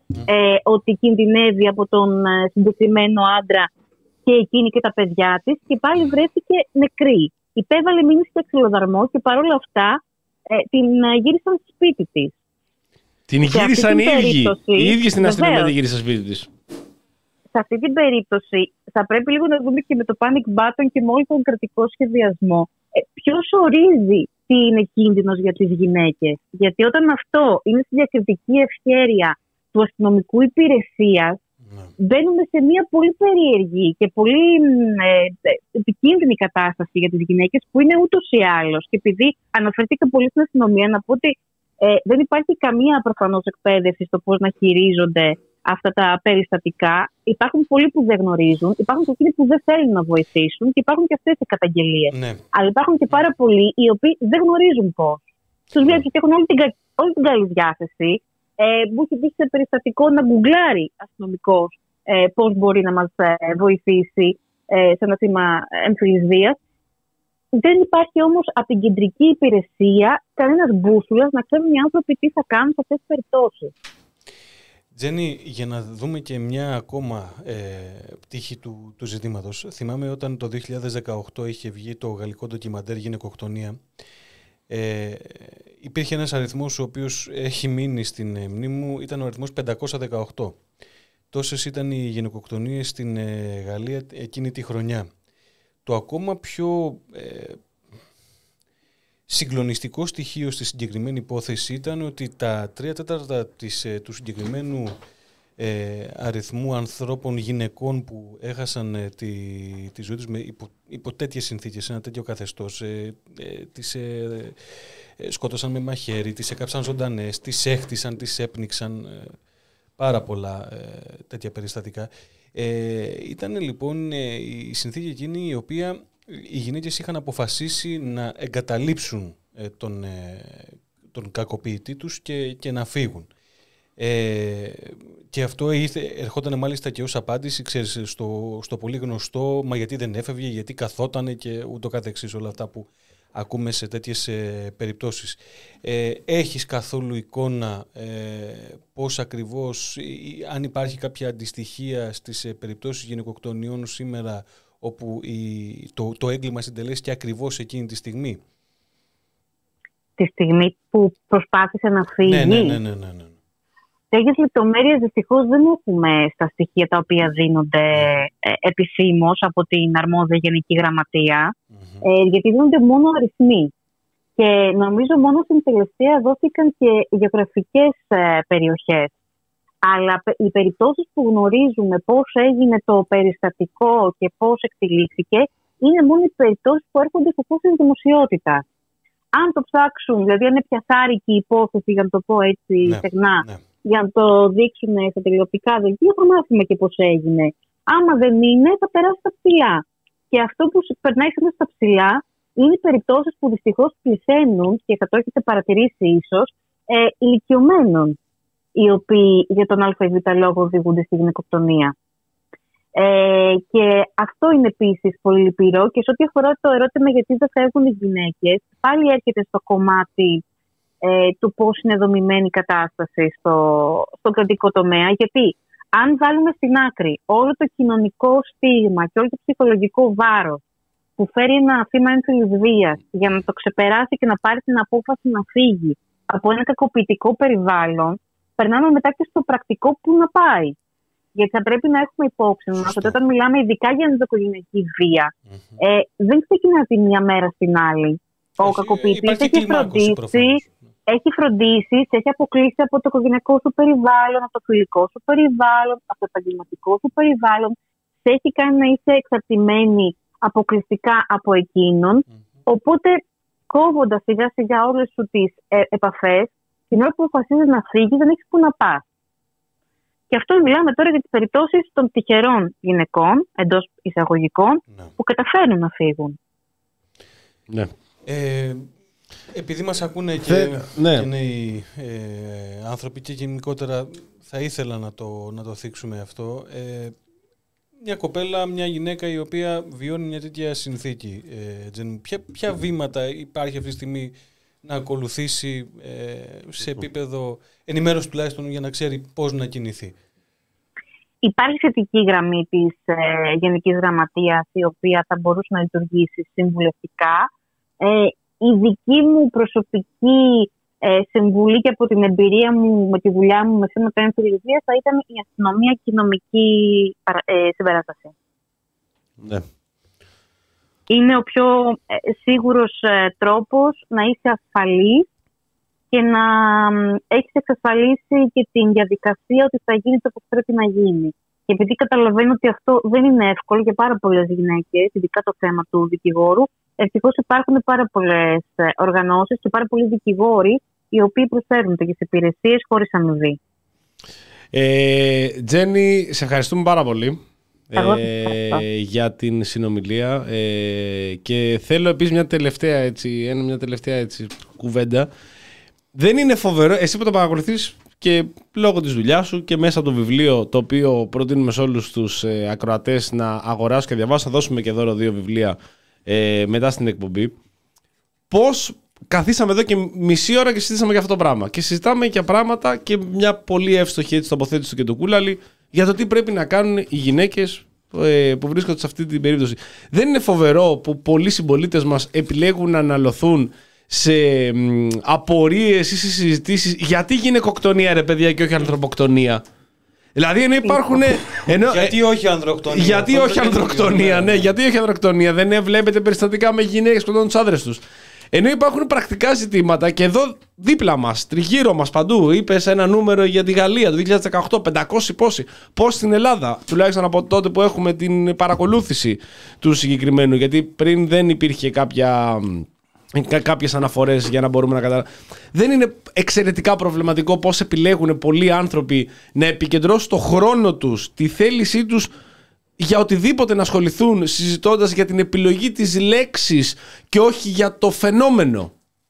mm. ε, ότι κινδυνεύει από τον ε, συγκεκριμένο άντρα και εκείνη και τα παιδιά της και πάλι βρέθηκε νεκρή. Υπέβαλε μήνυση για ξυλοδαρμό και παρόλα αυτά ε, την ε, γύρισαν στο σπίτι της. Την γύρισαν οι ίδιοι. Οι ίδιοι στην αστυνομία την γύρισαν σπίτι της. Σε αυτή την περίπτωση θα πρέπει λίγο να δούμε και με το panic button και με όλο τον κρατικό σχεδιασμό ε, ποιος ορίζει τι είναι κίνδυνος για τις γυναίκες. Γιατί όταν αυτό είναι στη διακριτική ευχέρεια του αστυνομικού υπηρεσίας, ναι. μπαίνουμε σε μια πολύ περίεργη και πολύ ε, επικίνδυνη κατάσταση για τις γυναίκες που είναι ούτως ή άλλως. Και επειδή αναφέρθηκα πολύ στην αστυνομία, να πω ότι ε, δεν υπάρχει καμία προφανώς εκπαίδευση στο πώς να χειρίζονται αυτά τα περιστατικά. Υπάρχουν πολλοί που δεν γνωρίζουν, υπάρχουν και εκείνοι που δεν θέλουν να βοηθήσουν και υπάρχουν και αυτές οι καταγγελίες. Ναι. Αλλά υπάρχουν και πάρα πολλοί οι οποίοι δεν γνωρίζουν πώς. Τους βλέπεις ότι έχουν όλη την, όλη την καλή διάθεση. Ε, μου έχει δείξει σε περιστατικό να γκουγκλάρει αστυνομικός ε, πώς μπορεί να μας ε, βοηθήσει ε, σε ένα θύμα έμφυλης βίας. Δεν υπάρχει όμως από την κεντρική υπηρεσία κανένας μπούσουλας να ξέρουν οι άνθρωποι τι θα κάνουν σε αυτές τις περιπτώσεις. Τζένι, για να δούμε και μια ακόμα ε, πτύχη του, του ζητήματος. Θυμάμαι όταν το δύο χιλιάδες δεκαοκτώ είχε βγει το γαλλικό ντοκιμαντέρ «Γυναικοκτονία». Ε, υπήρχε ένας αριθμός ο οποίος έχει μείνει στην ε, μνήμη μου, ήταν ο αριθμός πεντακόσια δεκαοκτώ. Τόσες ήταν οι γυναικοκτονίες στην ε, Γαλλία εκείνη τη χρονιά. Το ακόμα πιο ε, συγκλονιστικό στοιχείο στη συγκεκριμένη υπόθεση ήταν ότι τα τρία τέταρτα της, ε, του συγκεκριμένου ε, αριθμού ανθρώπων γυναικών που έχασαν ε, τη, τη ζωή τους με υπό, υπό τέτοιες συνθήκες, ένα τέτοιο καθεστώς, ε, ε, τις ε, ε, σκότωσαν με μαχαίρι, τις έκαψαν ζωντανές, τις έχτισαν, τις έπνιξαν, ε, πάρα πολλά ε, τέτοια περιστατικά. Ε, ήταν λοιπόν ε, η συνθήκη εκείνη η οποία οι γυναίκες είχαν αποφασίσει να εγκαταλείψουν ε, τον, ε, τον κακοποιητή τους και, και να φύγουν. Ε, και αυτό ήρθε, ερχόταν μάλιστα και ως απάντηση, ξέρεις, στο, στο πολύ γνωστό «μα γιατί δεν έφευγε, γιατί καθότανε» και ούτω καθεξής, όλα αυτά που ακούμε σε τέτοιες ε, περιπτώσεις. Ε, έχεις καθόλου εικόνα ε, πώς ακριβώς, ε, αν υπάρχει κάποια αντιστοιχεία στις ε, περιπτώσεις γυναικοκτονιών σήμερα, όπου η, το, το έγκλημα συντελέστηκε ακριβώς εκείνη τη στιγμή? Τη στιγμή που προσπάθησε να φύγει. Ναι, ναι, ναι, ναι, ναι, ναι. Τέτοιες λεπτομέρειες δυστυχώς δεν έχουμε στα στοιχεία τα οποία δίνονται ε, επισήμως από την αρμόδια Γενική Γραμματεία, mm-hmm. ε, γιατί δίνονται μόνο αριθμοί. Και νομίζω μόνο στην τελευταία δόθηκαν και γεωγραφικές ε, περιοχές. Αλλά οι περιπτώσεις που γνωρίζουμε πώς έγινε το περιστατικό και πώς εκτελήθηκε είναι μόνο οι περιπτώσεις που έρχονται στο φως της δημοσιότητας. Αν το ψάξουν, δηλαδή αν είναι πιασάρικη η υπόθεση, για να το πω έτσι ναι, στεγνά, ναι. για να το δείξουν στα τηλεοπτικά δελτία, θα μάθουμε και πώς έγινε. Άμα δεν είναι, θα περάσει στα ψηλά. Και αυτό που περνάει σήμερα στα ψηλά είναι οι περιπτώσεις που δυστυχώς πληθαίνουν, και θα το έχετε παρατηρήσει ίσως, ε, ηλικιωμένων, οι οποίοι για τον ΑΒ λόγο οδηγούνται στη γυναικοκτονία. Ε, και αυτό είναι επίσης πολύ λυπηρό. Και σε ό,τι αφορά το ερώτημα γιατί δεν φεύγουν οι γυναίκες, πάλι έρχεται στο κομμάτι ε, του πώς είναι δομημένη η κατάσταση στο, στο κρατικό τομέα. Γιατί αν βάλουμε στην άκρη όλο το κοινωνικό στίγμα και όλο το ψυχολογικό βάρος που φέρει ένα θύμα έμφυλης βίας για να το ξεπεράσει και να πάρει την απόφαση να φύγει από ένα κακοποιητικό περιβάλλον, περνάμε μετά και στο πρακτικό που να πάει. Γιατί θα πρέπει να έχουμε υπόψη μας ότι όταν μιλάμε ειδικά για ενδοοικογενειακή βία, mm-hmm. ε, δεν ξεκινά τη μία μέρα στην άλλη. Ο κακοποιητής έχει φροντίσει, έχει φροντίσει, σε έχει αποκλείσει από το οικογενειακό σου περιβάλλον, από το φιλικό σου περιβάλλον, από το επαγγελματικό σου περιβάλλον, σε έχει κάνει να είσαι εξαρτημένη αποκλειστικά από εκείνον. Mm-hmm. Οπότε, κόβοντας σιγά σιγά όλες σου τις ε, επαφές, την ώρα που αποφασίζεις να φύγεις, δεν έχεις που να πας. Και αυτό μιλάμε τώρα για τις περιπτώσεις των τυχερών γυναικών, εντός εισαγωγικών, ναι. που καταφέρνουν να φύγουν. Ναι. Ε, επειδή μας ακούνε και, Θε, ναι. και νέοι ε, άνθρωποι και γενικότερα θα ήθελα να το, να το θίξουμε αυτό. Ε, μια κοπέλα, μια γυναίκα η οποία βιώνει μια τέτοια συνθήκη. Ε, ποια, ποια βήματα υπάρχει αυτή τη στιγμή να ακολουθήσει ε, σε επίπεδο ενημέρωση τουλάχιστον για να ξέρει πώς να κινηθεί. Υπάρχει σχετική γραμμή της ε, Γενικής Γραμματείας, η οποία θα μπορούσε να λειτουργήσει συμβουλευτικά. Ε, η δική μου προσωπική ε, συμβουλή και από την εμπειρία μου με τη δουλειά μου με θέματα έμφυλης βίας θα ήταν η αστυνομία και η νομική ε, συμπεράσταση. Ναι. Είναι ο πιο ε, σίγουρος ε, τρόπος να είσαι ασφαλής και να έχεις εξασφαλίσει και την διαδικασία ότι θα γίνει το όπως πρέπει να γίνει. Και επειδή καταλαβαίνω ότι αυτό δεν είναι εύκολο για πάρα πολλές γυναίκες, ειδικά το θέμα του δικηγόρου, ευτυχώς υπάρχουν πάρα πολλές οργανώσεις και πάρα πολλοί δικηγόροι οι οποίοι προσφέρουν τέτοιες υπηρεσίες χωρίς αμοιβή. Ε, Τζέννη, σε ευχαριστούμε πάρα πολύ ε, για την συνομιλία ε, και θέλω επίσης μια τελευταία, έτσι, ένα, μια τελευταία έτσι, κουβέντα. Δεν είναι φοβερό, εσύ που το παρακολουθείς και λόγω της δουλειάς σου και μέσα από το βιβλίο το οποίο προτείνουμε σε όλους τους ε, ακροατές να αγοράσουν και διαβάσουν, θα δώσουμε και δώρο δύο βιβλία ε, μετά στην εκπομπή, πώς καθίσαμε εδώ και μισή ώρα και συζητήσαμε για αυτό το πράγμα και συζητάμε για πράγματα και μια πολύ εύστοχη έτσι, τοποθέτηση του και του Κούλαλη για το τι πρέπει να κάνουν οι γυναίκες ε, που βρίσκονται σε αυτή την περίπτωση. Δεν είναι φοβερό που πολλοί συμπολίτες μας επιλέγουν να αναλωθούν σε μ, απορίες ή σε συζητήσεις γιατί γυναικοκτονία ρε παιδιά και όχι ανθρωποκτονία. Δηλαδή ενώ υπάρχουν. Ενώ, γιατί όχι ανδροκτονία. Γιατί όχι ανδροκτονία, ναι, γιατί όχι ανδροκτονία. Δεν βλέπετε περιστατικά με γυναίκες που σκοτώνουν τους άντρες τους. Ενώ υπάρχουν πρακτικά ζητήματα και εδώ δίπλα μας, τριγύρω μας παντού. Είπες ένα νούμερο για τη Γαλλία το δύο χιλιάδες δεκαοκτώ, πεντακόσιοι πόσοι. Πώς στην Ελλάδα, τουλάχιστον από τότε που έχουμε την παρακολούθηση του συγκεκριμένου. Γιατί πριν δεν υπήρχε κάποια. Κάποιες αναφορές για να μπορούμε να καταλάβουμε. Δεν είναι εξαιρετικά προβληματικό πώς επιλέγουν πολλοί άνθρωποι να επικεντρώσουν το χρόνο τους, τη θέλησή τους για οτιδήποτε να ασχοληθούν συζητώντας για την επιλογή της λέξης και όχι για το φαινόμενο.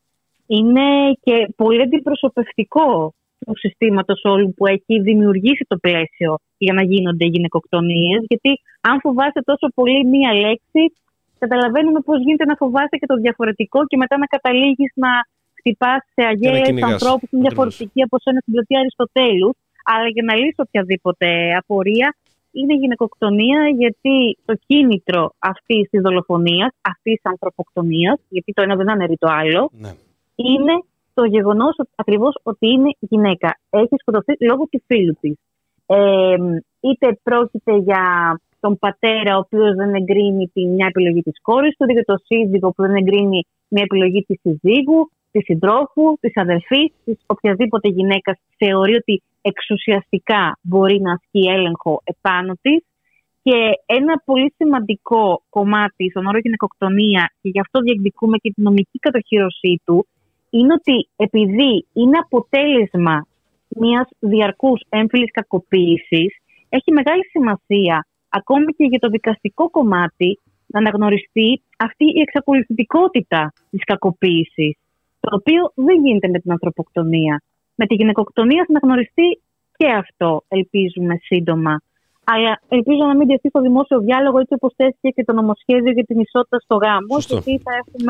Είναι και πολύ αντιπροσωπευτικό του συστήματος όλου που έχει δημιουργήσει το πλαίσιο για να γίνονται γυναικοκτονίες, γιατί αν φοβάσαι τόσο πολύ μία λέξη, καταλαβαίνουμε πώς γίνεται να φοβάσαι και το διαφορετικό και μετά να καταλήγεις να χτυπάς σε αγέλες ανθρώπους που είναι διαφορετικοί από σένα στην πλατεία Αριστοτέλους. Αλλά για να λύσω οποιαδήποτε απορία, είναι γυναικοκτονία γιατί το κίνητρο αυτής της δολοφονίας, αυτής της ανθρωποκτονίας, γιατί το ένα δεν αναιρεί το άλλο, ναι. είναι το γεγονός ακριβώς ότι είναι γυναίκα. Έχει σκοτωθεί λόγω του φίλου της. Ε, είτε πρόκειται για τον πατέρα ο οποίος δεν εγκρίνει μια επιλογή της κόρης του, είτε το σύζυγο που δεν εγκρίνει μια επιλογή της συζύγου, της συντρόφου, της αδελφής, της οποιασδήποτε γυναίκας θεωρεί ότι εξουσιαστικά μπορεί να ασκεί έλεγχο επάνω της. Και ένα πολύ σημαντικό κομμάτι στον όρο γυναικοκτονία, και γι' αυτό διεκδικούμε και την νομική κατοχύρωσή του, είναι ότι επειδή είναι αποτέλεσμα μιας διαρκούς έμφυλης κακοποίησης, έχει μεγάλη σημασία ακόμη και για το δικαστικό κομμάτι να αναγνωριστεί αυτή η εξακολουθητικότητα της κακοποίησης, το οποίο δεν γίνεται με την ανθρωποκτονία. Με τη γυναικοκτονία θα αναγνωριστεί και αυτό, ελπίζουμε σύντομα. Αλλά ελπίζω να μην διαστεί στο δημόσιο διάλογο έτσι όπως τέθηκε και το νομοσχέδιο για την ισότητα στο γάμο, γιατί θα έχουμε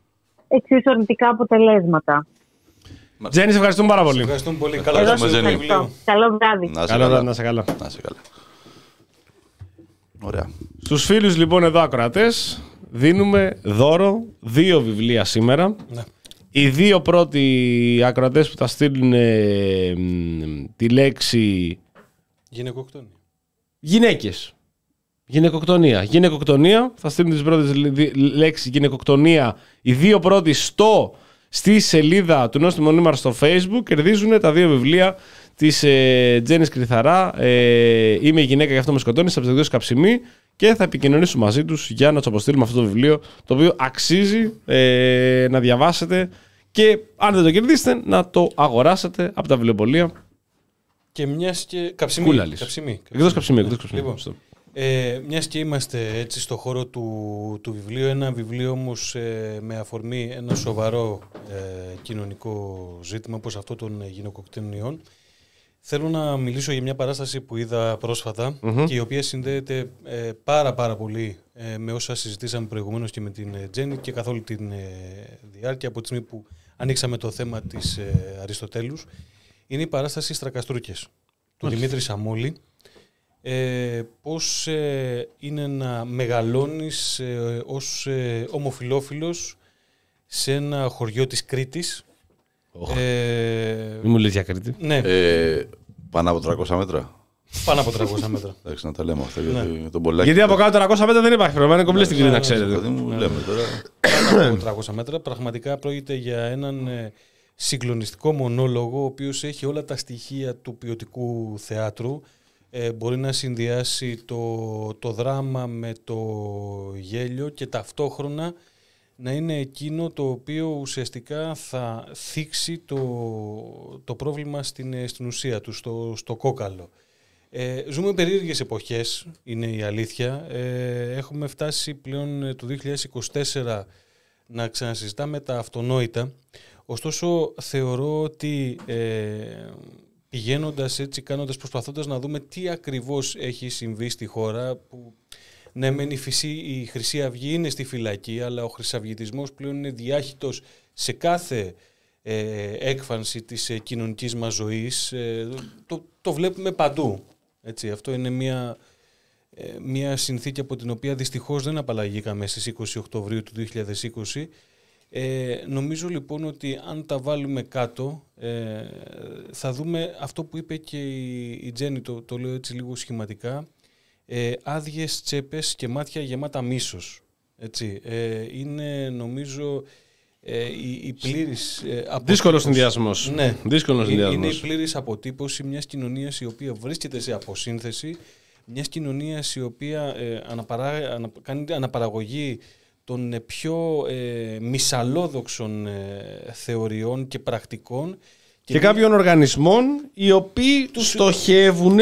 εξίσου αρνητικά αποτελέσματα. Τζέννη, σε ευχαριστούμε πάρα πολύ. Ευχαριστούμε πολύ. Καλό βράδυ. Καλό βράδυ, να είσαι καλά. Να είσαι καλά. Ωραία. Στους φίλους λοιπόν εδώ ακροατές δίνουμε δώρο δύο βιβλία σήμερα. Ναι. Οι δύο πρώτοι ακροατές που θα στείλουν ε, τη λέξη γυναικοκτονία. Γυναίκες. Γυναικοκτονία. Γυναικοκτονία. Θα στείλουν τις πρώτες λέξεις γυναικοκτονία. Οι δύο πρώτοι στο, στη σελίδα του Νόστιμου Νήμαρ στο Facebook κερδίζουν τα δύο βιβλία της ε, Τζέννης Κρυθαρά. Ε, είμαι γυναίκα γι' αυτό με σκοτώνει. Θα ψευδώσει Καψιμή και θα επικοινωνήσουμε μαζί τους για να τους αποστείλουμε αυτό το βιβλίο, το οποίο αξίζει ε, να διαβάσετε και αν δεν το κερδίσετε να το αγοράσετε από τα βιβλιοπωλεία. Και μιας και Καψιμή. Καψιμή. Εκτός Καψιμή. Εκτός Καψιμή. Λοιπόν, ε, μιας και είμαστε έτσι στο χώρο του, του βιβλίου, ένα βιβλίο όμως ε, με αφορμή ένα σοβαρό ε, κοινωνικό ζήτημα όπως αυτό των γυναικοκτονιών. Θέλω να μιλήσω για μια παράσταση που είδα πρόσφατα mm-hmm. και η οποία συνδέεται ε, πάρα πάρα πολύ ε, με όσα συζητήσαμε προηγουμένως και με την Τζέννη και καθ' όλη τη ε, διάρκεια από τη στιγμή που ανοίξαμε το θέμα της ε, Αριστοτέλους, είναι η παράσταση Στρακαστρούκες του Δημήτρη Σαμόλη. Ε, πώς ε, είναι να μεγαλώνεις ε, ως ε, ομοφυλόφιλος σε ένα χωριό της Κρήτης. Oh. Ε, Μην μου λες για Κρήτη. Ναι. Ε, πάνω από τριακόσια μέτρα. Πάνω από τριακόσια μέτρα. Εντάξει, να τα λέμε αυτά. Ναι. Γιατί, τον Πολάκη, γιατί από κάτω τριακόσια μέτρα δεν υπάρχει πρόβλημα. Είναι κομπλέ στην Κρήτη, να ξέρετε. Πάνω από τριακόσια μέτρα. Πραγματικά πρόκειται για έναν ε, συγκλονιστικό μονόλογο, ο οποίος έχει όλα τα στοιχεία του ποιοτικού θεάτρου. Ε, μπορεί να συνδυάσει το, το δράμα με το γέλιο και ταυτόχρονα να είναι εκείνο το οποίο ουσιαστικά θα θίξει το, το πρόβλημα στην, στην ουσία του, στο, στο κόκαλο. Ε, ζούμε περίεργες εποχές, είναι η αλήθεια. Ε, έχουμε φτάσει πλέον το δύο χιλιάδες είκοσι τέσσερα να ξανασυζητάμε τα αυτονόητα. Ωστόσο θεωρώ ότι ε, πηγαίνοντας έτσι, κάνοντας, προσπαθώντας να δούμε τι ακριβώς έχει συμβεί στη χώρα, που ναι, μεν η, φυσή, η Χρυσή Αυγή είναι στη φυλακή, αλλά ο χρυσαυγητισμός πλέον είναι διάχυτος σε κάθε ε, έκφανση της ε, κοινωνικής μας ζωής. Ε, το, το βλέπουμε παντού. Έτσι, αυτό είναι μια, ε, μια συνθήκη από την οποία δυστυχώς δεν απαλλαγήκαμε στις είκοσι Οκτωβρίου του δύο χιλιάδες είκοσι. Ε, νομίζω λοιπόν ότι αν τα βάλουμε κάτω ε, θα δούμε αυτό που είπε και η, η Τζέννη, το, το λέω έτσι λίγο σχηματικά, ε, άδειες τσέπες και μάτια γεμάτα μίσος. Έτσι, ε, είναι νομίζω ε, η, η πλήρης ε, αποτύπωση. Δύσκολος συνδυασμός. Ναι, Δύσκολος είναι, συνδυασμός. είναι η πλήρης αποτύπωση μιας κοινωνίας η οποία βρίσκεται σε αποσύνθεση, μιας κοινωνίας η οποία ε, αναπαρά, ανα, κάνει αναπαραγωγή των πιο ε, μυσαλλόδοξων ε, θεωριών και πρακτικών και, και κάποιων μη... οργανισμών οι οποίοι τους στοχεύουν,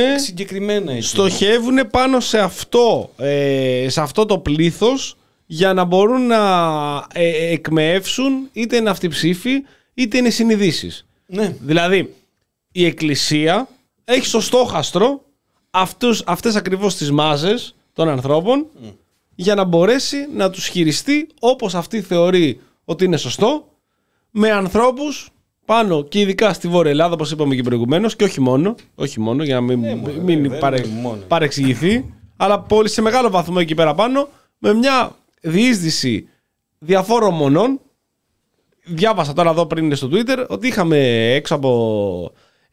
στοχεύουν πάνω σε αυτό, ε, σε αυτό το πλήθος για να μπορούν να ε, εκμεεύσουν είτε είναι αυτοψήφοι είτε είναι συνειδήσεις. Ναι. Δηλαδή η Εκκλησία έχει στο στόχαστρο αυτούς, αυτές ακριβώς τις μάζες των ανθρώπων mm. για να μπορέσει να τους χειριστεί όπως αυτή θεωρεί ότι είναι σωστό, με ανθρώπους πάνω και ειδικά στη Βόρεια Ελλάδα, όπως είπαμε και προηγουμένως, και όχι μόνο, όχι μόνο για να μην, ναι, μην ναι, παρε, παρεξηγηθεί, αλλά πολύ σε μεγάλο βαθμό εκεί πέρα πάνω, με μια διείσδυση διαφόρων μονών. Διάβασα τώρα εδώ πριν στο Twitter ότι είχαμε έξω από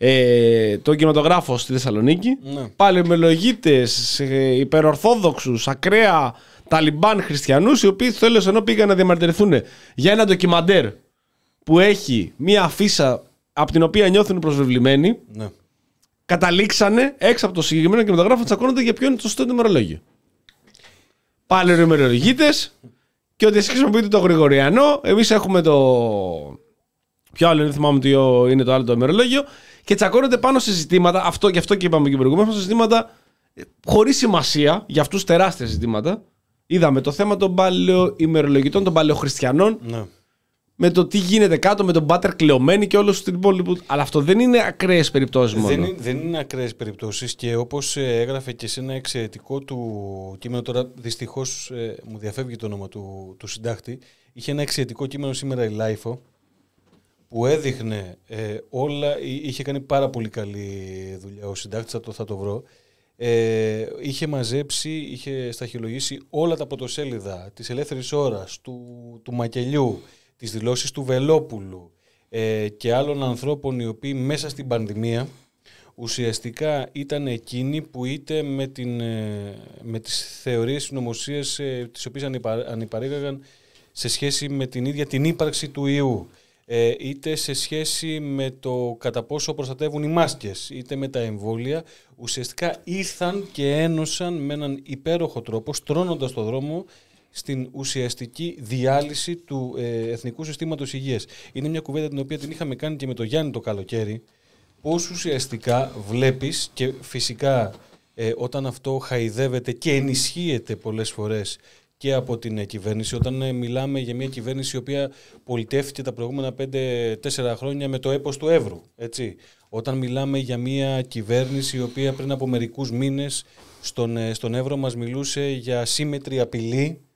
ε, τον κινηματογράφο στη Θεσσαλονίκη ναι. παλαιομελογίτες, ε, υπερορθόδοξους, ακραία Ταλιμπάν χριστιανούς, οι οποίοι στο τέλος ενώ πήγαν να διαμαρτυρηθούν για ένα ντοκιμαντέρ που έχει μία αφίσα από την οποία νιώθουν προσβεβλημένοι, ναι. καταλήξανε έξω από το συγκεκριμένο κινηματογράφο τσακώνονται για ποιο είναι το σωστό ημερολόγιο. Παλαιομελογίτες και ότι εσείς χρησιμοποιείτε το Γρηγοριανό, εμείς έχουμε το... Ποιο άλλο είναι, θυμάμαι ότι είναι το άλλο το ημερολόγιο, και τσακώνονται πάνω σε ζητήματα, αυτό, γι' αυτό και είπαμε και προηγουμένως, σε ζητήματα χωρίς σημασία, για αυτούς τεράστια ζητήματα. Είδαμε το θέμα των παλαιοημερολογητών, των παλαιοχριστιανών, ναι. με το τι γίνεται κάτω, με τον Πάτερ Κλεωμένη και όλους την υπόλοιπη. Αλλά αυτό δεν είναι ακραίες περιπτώσεις μόνο. Δεν είναι, δεν είναι ακραίες περιπτώσεις, και όπως έγραφε και σε ένα εξαιρετικό του κείμενο, τώρα δυστυχώς ε, μου διαφεύγει το όνομα του, του συντάκτη, είχε ένα εξαιρετικό κείμενο σήμερα η Λάιφο, που έδειχνε ε, όλα, είχε κάνει πάρα πολύ καλή δουλειά ο συντάκτης, θα το, θα το βρω. Ε, είχε μαζέψει, είχε σταχυολογήσει όλα τα πρωτοσέλιδα της Ελεύθερης Ώρας, του, του Μακελιού, τις δηλώσεις του Βελόπουλου ε, και άλλων ανθρώπων οι οποίοι μέσα στην πανδημία ουσιαστικά ήταν εκείνοι που είτε με, την, ε, με τις θεωρίες συνωμοσίες ε, τις οποίες ανυπα, ανυπαρήγαγαν σε σχέση με την ίδια την ύπαρξη του ιού, ε, είτε σε σχέση με το κατά πόσο προστατεύουν οι μάσκες, είτε με τα εμβόλια, ουσιαστικά ήρθαν και ένωσαν με έναν υπέροχο τρόπο, στρώνοντας το δρόμο στην ουσιαστική διάλυση του ε, Εθνικού Συστήματος Υγείας. Είναι μια κουβέντα την οποία την είχαμε κάνει και με το Γιάννη το καλοκαίρι, πώς ουσιαστικά βλέπεις, και φυσικά ε, όταν αυτό χαϊδεύεται και ενισχύεται πολλές φορές και από την κυβέρνηση, όταν ε, μιλάμε για μια κυβέρνηση η οποία πολιτεύτηκε τα προηγούμενα πέντε τέσσερα χρόνια με το έπος του Εύρου, έτσι. Όταν μιλάμε για μια κυβέρνηση η οποία πριν από μερικούς μήνες στον, ε, στον Εύρο μας μιλούσε για σύμμετρη απειλή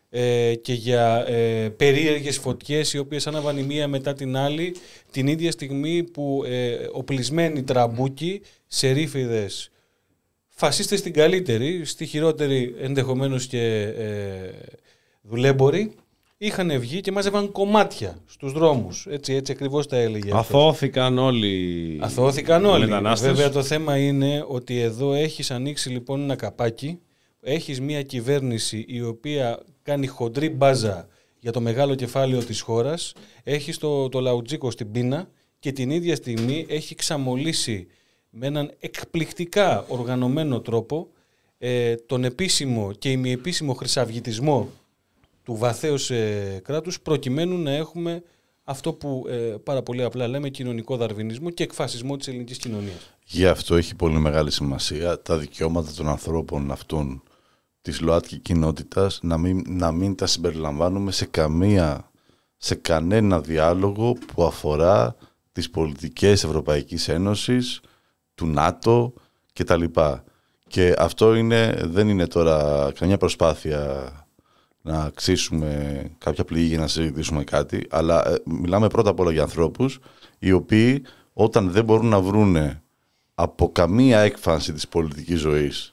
ε, και για ε, περίεργες φωτιές οι οποίες άναβαν η μία μετά την άλλη την ίδια στιγμή που ε, οπλισμένοι τραμπούκοι, σερίφιδες, φασίστες στην καλύτερη, στη χειρότερη ενδεχομένως και ε, δουλέμποροι, είχαν βγει και μάζευαν κομμάτια στους δρόμους. Έτσι, έτσι ακριβώς τα έλεγε. Αθώθηκαν όλοι. Αθώθηκαν όλοι. Βέβαια το θέμα είναι ότι εδώ έχεις ανοίξει λοιπόν ένα καπάκι, έχεις μια κυβέρνηση η οποία κάνει χοντρή μπάζα για το μεγάλο κεφάλαιο της χώρας, έχεις το, το λαουτζίκο στην πείνα και την ίδια στιγμή έχει ξαμολύσει με έναν εκπληκτικά οργανωμένο τρόπο ε, τον επίσημο και ημιεπίσημο χρυσαυγητισμό του βαθέως ε, κράτους, προκειμένου να έχουμε αυτό που ε, πάρα πολύ απλά λέμε κοινωνικό δαρβινισμό και εκφασισμό της ελληνικής κοινωνίας. Γι' αυτό έχει πολύ μεγάλη σημασία τα δικαιώματα των ανθρώπων αυτών της ΛΟΑΤΚΙ κοινότητας να μην, να μην τα συμπεριλαμβάνουμε σε, καμία, σε κανένα διάλογο που αφορά τις πολιτικές Ευρωπαϊκής Ένωσης, του ΝΑΤΟ κτλ. Και αυτό είναι, δεν είναι τώρα καμιά προσπάθεια να αξίσουμε κάποια πληγή για να συζητήσουμε κάτι, αλλά ε, μιλάμε πρώτα απ' όλα για ανθρώπους οι οποίοι όταν δεν μπορούν να βρούνε από καμία έκφανση της πολιτικής ζωής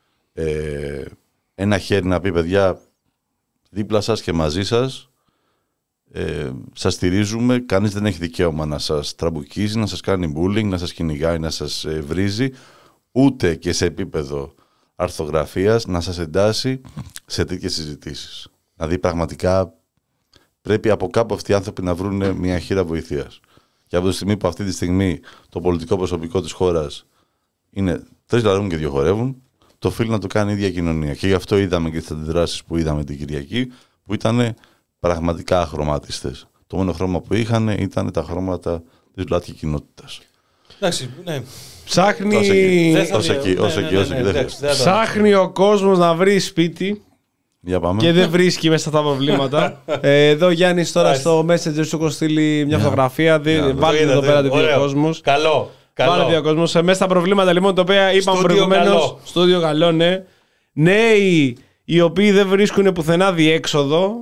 ε, ένα χέρι να πει παιδιά δίπλα σας και μαζί σας ε, σας στηρίζουμε, κανείς δεν έχει δικαίωμα να σας τραμπουκίζει, να σας κάνει bullying, να σας κυνηγάει, να σας ε, βρίζει, ούτε και σε επίπεδο αρθογραφίας να σας εντάσσει σε τέτοιες συζητήσεις. Δηλαδή πραγματικά πρέπει από κάπου αυτοί οι άνθρωποι να βρουν μια χείρα βοηθείας. Και από τη στιγμή που αυτή τη στιγμή το πολιτικό προσωπικό της χώρας είναι τρεις λαρούν και δύο χορεύουν, το οφείλει να το κάνει η ίδια κοινωνία. Και γι' αυτό είδαμε και τις αντιδράσεις που είδαμε την Κυριακή, που ήταν πραγματικά αχρωμάτιστες. Το μόνο χρώμα που είχαν ήταν τα χρώματα της ΛΟΑΤΚΙ κοινότητας. Εντάξει, ναι. Ψάχνει... Όσο εκεί, όσο εκεί, όσο εκεί. Ψάχνει ο κόσμος να βρει σπίτι Για πάμε. και δεν βρίσκει μέσα στα προβλήματα. ε, εδώ Γιάννης τώρα στο Messenger σου έχω στείλει μια φωτογραφία. Βάλτε εδώ πέρα το δύο κόσμος. Καλό. Βάλτε δύο κόσμος. Μέσα στα προβλήματα λοιπόν τα οποία είπαμε προηγουμένως. Στούντιο καλό, ναι. Νέοι οι οποίοι δεν βρίσκουν πουθενά διέξοδο,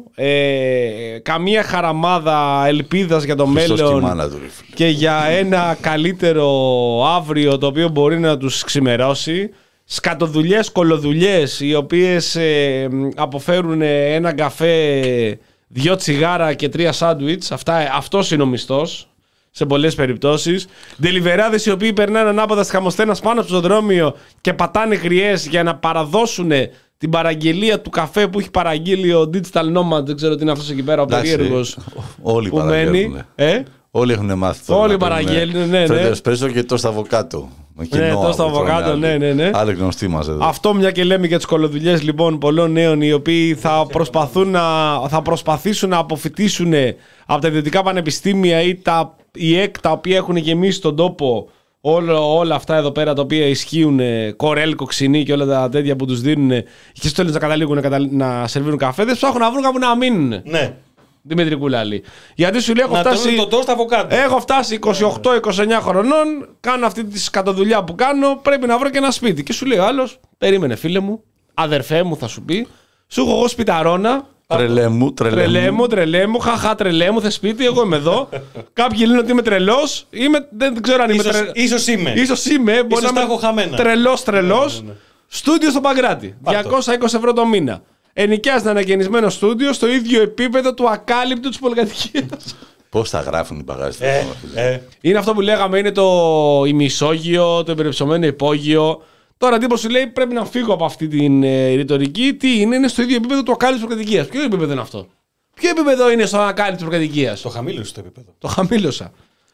ε, καμία χαραμάδα ελπίδας για το μέλλον και για ένα καλύτερο αύριο το οποίο μπορεί να τους ξημερώσει. Σκατοδουλειές, κολοδουλειές οι οποίες ε, αποφέρουν ένα καφέ, δυο τσιγάρα και τρία σάντουιτς. Αυτά, αυτός είναι ο μισθός σε πολλές περιπτώσεις. Ντελιβεράδες οι οποίοι περνάνε ανάποδα στη Χαμοστένας πάνω στο δρόμιο και πατάνε γριές για να παραδώσουν την παραγγελία του καφέ που έχει παραγγείλει ο Digital Nomad. Δεν ξέρω τι είναι αυτός εκεί πέρα ο περίεργος όλοι που μένει. Ε? Όλοι έχουν μάθει το. Όλοι παραγγέλνουν, ναι, ναι. Φρέντερ εσπρέσο και το σταβοκάτο. Ναι, το σταβοκάτο, ναι, ναι, ναι. Άλλοι γνωστοί μας εδώ. Αυτό μια και λέμε για τις κολοδουλειές λοιπόν πολλών νέων οι οποίοι θα, προσπαθούν να, θα προσπαθήσουν να αποφοιτήσουν από τα ιδιωτικά πανεπιστήμια ή τα ι εκ τα οποία έχουν γεμίσει τον τόπο. Όλα, όλα αυτά εδώ πέρα τα οποία ισχύουν, κορέλ, κοξινή και όλα τα τέτοια που τους δίνουν και στο τέλος να καταλήγουν να σερβίρουν καφέδες, ψάχνουν να βρουν κάπου να μείνουν. Ναι. Δημήτρη Κουλάλη. Γιατί σου λέει έχω φτάσει, το έχω φτάσει είκοσι οκτώ είκοσι εννιά χρονών, κάνω αυτή τη σκατοδουλειά που κάνω, πρέπει να βρω και ένα σπίτι. Και σου λέει ο άλλος, περίμενε φίλε μου, αδερφέ μου θα σου πει, σου έχω εγώ σπιταρώνα. Τρελέ μου, τρελέ, τρελέ μου, τρελέ μου, χαχά τρελέ μου, θε σπίτι, εγώ είμαι εδώ. Κάποιοι λένε ότι είμαι τρελός, είμαι, δεν ξέρω αν είμαι τρελός. Ίσως είμαι. Ίσως είμαι, μπορεί να έχω χαμένα. Τρελός, τρελός. Ναι, ναι, ναι. Στούντιο στο Παγκράτη, διακόσια είκοσι ευρώ το μήνα. Ενοικιάζεται ανακαινισμένο στούντιο στο ίδιο επίπεδο του ακάλυπτου της πολυκατοικίας. Πώς θα γράφουν οι παγάσεις. Ε, ε. Είναι αυτό που λέγαμε, είναι το ημισόγειο, το υπερυψωμένο υπόγειο. Τώρα τύπος σου λέει πρέπει να φύγω από αυτή την ε, ρητορική. Τι είναι, είναι στο ίδιο επίπεδο του ακάλυπτου της πολυκατοικίας. Ποιο επίπεδο είναι αυτό? Ποιο επίπεδο είναι στο ακάλυπτο της πολυκατοικίας? Το χαμήλωσα το επίπεδο. Το χαμήλωσα.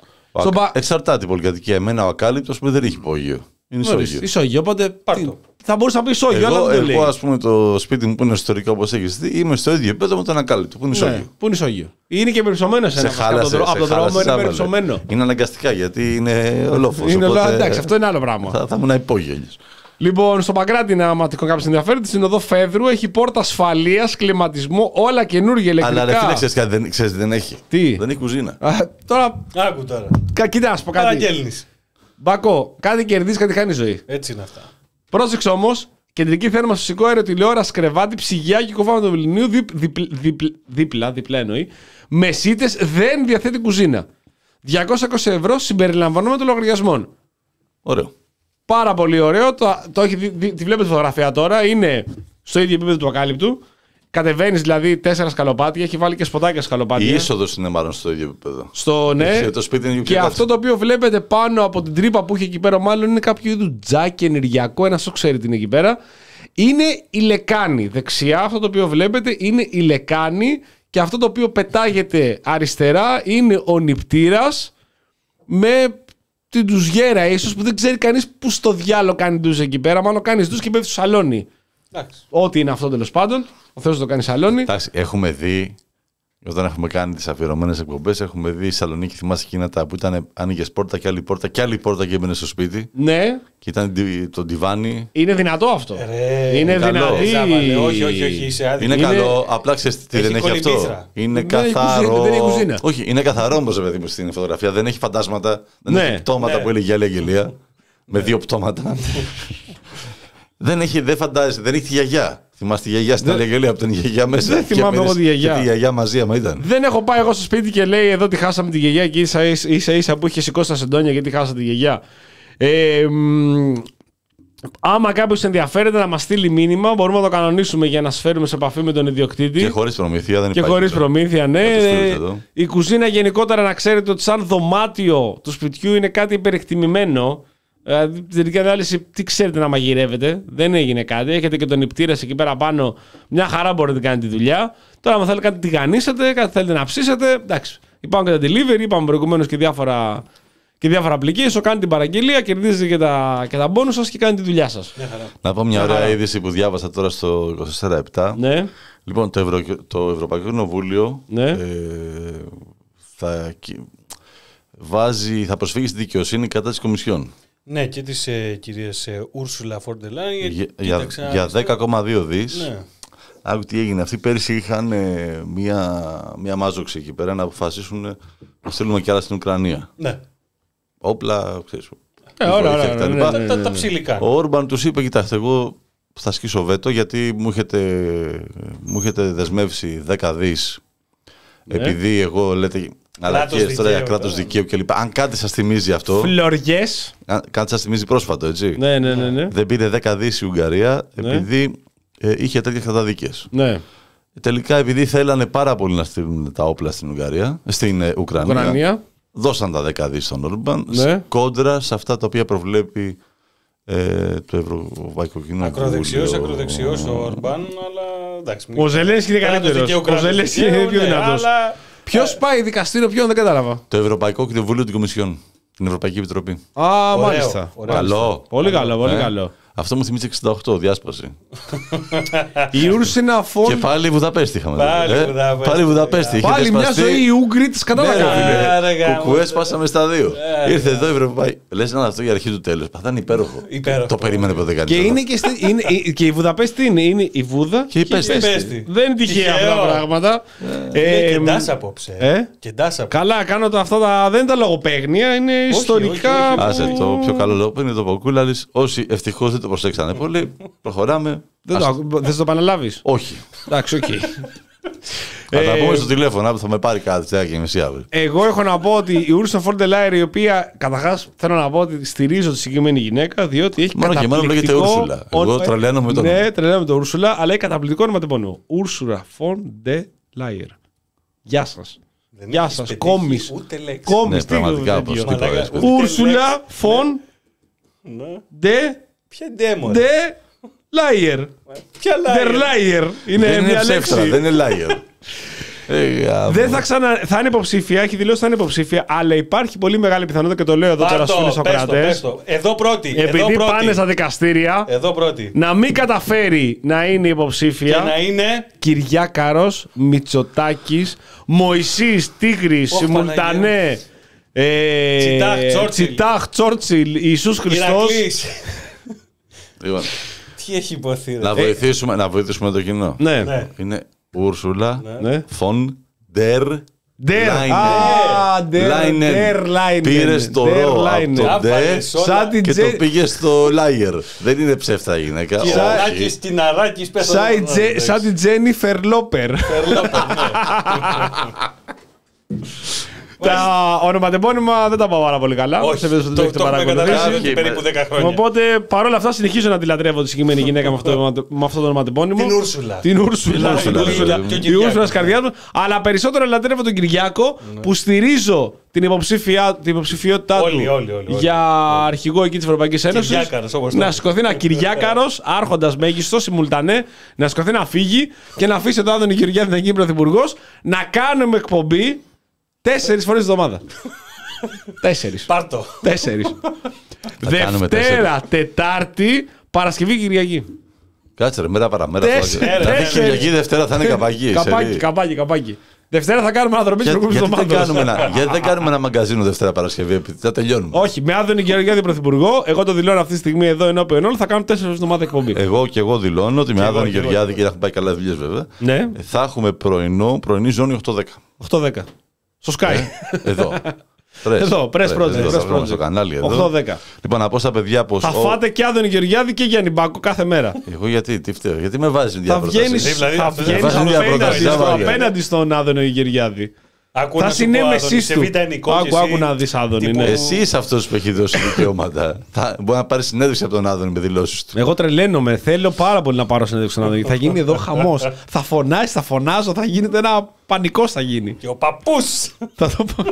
Ο ακα... Εξαρτάται η πολυκατοικία. Εμένα ο ακάλυπτος που δεν έχει υπόγειο. Είναι ισόγειο. Ισόγειο, οπότε τι, θα μπορούσα να πει ισόγειο, εγώ, αλλά δεν το λέει. Εγώ, ας πούμε, το σπίτι μου που είναι ιστορικό όπως έχεις δει, είμαι στο ίδιο επίπεδο με τον ακάλυπτο που είναι ισόγειο. Ναι, που είναι ισόγειο. Είναι και περιψωμένο σε ένα από το, από το δρόμο, είναι περιψωμένο. Είναι αναγκαστικά γιατί είναι ολόφως. Είναι οπότε... Εντάξει, αυτό είναι άλλο πράγμα. Θα, θα ήμουν υπόγειο. Λοιπόν, στο Παγκράτη, να άμα τυχόν κάποιος ενδιαφέρει, τη συνοδό Φέδρου έχει πόρτα ασφαλείας, κλιματισμό, όλα καινούργια ηλεκτρικά. Αλλά ρε φίλε, ξέρεις, δεν, ξέρεις, δεν έχει. Τι? Δεν έχει κουζίνα. Α, τώρα. Άκου τώρα. Κοίτα, να σου πω κάτι. Παραγγέλνεις. Μπακό, κάτι κερδίζει, κάτι χάνει ζωή. Έτσι είναι αυτά. Πρόσεξε όμως, Κεντρική θέρμανση, φυσικό αέριο, τηλεόραση, κρεβάτι, ψυγιά και κοφάμα του Βεληνίου, δίπλα, δίπλα, δίπλα, δίπλα εννοεί, με σίτες, δεν διαθέτει κουζίνα. διακόσια είκοσι ευρώ συμπεριλαμβανομένων των λογαριασμών. Ωραίο. Πάρα πολύ ωραίο. Το, το έχει, δι, τη βλέπετε φωτογραφία τώρα. Είναι στο ίδιο επίπεδο του ακάλυπτου. Κατεβαίνει δηλαδή τέσσερα σκαλοπάτια. Έχει βάλει και σποτάκια σκαλοπάτια. Η είσοδο είναι μάλλον στο ίδιο επίπεδο. Στο ναι. Το σπίτι είναι και αυτό το οποίο βλέπετε πάνω από την τρύπα που έχει εκεί πέρα, μάλλον είναι κάποιο είδου τζάκι ενεργειακό. Ένα σου ξέρει τι είναι εκεί πέρα. Είναι η λεκάνη. Δεξιά αυτό το οποίο βλέπετε είναι η λεκάνη. Και αυτό το οποίο πετάγεται αριστερά είναι ο νηπτήρας με την ντουζιέρα ίσως που δεν ξέρει κανείς που στο διάλογο κάνει ντουζ εκεί πέρα. Μάλλον κάνει ντουζ και πέφτει στο σαλόνι. Εντάξει. Ό,τι είναι αυτό τέλος πάντων. Ο Θεός το κάνει σαλόνι. Εντάξει, έχουμε δει, όταν έχουμε κάνει τις αφιερωμένες εκπομπές, έχουμε δει η Σαλονίκη, θυμάσαι εκείνα τα που ήταν άνοιγες πόρτα και άλλη πόρτα και άλλη πόρτα και έμπαινε στο σπίτι. Ναι. Και ήταν το ντιβάνι. Είναι δυνατό αυτό. Ρε, είναι δυνατό. Όχι, όχι, όχι. Είσαι άδικο. Είναι, είναι καλό, απλά ξέρεις τι δεν έχει αυτό. Είναι δεν καθαρό. Δεν έχει κουζίνα. Όχι, είναι καθαρό όμως παιδί μου στην φωτογραφία. Δεν έχει φαντάσματα. Δεν ναι. έχει πτώματα ναι. που έλεγε η άλλη αγγελία. Με δύο πτώματα. δεν, έχει, δεν φαντάζεσαι, δεν έχει τη γιαγιά. Θυμάστε τη γιαγιά στην άλλη αγγελία από την γιαγιά μέσα. Δεν θυμάμαι εγώ τη γιαγιά. Και τη γιαγιά μαζί άμα ήταν. Δεν έχω πάει εγώ στο σπίτι και λέει εδώ τη χάσαμε τη γιαγιά και ίσα ίσα, ίσα που είχε σηκώσει τα σεντόνια γιατί χάσα τη γιαγιά. Ε, μ, άμα κάποιος ενδιαφέρεται να μας στείλει μήνυμα, μπορούμε να το κανονίσουμε για να σφέρουμε σε επαφή με τον ιδιοκτήτη. Και χωρίς προμήθεια δεν και υπάρχει. Και χωρίς προμήθεια, ναι. Ε, η κουζίνα γενικότερα να ξέρετε ότι σαν δωμάτιο του σπιτιού είναι κάτι υπερεκτιμημένο. Δηλαδή, στην τελική ανάλυση, τι ξέρετε να μαγειρεύετε, δεν έγινε κάτι. Έχετε και τον νηπτήρα εκεί πέρα πάνω, μια χαρά μπορείτε να κάνετε τη δουλειά. Τώρα, αν θέλετε κάτι να τηγανίσετε, κάτι θέλετε να ψήσετε, εντάξει. Υπάρχουν και τα delivery, είπαμε προηγουμένως και διάφορα, και διάφορα application. Κάνετε την παραγγελία, κερδίζετε και τα, και τα μπόνους σας και κάνετε τη δουλειά σας. Να πω μια ωραία είδηση που διάβασα τώρα στο είκοσι τέσσερα επτά. Ναι. Λοιπόν, το, Ευρω... το Ευρωπαϊκό Κοινοβούλιο ναι. ε, θα... βάζει, θα προσφύγει στη δικαιοσύνη κατά της Κομισιόν. Ναι, και της ε, κυρίας ε, Ursula von der Leyen. Για, για, για δέκα κόμμα δύο δις. Ναι. Άκου τι έγινε. Αυτοί πέρυσι είχαν ε, μία, μία μάζοξη εκεί πέρα να αποφασίσουν ε, να στείλουμε κι άλλα στην Ουκρανία. Ναι. Όπλα, ξέρεις. Ε, ωραία, ωραία, ναι, ναι, ναι, ναι. Τα, τα ψηλικά. Ο Όρμπαν τους είπε, κοιτάξτε, εγώ θα σκίσω βέτο γιατί μου έχετε, μου έχετε δεσμεύσει δέκα δις ναι. επειδή εγώ λέτε... Αλλαγές τώρα για κράτος δικαίου κλπ. Αν κάτι σας θυμίζει αυτό. Φλωριές. Κάτι σας θυμίζει πρόσφατο, έτσι. Ναι, ναι, ναι, ναι. Δεν πήρε δέκα δις η Ουγγαρία ναι. επειδή ε, είχε τέτοιες καταδίκες. Ναι. Τελικά, επειδή θέλανε πάρα πολύ να στείλουν τα όπλα στην Ουγγαρία, στην ε, Ουκρανία, Ουκρανία, δώσαν τα δέκα δις στον Όρμπαν ναι. κόντρα σε αυτά τα οποία προβλέπει ε, το Ευρωπαϊκό Κοινοβούλιο. Ακροδεξιός, ακροδεξιός ο Όρμπαν, αλλά εντάξει. Ο Ζελένσκι είναι καλύτερος. Ο Ζελένσκι είναι πιο δυνατός. Ποιος πάει δικαστήριο, ποιον δεν κατάλαβα. Το Ευρωπαϊκό Κοινοβούλιο την Κομισιόν. Την Ευρωπαϊκή Επιτροπή. Α, ωραίο, μάλιστα. Ωραίο. Καλό. Πολύ καλό, πολύ ε? καλό. Αυτό μου θυμίζει εξήντα οκτώ, διάσπαση. Η Ούρσινα Φον. Και πάλι Βουδαπέστη είχαμε. Πάλι ε? Βουδαπέστη. Πάλι Βουδαπέστη. Πάλι μια ζωή οι Ούγγροι της κατάλαβαν. Κουκουέ σπάσαμε στα δύο. Ήρθε εδώ η Ευρωπαϊκή. Λες να αυτό η αρχή του τέλους. Θα είναι υπέροχο. Το περίμενε ποτέ κανείς. Και είναι και η Βουδαπέστη είναι. Είναι η Βούδα και η Πέστη. Δεν είναι τυχαία αυτά τα πράγματα. Και ντάς απόψε. Καλά, κάνω αυτό. Δεν είναι τα λογοπαίγνια. Είναι ιστορικά. Άσε το πιο καλό λόγο είναι το Ποκούλαλης. Όσοι ευτυχώς δεν το προσέξανε πολύ, προχωράμε. Δεν Ας... το, θες το επαναλάβεις? Όχι. Εντάξει, οκ. Θα τα πούμε στο τηλέφωνο, θα με πάρει κάτι τέσσερα και μισή αύριο. Εγώ έχω να πω ότι η Ursula von der Leyen, η οποία καταρχάς θέλω να πω ότι στηρίζω τη συγκεκριμένη γυναίκα, διότι έχει μόνο καταπληκτικό... και μόνο λέγεται Ursula. Εγώ τρελαίνω με τον όνομα. Ναι, τρελαίνω με τον Ursula, αλλά έχει καταπληκτικό ονοματεπώνυμο. Ursula von der Leyen. Γεια σας. Γεια σας. Κόμις. Κόμις. Πραγματικά όπως το είπα. Ursula von der Leyen. Liar. Ποια liar? Der liar. Είναι δεν μια είναι λέξη. ψεύτρα, δεν είναι liar. Δεν θα ξανα... θα είναι υποψήφια, έχει δηλώσει θα είναι υποψήφια, αλλά υπάρχει πολύ μεγάλη πιθανότητα και το λέω εδώ τώρα στους φίλους ακροατές. Εδώ πρώτη. Επειδή εδώ πρώτη. πάνε στα δικαστήρια, εδώ πρώτη. να μην καταφέρει να είναι υποψήφια. Και να είναι Κυριάκαρος, Μητσοτάκης, Μωυσής, Τίγρης, Σιμουλτανέ, Τσιτάχ, Τσόρτσιλ, Ιησούς Χριστός. Τι έχει υποθεί, να, βοηθήσουμε, να βοηθήσουμε το κοινό. Ναι. Είναι Ursula ναι. von der Λάινεν. Πήρε το ρο από το ντε και το πήγε στο Λάιερ. Δεν είναι ψεύτρα γυναίκα. Κυραράκης, Κιναράκης, πες. Σαν την Τζένιφερ Λόπερ. Τα ονοματεπώνυμα δεν τα πάω πάρα πολύ καλά. Όχι, το, το, το έχουμε καταλάβει περίπου δέκα χρόνια. Οπότε παρόλα αυτά συνεχίζω να τη λατρεύω τη συγκεκριμένη γυναίκα με αυτό, με αυτό το ονοματεπώνυμο. Την Ούρσουλα. Την Ούρσουλα. Την Ούρσουλα τη καρδιά μου. Αλλά περισσότερο λατρεύω τον Κυριάκο που στηρίζω την υποψηφιότητά του όλοι, όλοι, όλοι, για αρχηγό εκεί τη Ευρωπαϊκή Ένωση. Να σηκωθεί ένα Κυριάκαρο, άρχοντα μέγιστο, συμμουλτανέ, να σηκωθεί να φύγει και να αφήσει τον Άδωνη Γεωργιάδη να γίνει πρωθυπουργό, να κάνουμε εκπομπή. Τέσσερις φορές τη εβδομάδα. Τέσσερις. Πάρτο. Τέσσερις. Δευτέρα, Τετάρτη, Παρασκευή, Κυριακή. Κάτσε ρε, μέρα παραμέρα. Δηλαδή Κυριακή, Δευτέρα θα είναι καπάκι. Καπάκι, καπάκι, καπάκι. Δευτέρα θα κάνουμε αναδρομή της προηγούμενης εβδομάδας. Γιατί δεν κάνουμε ένα μαγκαζίνο Δευτέρα Παρασκευή, επειδή θα τελειώνουμε. Όχι, με Άδωνη Γεωργιάδη πρωθυπουργό, εγώ το δηλώνω αυτή τη στιγμή εδώ ενώπιον όλων, θα κάνουμε τέσσερις εβδομάδες εκπομπή. Εγώ και εγώ δηλώνω ότι με Άδωνη Γεωργιάδη, και έχουν πάει καλά δουλειές βέβαια, θα έχουμε πρωινό, πρωινή ζώνη οκτώ δέκα. οκτώ δέκα. Στο Sky. Εδώ. Εδώ, press project. Εδώ, project. Στο κανάλι εδώ. οκτώ δέκα. Λοιπόν, να πω στα παιδιά πως... Θα φάτε και Άδωνη Γεωργιάδη και Γιάννη Μπάκο κάθε μέρα. Εγώ γιατί, τι φταίω, γιατί με βάζει διαπροτάσεις. Θα βγαίνεις απέναντι στον Άδωνη Γεωργιάδη. Άκου θα συνέμεσαι του. Άκου, άκου να δεις Άδωνη. Ναι. Εσύ είσαι αυτός που έχει δώσει δικαιώματα. Μπορεί να πάρει συνέντευξη από τον Άδωνη με δηλώσεις του. Εγώ τρελαίνομαι. Θέλω πάρα πολύ να πάρω συνέντευξη στον Άδωνη. Θα γίνει εδώ χαμός. Θα φωνάσει, θα φωνάζω, θα γίνεται ένα πανικός θα γίνει. Και ο παππούς. Θα το πω.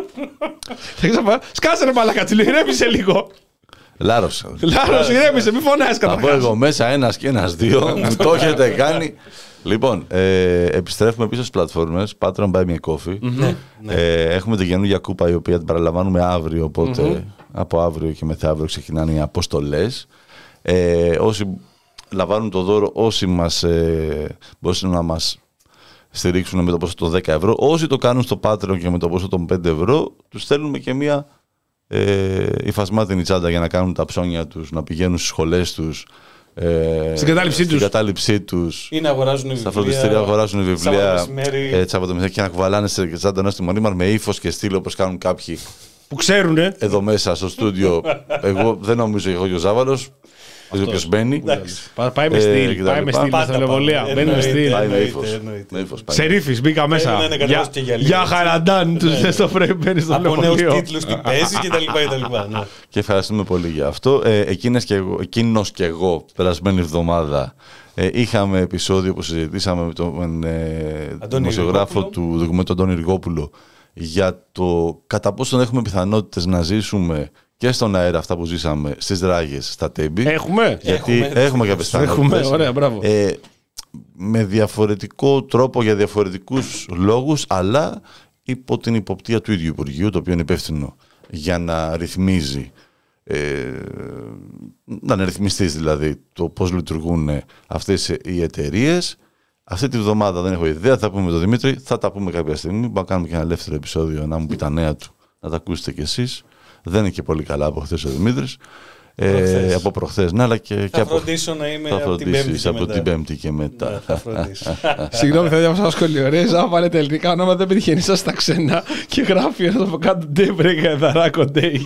Σκάσε ρε μαλάκα, του ηρέμησε λίγο. Λάρωσα. Λάρωσα, ηρέμησε, μη φωνάζεις καταρχάς. Θα πω εγώ μέσα ένας και ένας δύο. Μου το έχετε κάνει. Λοιπόν, ε, επιστρέφουμε πίσω στις πλατφόρμες. Patreon, Buy Me a Coffee. Mm-hmm. ε, έχουμε την καινούργια κούπα η οποία την παραλαμβάνουμε αύριο. Οπότε mm-hmm. από αύριο και μεθαύριο ξεκινάνε οι αποστολές. Ε, όσοι λαμβάνουν το δώρο, όσοι μας, ε, μπορούν να μας στηρίξουν με το ποσό των δέκα ευρώ, όσοι το κάνουν στο Patreon και με το ποσό των πέντε ευρώ, τους στέλνουμε και μία ε, υφασμάτινη τσάντα για να κάνουν τα ψώνια τους, να πηγαίνουν στις σχολές τους. Ε, στην κατάληψή τους. κατάληψή τους. Ή να αγοράζουν βιβλία. Στα φροντιστήρια αγοράζουν βιβλία. Σαββατομεθέρι και να κουβαλάνε σε τσάντα στη Μονίμαρ με ύφος και στήλο όπως κάνουν κάποιοι. Που ξέρουνε. Εδώ μέσα στο στούντιο. Εγώ δεν νομίζω εγώ και ο Ζάβαλος. Δεν ξέρω ποιος μπαίνει. Πάει με στυλ. Πάει με στυλ στα λεβολία. Μπαίνει με στυλ. Πάει με ύφος. Σερίφης, μπήκα μέσα. Για χαραντάν τους στο φρέιμ μπαίνει στο λεβολίο. Από νέους τίτλους, τι παίζεις κτλ. Και ευχαριστούμε πολύ για αυτό. Εκείνος και εγώ περασμένη εβδομάδα είχαμε επεισόδιο που συζητήσαμε με τον δημοσιογράφο του ντοκουμέντου Αντώνη Ργόπουλο για το κατά πόσο έχουμε πιθανότητες να ζήσουμε και στον αέρα αυτά που ζήσαμε στις Ράγες, στα Τέμπη. Έχουμε. Γιατί έχουμε, έχουμε κάποιες πιθανότητες. Έχουμε, ωραία, μπράβο. Ε, με διαφορετικό τρόπο για διαφορετικούς λόγους, αλλά υπό την υποπτία του ίδιου Υπουργείου, το οποίο είναι υπεύθυνο για να ρυθμίζει, ε, να είναι ρυθμιστής δηλαδή το πώς λειτουργούν αυτές οι εταιρείες. Αυτή τη βδομάδα δεν έχω ιδέα, θα πούμε με τον Δημήτρη, θα τα πούμε κάποια στιγμή. Μπορούμε να κάνουμε και ένα ελεύθερο επεισόδιο να μου πει τα νέα του, να τα ακούσετε κι εσείς. Δεν είναι και πολύ καλά από χθες ο Δημήτρης. Ε, από προχθές, ναι, αλλά και, θα και από. Φροντίσω να είμαι από την Πέμπτη και από την Πέμπτη και μετά. Ναι, θα φροντίσω. Συγγνώμη, θα διάβασα ένα σχόλιο. Ρε, άμα βάλετε ελληνικά ονόματα, δεν πετυχαίνει σας στα ξένα και γράφει ένα από κάτω ντέμπρεγκα εδαράκο ντέι.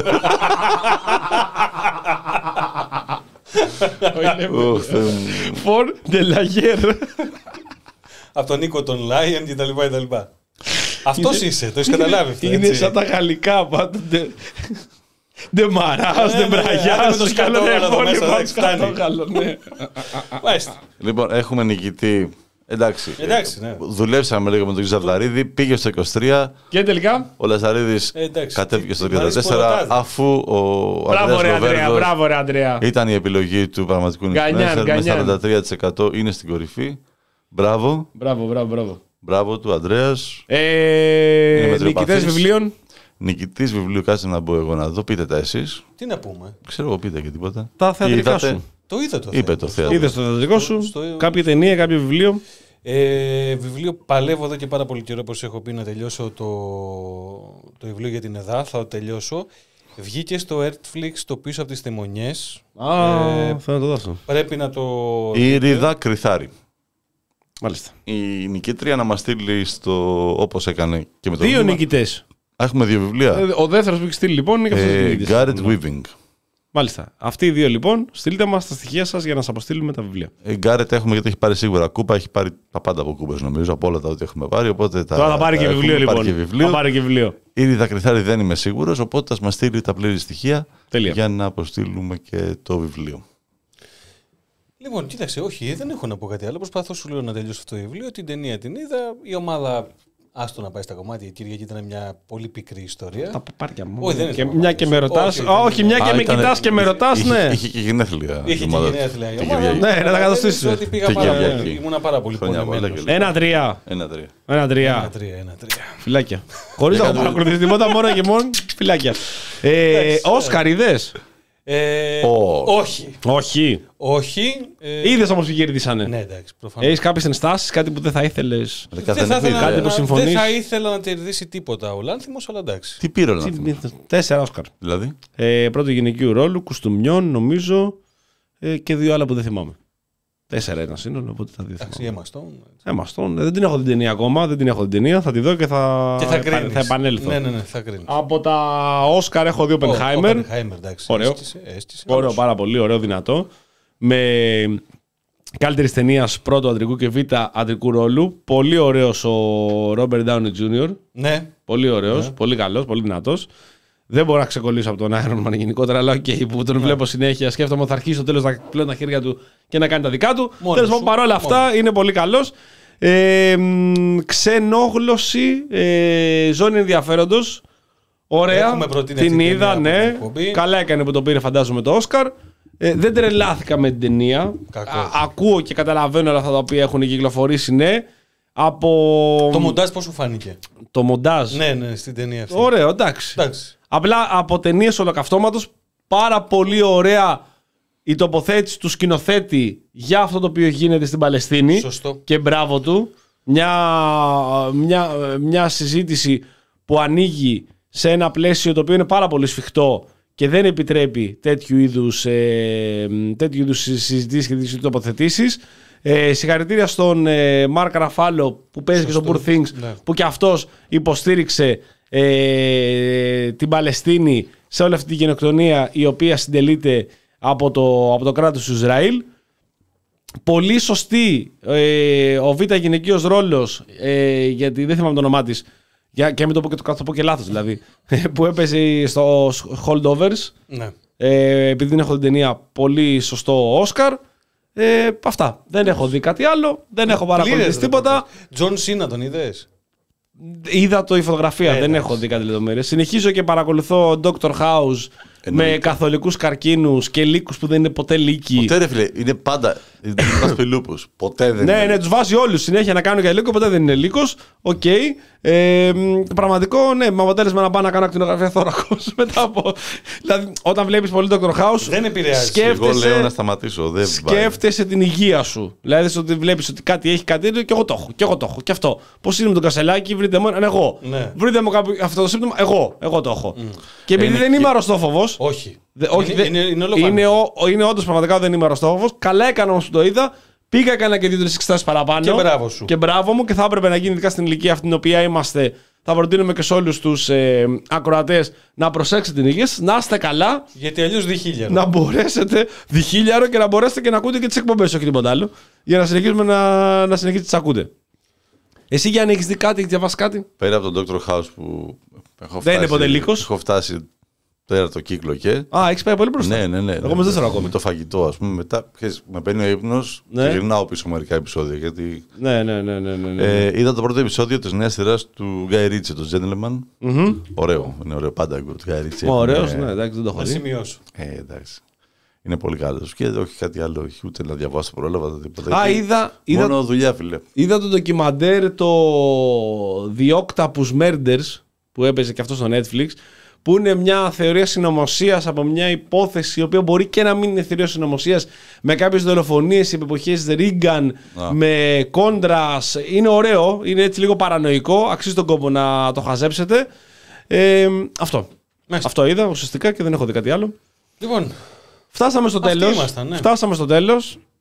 Φορ ντελαγέρ. Από τον Νίκο τον Λάιεν και τα λοιπά και τα λοιπά. Αυτός είσαι, το έχεις καταλάβει αυτό. Είναι σαν τα γαλλικά πάντων. Ντε Μαράς, ντε Μπραγιάς, το σκατόγαλο μέσα, δεν φτάνει. Λοιπόν, έχουμε νικητή. Εντάξει, Εντάξει ναι. δουλέψαμε λίγο με τον Ζαρδαρίδη, πήγε στο είκοσι τρία και τελικά ο Λαζαρίδης κατέβηκε στο τριάντα τέσσερα αφού ο Ανδρέας Λοβέρδος ήταν η επιλογή του πραγματικού νικητή με σαράντα τρία τοις εκατό είναι στην κορυφή. Μπράβο. Μπράβο, μπράβο, μπράβο. Μπράβο του Ανδρέας. Ε, νικητές βιβλίων. Νικητής βιβλίου, κάτσε να μπω εγώ να δω, πείτε τα εσείς. Τι να πούμε. Ξέρω εγώ, πείτε και τίποτα. Τα θεατρικά σου. Το είδα το Είπε το θέατρο. Είδες το θεατρικό σου, στο... κάποια ταινία, κάποιο βιβλίο. Ε, βιβλίο παλεύω εδώ και πάρα πολύ καιρό, όπως έχω πει, να τελειώσω το, το βιβλίο για την ΕΔΑ. Θα το τελειώσω. Βγήκε στο Netflix το πίσω από τις θεμονιές. Α, ε, θα να το δώσω. Πρέπει να το... Η Ριδά Κρυθάρη. Μάλιστα. Η νικήτρια να μας στείλει στο, όπως έκανε και με το δύο νικητές. Έχουμε δύο βιβλία. Ο δεύτερος που έχει στείλει λοιπόν είναι και αυτός ο νικητής. Garrett Weaving. Μάλιστα. Αυτοί οι δύο λοιπόν, στείλτε μας τα στοιχεία σας για να σας αποστείλουμε τα βιβλία. Η Garrett έχουμε γιατί έχει πάρει σίγουρα κούπα, έχει πάρει τα πάντα από κούπες νομίζω, από όλα τα ό,τι έχουμε πάρει. Οπότε τα, Τώρα θα πάρει τα και βιβλίο λοιπόν. Και βιβλίο. Θα πάρει και βιβλίο. Ήδη τα κρυθάρι δεν είμαι σίγουρος, οπότε θα μας στείλει τα πλήρη στοιχεία. Τελεία. Για να αποστείλουμε και το βιβλίο. Λοιπόν, κοίταξε, όχι, δεν έχω να πω κάτι άλλο. Προσπαθώ σου λέω να τελειώσω αυτό το βιβλίο. Την ταινία την είδα. Η ομάδα. Άστο να πάει στα κομμάτια. Η Κυριακή ήταν μια πολύ πικρή ιστορία. Τα παπάρια μου. Όχι, δεν και μια και με ρωτά. Όχι, όχι, μια και με κοιτά και με ρωτά, ναι. Είχε και γενέθλια. Είχε και γενέθλια. Ναι, να τα καταστήσει. Ήμουνα πάρα πολύ πονεμένος. Ένα-τρία. Ένα-τρία. Φυλάκια. Χωρίς να παρακολουθήσει τίποτα, μόνο και μόνο φυλάκια. Όσκαρ, είδες. Ε, oh. Όχι. Όχι. Όχι. Ε... Είδες όμως που κερδίσανε. Ναι, εντάξει. Προφανώς. Έχεις κάποιες ενστάσεις, κάτι που δεν θα ήθελες. Δεν θα, ήθελα, κάτι να, που συμφωνείς. Δεν θα ήθελα να κερδίσει τίποτα ο Λάνθιμος, αλλά εντάξει. Τι πήρε ο Λάνθιμος. Τέσσερα Όσκαρ. Δηλαδή. Ε, πρώτο γυναικείου ρόλου, κουστούμιών, νομίζω. Ε, και δύο άλλα που δεν θυμάμαι. Τέσσερα ένα σύνολο, οπότε τα δύο θυμάμαι. Emma Stone. Δεν την έχω την ταινία ακόμα, δεν την έχω την ταινία. Θα τη δω και θα, και θα, θα επανέλθω. Ναι, ναι, ναι, θα κρίνεις. Από τα Όσκαρ έχω δει Oppenheimer. Ωραίο. Έστησε, έστησε, ωραίο, πάρα πολύ ωραίο, δυνατό. Με καλύτερη ταινία πρώτου αντρικού και β' αντρικού ρόλου. Πολύ ωραίος ο Robert Downey τζούνιορ. Ναι. Πολύ ωραίος, ναι. Πολύ καλός, πολύ δυνατός. Δεν μπορώ να ξεκολλήσω από τον Iron Man γενικότερα, αλλά okay, που τον yeah. βλέπω συνέχεια. Σκέφτομαι ότι θα αρχίσει στο τέλος να πλέον τα χέρια του και να κάνει τα δικά του. Τέλος πάντων, παρόλα αυτά μόνο. Είναι πολύ καλός. Ε, ξενόγλωση, ε, ζώνη ενδιαφέροντος. Ωραία. Την είδα, ναι. Καλά έκανε που το πήρε, φαντάζομαι, το Όσκαρ. Ε, δεν τρελάθηκα με την ταινία. Α, ακούω και καταλαβαίνω όλα αυτά τα οποία έχουν κυκλοφορήσει, ναι. Από... Το μοντάζ πώς σου φάνηκε. Το μοντάζ. Ναι, ναι, στην ταινία αυτή. Ωραίο, εντάξει. εντάξει. Απλά από ταινίες ολοκαυτώματος, πάρα πολύ ωραία η τοποθέτηση του σκηνοθέτη για αυτό το οποίο γίνεται στην Παλαιστίνη. Σωστό. Και μπράβο του. Μια, μια, μια συζήτηση που ανοίγει σε ένα πλαίσιο το οποίο είναι πάρα πολύ σφιχτό και δεν επιτρέπει τέτοιου είδους, ε, τέτοιου είδους συζητήσεις και τέτοιου τοποθετήσεις. Ε, συγχαρητήρια στον ε, Μάρκ Ραφάλο που παίζει και στο Poor Things, ναι. Που και αυτός υποστήριξε ε, την Παλαιστίνη σε όλη αυτή τη γενοκτονία η οποία συντελείται από το, από το κράτος του Ισραήλ. Πολύ σωστή ε, ο β' γυναικείος ρόλος, ε, γιατί δεν θυμάμαι το όνομά της, για, και μην το πω και, το, το πω και λάθος δηλαδή, που έπαιζε στο Holdovers. Ναι. Ε, επειδή δεν έχω την ταινία, πολύ σωστό Όσκαρ. Ε, αυτά. Δεν έχω δει κάτι άλλο. Δεν έχω παρακολουθήσει τίποτα. Τζον Σίνα τον είδες? Είδα το η φωτογραφία. Ε, δεν έχω δει κάτι λεπτομέρειες. Συνεχίζω και παρακολουθώ Doctor House. Εννοεί. Με καθολικούς καρκίνους και λύκους που δεν είναι ποτέ λύκοι. Ποτέ ρε φίλε, είναι πάντα. Είναι πελούπους. Ποτέ δεν ναι, είναι. Ναι, ναι, τους βάζει όλους συνέχεια να κάνουν για λύκο, ποτέ δεν είναι λύκος. Οκ. Okay. Ε, πραγματικό, ναι, με αποτέλεσμα να πάω να κάνω ακτινογραφία θώρακος μετά από. Δηλαδή, όταν βλέπεις πολύ Doctor House. Δεν επηρεάζει. Σκέφτεσαι, εγώ λέω να σταματήσω. Δεν σκέφτεσαι την υγεία σου. Δηλαδή, ότι βλέπεις ότι κάτι έχει κάτι και εγώ το έχω. Και εγώ το έχω. Και αυτό. Πώς είναι με τον Κασελάκη, βρείτε μου έναν εγώ. Ναι. Βρείτε μου κάποιο, αυτό το σύμπτωμα, εγώ. Εγώ το έχω. Mm. Και επειδή είναι δεν είμαι αρρωστόφοβος. Όχι. Δε, όχι, είναι, δε, είναι, είναι, είναι, ο, είναι όντως πραγματικά δεν είμαι αρρωστόφοβος. Καλά έκανα όμως που το είδα. Πήγα, έκανα και δύο-τρεις εξετάσεις παραπάνω. Και μπράβο σου. Και μπράβο μου, και θα έπρεπε να γίνει ειδικά στην ηλικία αυτή την οποία είμαστε. Θα προτείνουμε και σε όλους τους ε, ακροατές να προσέξετε την υγεία σας, να είστε καλά. Γιατί αλλιώς διχίλιαρο. Να μπορέσετε διχίλιαρο και να μπορέσετε και να ακούτε και τις εκπομπές, όχι τίποτα άλλο. Για να συνεχίσουμε να, να συνεχίσετε τις ακούτε. Εσύ, Γιάννη, έχεις δει κάτι, έχεις διαβάσει κάτι? Πέρα από τον Doctor House που έχω φτάσει. Δεν είναι ποτέ λύκος. Έχω φτάσει πέρα το κύκλο και. Α, έχεις πάει πολύ μπροστά. Ναι, ναι, ναι. Εγώ με δεν ακόμα. Με το φαγητό, ας πούμε. Μετά με παίρνει ο ύπνος ναι. Και γυρνάω πίσω μερικά επεισόδια. Γιατί... Ναι, ναι, ναι. ναι, ναι, ναι. Ε, είδα το πρώτο επεισόδιο της νέας σειράς του Guy Ritchie, το Gentleman. Mm-hmm. Ωραίο. Είναι ωραίο πάντα του Guy Ritchie. Ωραίος, ναι, εντάξει, δεν το έχω δει. Να σημειώσω. Ε, εντάξει. Είναι πολύ καλός. Και όχι κάτι άλλο, όχι ούτε να διαβάσω πρόλαβα. Α, είδα. Μόνο είδα, δουλειά, φίλε. Είδα το ντοκιμαντέρ το The Octopus Murders που έπαιζε και αυτό στο Netflix. Που είναι μια θεωρία συνωμοσίας από μια υπόθεση η οποία μπορεί και να μην είναι θεωρία συνωμοσίας, με κάποιες δολοφονίες επί εποχές Ρίγκαν, με κόντρας. Είναι ωραίο, είναι έτσι λίγο παρανοϊκό. Αξίζει τον κόπο να το χαζέψετε. Ε, αυτό. Μάλιστα. Αυτό είδα ουσιαστικά και δεν έχω δει κάτι άλλο. Λοιπόν, φτάσαμε στο τέλος. Ήμασταν, ναι. Φτάσαμε στο τέλος.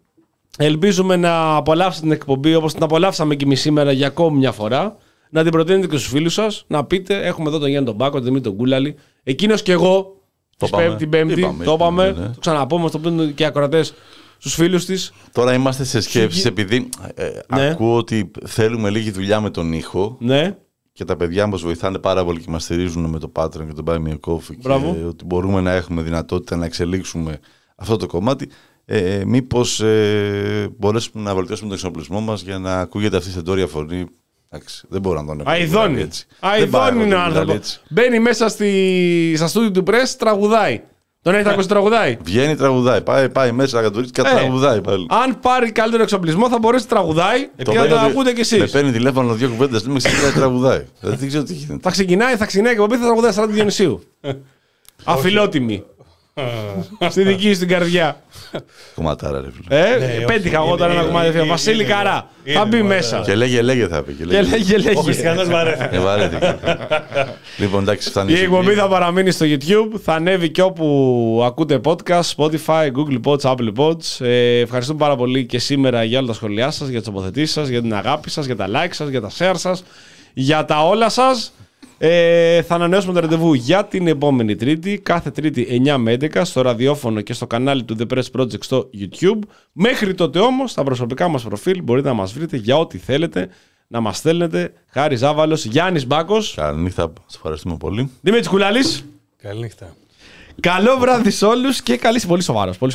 Ελπίζουμε να απολαύσετε την εκπομπή όπως την απολαύσαμε και εμείς σήμερα για ακόμη μια φορά. Να την προτείνετε και στους φίλους σας. Να πείτε: έχουμε εδώ τον Γιάννη τον Μπάκο, τον Δημήτρη τον Κούλαλη. Εκείνος και εγώ. Το πέμπτη, την Πέμπτη. Είπαμε, το είπαμε. Ναι, ναι. Το ξαναπούμε. Το πούν και οι ακροατές στους φίλους της. Τώρα είμαστε σε σκέψεις επειδή ε, ναι. ακούω ότι θέλουμε λίγη δουλειά με τον ήχο. Ναι. Και τα παιδιά μας βοηθάνε πάρα πολύ και μας στηρίζουν με το Patreon και το Buy Me a Coffee. Μπράβο. Και ότι μπορούμε να έχουμε δυνατότητα να εξελίξουμε αυτό το κομμάτι. Ε, μήπως ε, μπορέσουμε να βελτιώσουμε τον εξοπλισμό μας για να ακούγεται αυτή η στεντόρια φωνή. Εντάξει, δεν μπορώ να τον έχω. Αηδόνι. Αηδόνι είναι ο άνθρωπος. Μπαίνει μέσα στη, στα στούντιο του Press, τραγουδάει. Τον έχετε ακούσει τραγουδάει. Βγαίνει, τραγουδάει. Πάει, πάει μέσα να και ε, τραγουδάει πάλι. Αν πάρει καλύτερο εξοπλισμό θα μπορέσει να τραγουδάει και να το ακούτε κι εσείς. Με παίρνει τηλέφωνο δύο κουβέντες, λέμε ξεκινάει τραγουδάει. Δεν ξέρω τι γίνεται. Θα ξεκινάει, θα ξεκινάει και από πίσω θα τραγουδάει σαν Διονυσίου. Αφιλότιμη. Στη δική σου την καρδιά. Κομματάρα, ρε φίλε. Ε, ναι, πέτυχα εγώ τώρα ένα κομμάτι. Βασίλη Καρά. Θα μπει μέσα. Και λέγε, λέγε θα πει. Και λέγε, λέγε. Ο Χριστιανός βαρέθηκε. Λοιπόν, εντάξει, φτάνει. Η εκπομπή θα παραμείνει στο YouTube. Θα ανέβει και όπου ακούτε podcast, Spotify, Google Pods, Apple Pods. Ευχαριστούμε πάρα πολύ και σήμερα για όλα τα σχόλιά σας, για τις τοποθετήσεις σας, για την αγάπη σας, για τα like σας, για τα share σας, για τα όλα σας. Ε, θα ανανεώσουμε το ραντεβού για την επόμενη Τρίτη, κάθε Τρίτη εννιά με έντεκα στο ραδιόφωνο και στο κανάλι του The Press Project στο YouTube. Μέχρι τότε όμως, στα προσωπικά μας προφίλ μπορείτε να μας βρείτε για ό,τι θέλετε, να μας στέλνετε. Χάρης Ζάβαλος, Γιάννης Μπάκος. Καληνύχτα, σας ευχαριστούμε πολύ. Δημήτρης Κουλάλης. Καληνύχτα. Καλό βράδυ σε όλους και καλή, πολύ σοβαρός. Πολύ